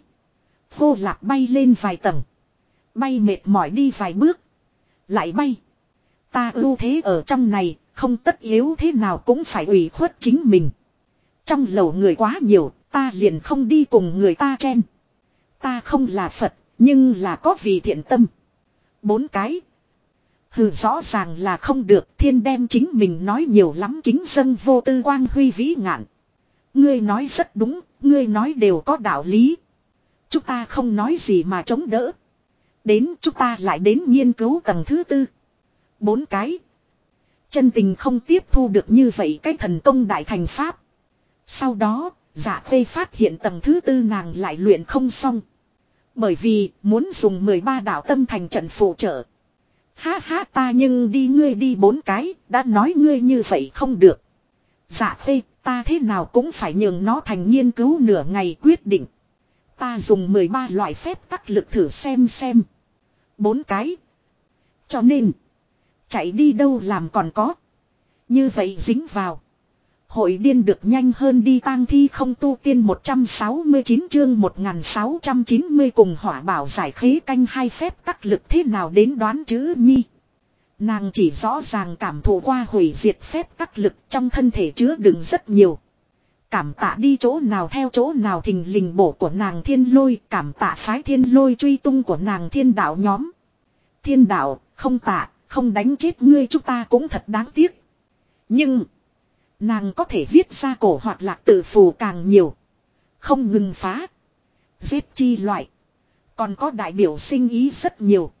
Hô lạc bay lên vài tầng. Bay mệt mỏi đi vài bước. Lại bay. Ta ưu thế ở trong này. Không tất yếu thế nào cũng phải ủy khuất chính mình. Trong lầu người quá nhiều. Ta liền không đi cùng người ta chen. Ta không là Phật. Nhưng là có vì thiện tâm. 4 cái. Hừ, rõ ràng là không được, thiên đem chính mình nói nhiều lắm, kính dâng vô tư quang huy vĩ ngạn. Ngươi nói rất đúng, ngươi nói đều có đạo lý. Chúng ta không nói gì mà chống đỡ. Đến chúng ta lại đến nghiên cứu tầng thứ 4. 4 cái. Chân tình không tiếp thu được như vậy cái thần công đại thành pháp. Sau đó, Dạ Khê phát hiện tầng thứ 4 nàng lại luyện không xong. Bởi vì muốn dùng 13 đạo tâm thành trận phụ trợ. Ha ha, ta nhưng đi, ngươi đi 4 cái, đã nói ngươi như vậy không được. Dạ Khê, ta thế nào cũng phải nhường nó thành nghiên cứu nửa ngày quyết định. Ta dùng 13 loại phép tắc lực thử xem. 4 cái. Cho nên, chạy đi đâu làm còn có. Như vậy dính vào. Hội điên được nhanh hơn đi, tang thi không tu tiên 169 chương 1690 cùng hỏa bảo giải khế canh hai phép tắc lực thế nào đến đoán chữ nhi. Nàng chỉ rõ ràng cảm thụ qua hủy diệt phép tắc lực trong thân thể chứa đựng rất nhiều. Cảm tạ đi chỗ nào theo chỗ nào thình lình bổ của nàng thiên lôi, cảm tạ phái thiên lôi truy tung của nàng thiên đạo nhóm. Thiên đạo, không tạ, không đánh chết ngươi chúng ta cũng thật đáng tiếc. Nhưng, nàng có thể viết ra cổ hoạt lạc tự phù càng nhiều. Không ngừng phá. Giết chi loại. Còn có đại biểu sinh ý rất nhiều.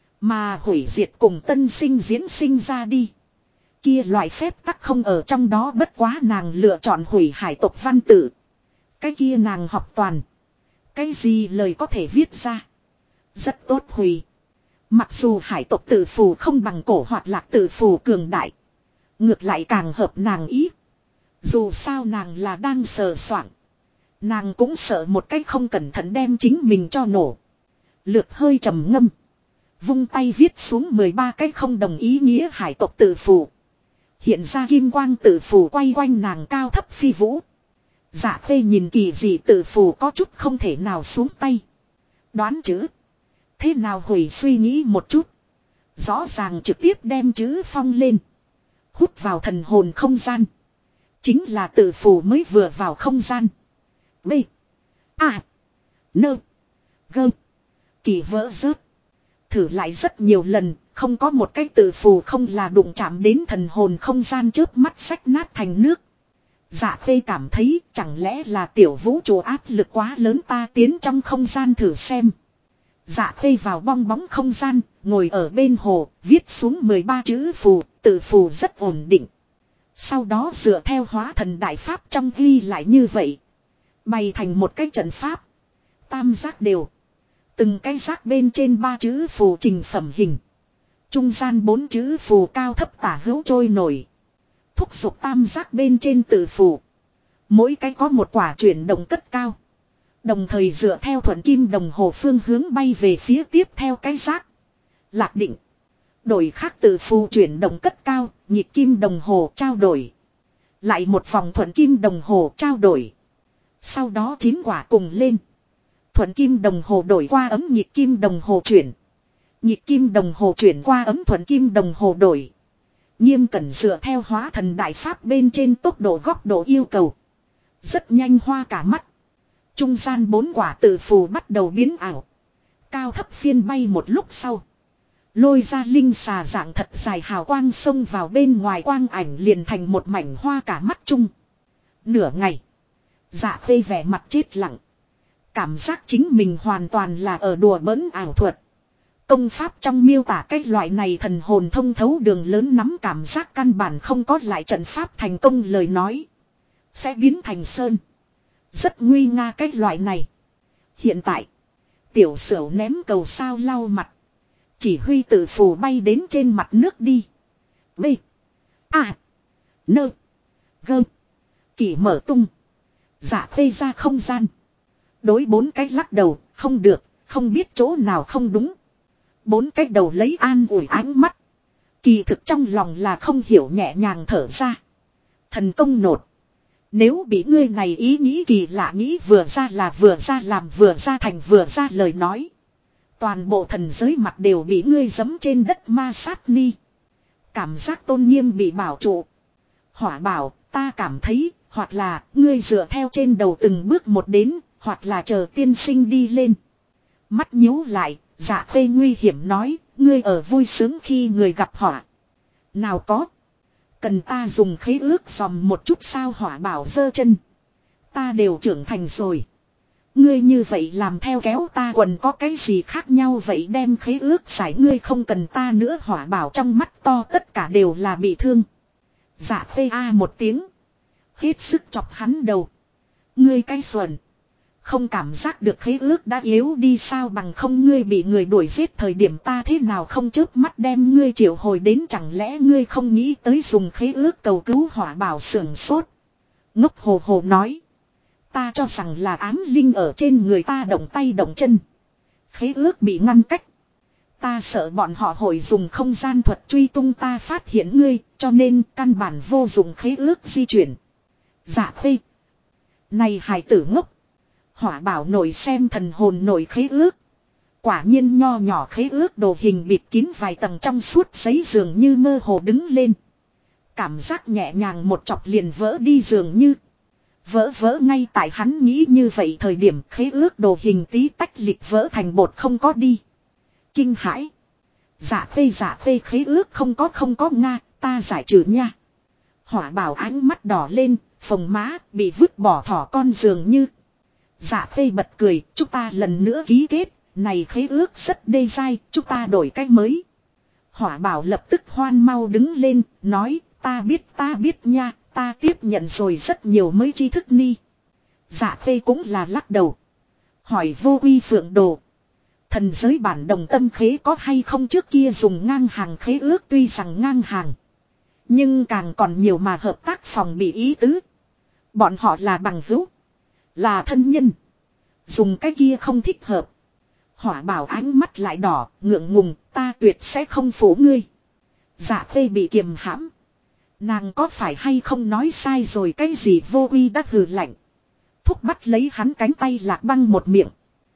Mà hủy diệt cùng tân sinh diễn sinh ra đi. Kia loại phép tắc không ở trong đó, bất quá nàng lựa chọn hủy hải tộc văn tự. Cái kia nàng học toàn. Cái gì lời có thể viết ra. Rất tốt hủy. Mặc dù hải tộc tự phù không bằng cổ hoạt lạc tự phù cường đại. Ngược lại càng hợp nàng ý. Dù sao nàng là đang sờ soạng. Nàng cũng sợ một cách không cẩn thận đem chính mình cho nổ. Lược hơi trầm ngâm. Vung tay viết xuống 13 cái không đồng ý nghĩa hải tộc tự phù. Hiện ra kim quang tự phù quay quanh nàng cao thấp phi vũ. Dạ Khê nhìn kỳ dị tự phù có chút không thể nào xuống tay. Đoán chữ. Thế nào hủy suy nghĩ một chút. Rõ ràng trực tiếp đem chữ phong lên. Hút vào thần hồn không gian. Chính là tự phù mới vừa vào không gian. B. A. Nơ. Gơ. Kỳ vỡ rớt. Thử lại rất nhiều lần, không có một cái tự phù không là đụng chạm đến thần hồn không gian, chớp mắt xách nát thành nước. Dạ Khê cảm thấy chẳng lẽ là tiểu vũ trụ áp lực quá lớn, ta tiến trong không gian thử xem. Dạ Khê vào bong bóng không gian, ngồi ở bên hồ, viết xuống 13 chữ phù, tự phù rất ổn định. Sau đó dựa theo hóa thần đại pháp trong ghi lại như vậy. Bày thành một cái trận pháp. Tam giác đều. Từng cái giác bên trên 3 chữ phù trình phẩm hình. Trung gian 4 chữ phù cao thấp tả hữu trôi nổi. Thúc giục tam giác bên trên tự phù. Mỗi cái có một quả chuyển động cất cao. Đồng thời dựa theo thuận kim đồng hồ phương hướng bay về phía tiếp theo cái giác. Lạc định. Đổi khác tự phù chuyển động cất cao, nhịp kim đồng hồ trao đổi. Lại một vòng thuận kim đồng hồ trao đổi. Sau đó 9 quả cùng lên. Thuận kim đồng hồ đổi qua ấm nhịp kim đồng hồ chuyển. Nhịp kim đồng hồ chuyển qua ấm thuận kim đồng hồ đổi. Nghiêm cẩn dựa theo hóa thần đại pháp bên trên tốc độ góc độ yêu cầu. Rất nhanh hoa cả mắt. Trung gian 4 quả tự phù bắt đầu biến ảo. Cao thấp phiên bay một lúc sau. Lôi ra linh xà dạng thật dài hào quang xông vào bên ngoài, quang ảnh liền thành một mảnh hoa cả mắt chung. Nửa ngày. Dạ Khê vẻ mặt chết lặng. Cảm giác chính mình hoàn toàn là ở đùa bỡn ảo thuật. Công pháp trong miêu tả cái loại này thần hồn thông thấu đường lớn nắm cảm giác căn bản không có lại trận pháp thành công lời nói. Sẽ biến thành sơn. Rất nguy nga cái loại này. Hiện tại. Tiểu Sửu ném cầu sao lau mặt. Chỉ huy tự phù bay đến trên mặt nước đi. B. A. Nơ. Gơ. Kỳ mở tung. Dạ Khê ra không gian. Đối 4 cái lắc đầu, không được, không biết chỗ nào không đúng. 4 cái đầu lấy an ủi ánh mắt. Kỳ thực trong lòng là không hiểu nhẹ nhàng thở ra. Thần công nột. Nếu bị ngươi này ý nghĩ kỳ lạ nghĩ vừa ra là vừa ra làm vừa ra thành vừa ra lời nói. Toàn bộ thần giới mặt đều bị ngươi giẫm trên đất ma sát ni. Cảm giác tôn nghiêm bị bảo trụ. Hỏa bảo, ta cảm thấy, hoặc là ngươi dựa theo trên đầu từng bước một đến, hoặc là chờ tiên sinh đi lên. Mắt nhíu lại, Dạ Khê nguy hiểm nói, ngươi ở vui sướng khi người gặp họa. Nào có. Cần ta dùng khế ước dòm một chút sao Hỏa Bảo giơ chân. Ta đều trưởng thành rồi. Ngươi như vậy làm theo kéo ta quần có cái gì khác nhau vậy đem khế ước giải ngươi không cần ta nữa Hỏa Bảo trong mắt to tất cả đều là bị thương. Dạ Khê a một tiếng. Hết sức chọc hắn đầu. Ngươi cái xuẩn. Không cảm giác được khế ước đã yếu đi sao bằng không ngươi bị người đuổi giết thời điểm ta thế nào không chớp mắt đem ngươi triệu hồi đến chẳng lẽ ngươi không nghĩ tới dùng khế ước cầu cứu Hỏa Bảo sưởng sốt. Ngốc hồ hồ nói. Ta cho rằng là ám linh ở trên người ta động tay động chân. Khế ước bị ngăn cách. Ta sợ bọn họ hội dùng không gian thuật truy tung ta phát hiện ngươi cho nên căn bản vô dụng khế ước di chuyển. Dạ Khê. Này hài tử ngốc. Hỏa Bảo nổi xem thần hồn nổi khế ước. Quả nhiên nho nhỏ khế ước đồ hình bịt kín vài tầng trong suốt giấy dường như mơ hồ đứng lên. Cảm giác nhẹ nhàng một chọc liền vỡ đi dường như. Vỡ ngay tại hắn nghĩ như vậy thời điểm khế ước đồ hình tí tách lịch vỡ thành bột không có đi. Kinh hãi. Dạ Khê khế ước không có Nga, ta giải trừ nha. Hỏa Bảo ánh mắt đỏ lên, phồng má, bị vứt bỏ thỏ con dường như. Dạ Khê bật cười, chúng ta lần nữa ký kết, này khế ước rất đê dai, chúng ta đổi cách mới. Hỏa Bảo lập tức hoan mau đứng lên, nói, ta biết nha, ta tiếp nhận rồi rất nhiều mới tri thức ni. Dạ Khê cũng là lắc đầu. Hỏi Vô Uy Phượng Đồ. Thần giới bản đồng tâm khế có hay không trước kia dùng ngang hàng khế ước tuy rằng ngang hàng. Nhưng càng còn nhiều mà hợp tác phòng bị ý tứ. Bọn họ là bằng hữu. Là thân nhân. Dùng cái kia không thích hợp. Hỏa Bảo ánh mắt lại đỏ, ngượng ngùng, ta tuyệt sẽ không phủ ngươi. Dạ Khê bị kiềm hãm. Nàng có phải hay không nói sai rồi cái gì Vô Uy đã hừ lạnh. Thúc bắt lấy hắn cánh tay Lạc Băng một miệng.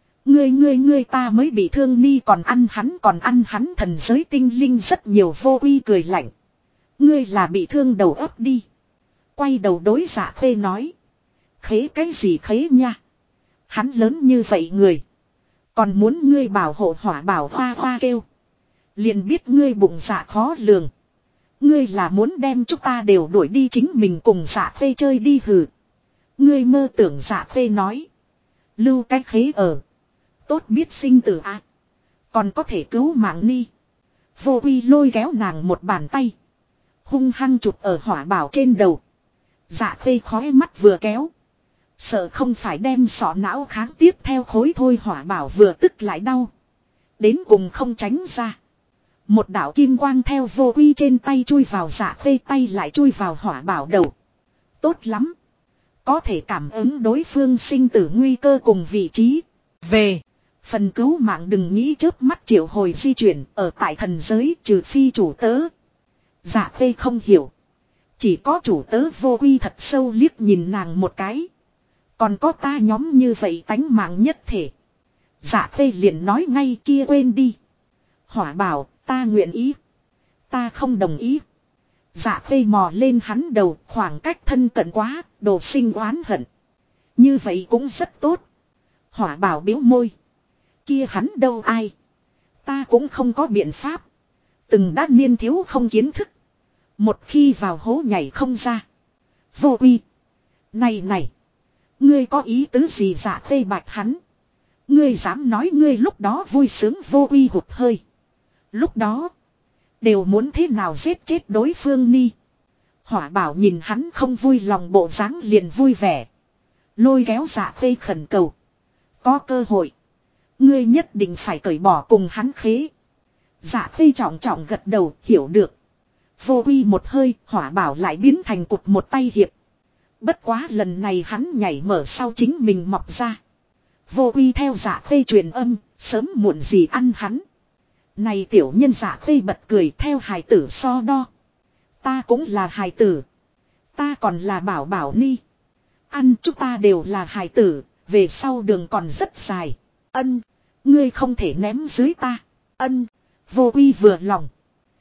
Ngươi ta mới bị thương ni còn ăn hắn thần giới tinh linh rất nhiều Vô Uy cười lạnh. Ngươi là bị thương đầu óc đi. Quay đầu đối Dạ Khê nói. Khế cái gì khế nha. Hắn lớn như vậy người. Còn muốn ngươi bảo hộ Hỏa Bảo hoa hoa kêu. Liền biết ngươi bụng dạ khó lường. Ngươi là muốn đem chúng ta đều đuổi đi chính mình cùng Dạ Khê chơi đi hừ. Ngươi mơ tưởng Dạ Khê nói. Lưu cái khế ở. Tốt biết sinh tử ạ. Còn có thể cứu mạng ni. Vô Uy lôi kéo nàng một bàn tay. Hung hăng chụp ở Hỏa Bảo trên đầu. Dạ Khê khói mắt vừa kéo. Sợ không phải đem sọ não kháng tiếp theo khối thôi Hỏa Bảo vừa tức lại đau. Đến cùng không tránh ra. Một đạo kim quang theo Vô Uy trên tay chui vào Dạ Khê tay lại chui vào Hỏa Bảo đầu. Tốt lắm. Có thể cảm ứng đối phương sinh tử nguy cơ cùng vị trí. Về. Phần cứu mạng đừng nghĩ chớp mắt triệu hồi di chuyển ở tại thần giới trừ phi chủ tớ. Dạ Khê không hiểu. Chỉ có chủ tớ Vô Uy thật sâu liếc nhìn nàng một cái. Còn có ta nhóm như vậy tánh mạng nhất thể. Dạ Khê liền nói ngay kia quên đi. Hỏa Bảo ta nguyện ý. Ta không đồng ý. Dạ Khê mò lên hắn đầu khoảng cách thân cận quá, đồ sinh oán hận. Như vậy cũng rất tốt. Hỏa Bảo biếu môi. Kia hắn đâu ai. Ta cũng không có biện pháp. Từng đã niên thiếu không kiến thức. Một khi vào hố nhảy không ra. Vô Uy. Này. Ngươi có ý tứ gì Dạ Khê bạch hắn. Ngươi dám nói ngươi lúc đó vui sướng Vô Uy hụt hơi. Lúc đó. Đều muốn thế nào giết chết đối phương ni. Hỏa Bảo nhìn hắn không vui lòng bộ dáng liền vui vẻ. Lôi kéo Dạ Khê khẩn cầu. Có cơ hội. Ngươi nhất định phải cởi bỏ cùng hắn khế. Dạ Khê trọng trọng gật đầu hiểu được. Vô Uy một hơi Hỏa Bảo lại biến thành cụt một tay hiệp. Bất quá lần này hắn nhảy mở sau chính mình mọc ra. Vô Uy theo Dạ Khê truyền âm, sớm muộn gì ăn hắn. Này tiểu nhân Dạ Khê bật cười theo hài tử so đo. Ta cũng là hài tử. Ta còn là bảo bảo ni. Ăn chúng ta đều là hài tử, về sau đường còn rất dài. Ân, ngươi không thể ném dưới ta. Ân, Vô Uy vừa lòng.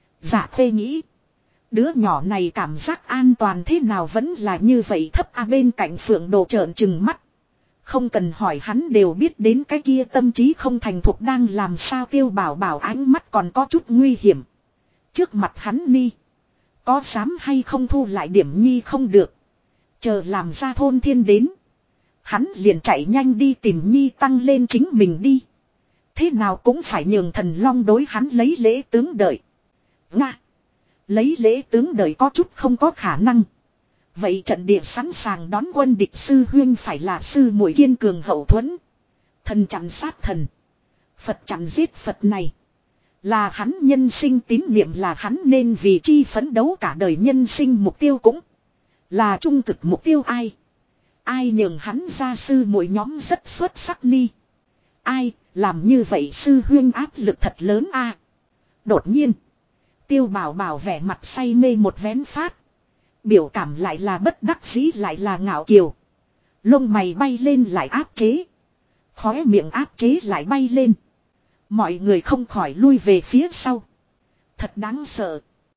Dạ Khê nghĩ. Đứa nhỏ này cảm giác an toàn thế nào vẫn là như vậy thấp bên cạnh Phượng Đồ trợn trừng mắt. Không cần hỏi hắn đều biết đến cái kia tâm trí không thành thục đang làm sao. Tiêu bảo bảo ánh mắt còn có chút nguy hiểm. Trước mặt hắn Ni. Có dám hay không thu lại điểm nhi không được. Chờ làm ra thôn thiên đến. Hắn liền chạy nhanh đi tìm nhi tăng lên chính mình đi. Thế nào cũng phải nhường thần long đối hắn lấy lễ tướng đợi. Nga. Lấy lễ tướng đợi có chút không có khả năng. Vậy trận địa sẵn sàng đón quân địch sư huyên phải là sư muội kiên cường hậu thuẫn. Thần chặn sát thần. Phật chặn giết Phật này. Là hắn nhân sinh tín niệm, là hắn nên vì chi phấn đấu cả đời nhân sinh mục tiêu, cũng là trung thực mục tiêu. Ai nhường hắn ra sư muội nhóm rất xuất sắc ni. Ai làm như vậy sư huyên áp lực thật lớn a. Đột nhiên Tiêu bảo bảo vẻ mặt say mê một vén phát. Biểu cảm lại là bất đắc dĩ lại là ngạo kiều. Lông mày bay lên lại áp chế. Khóe miệng áp chế lại bay lên. Mọi người không khỏi lui về phía sau. Thật đáng sợ.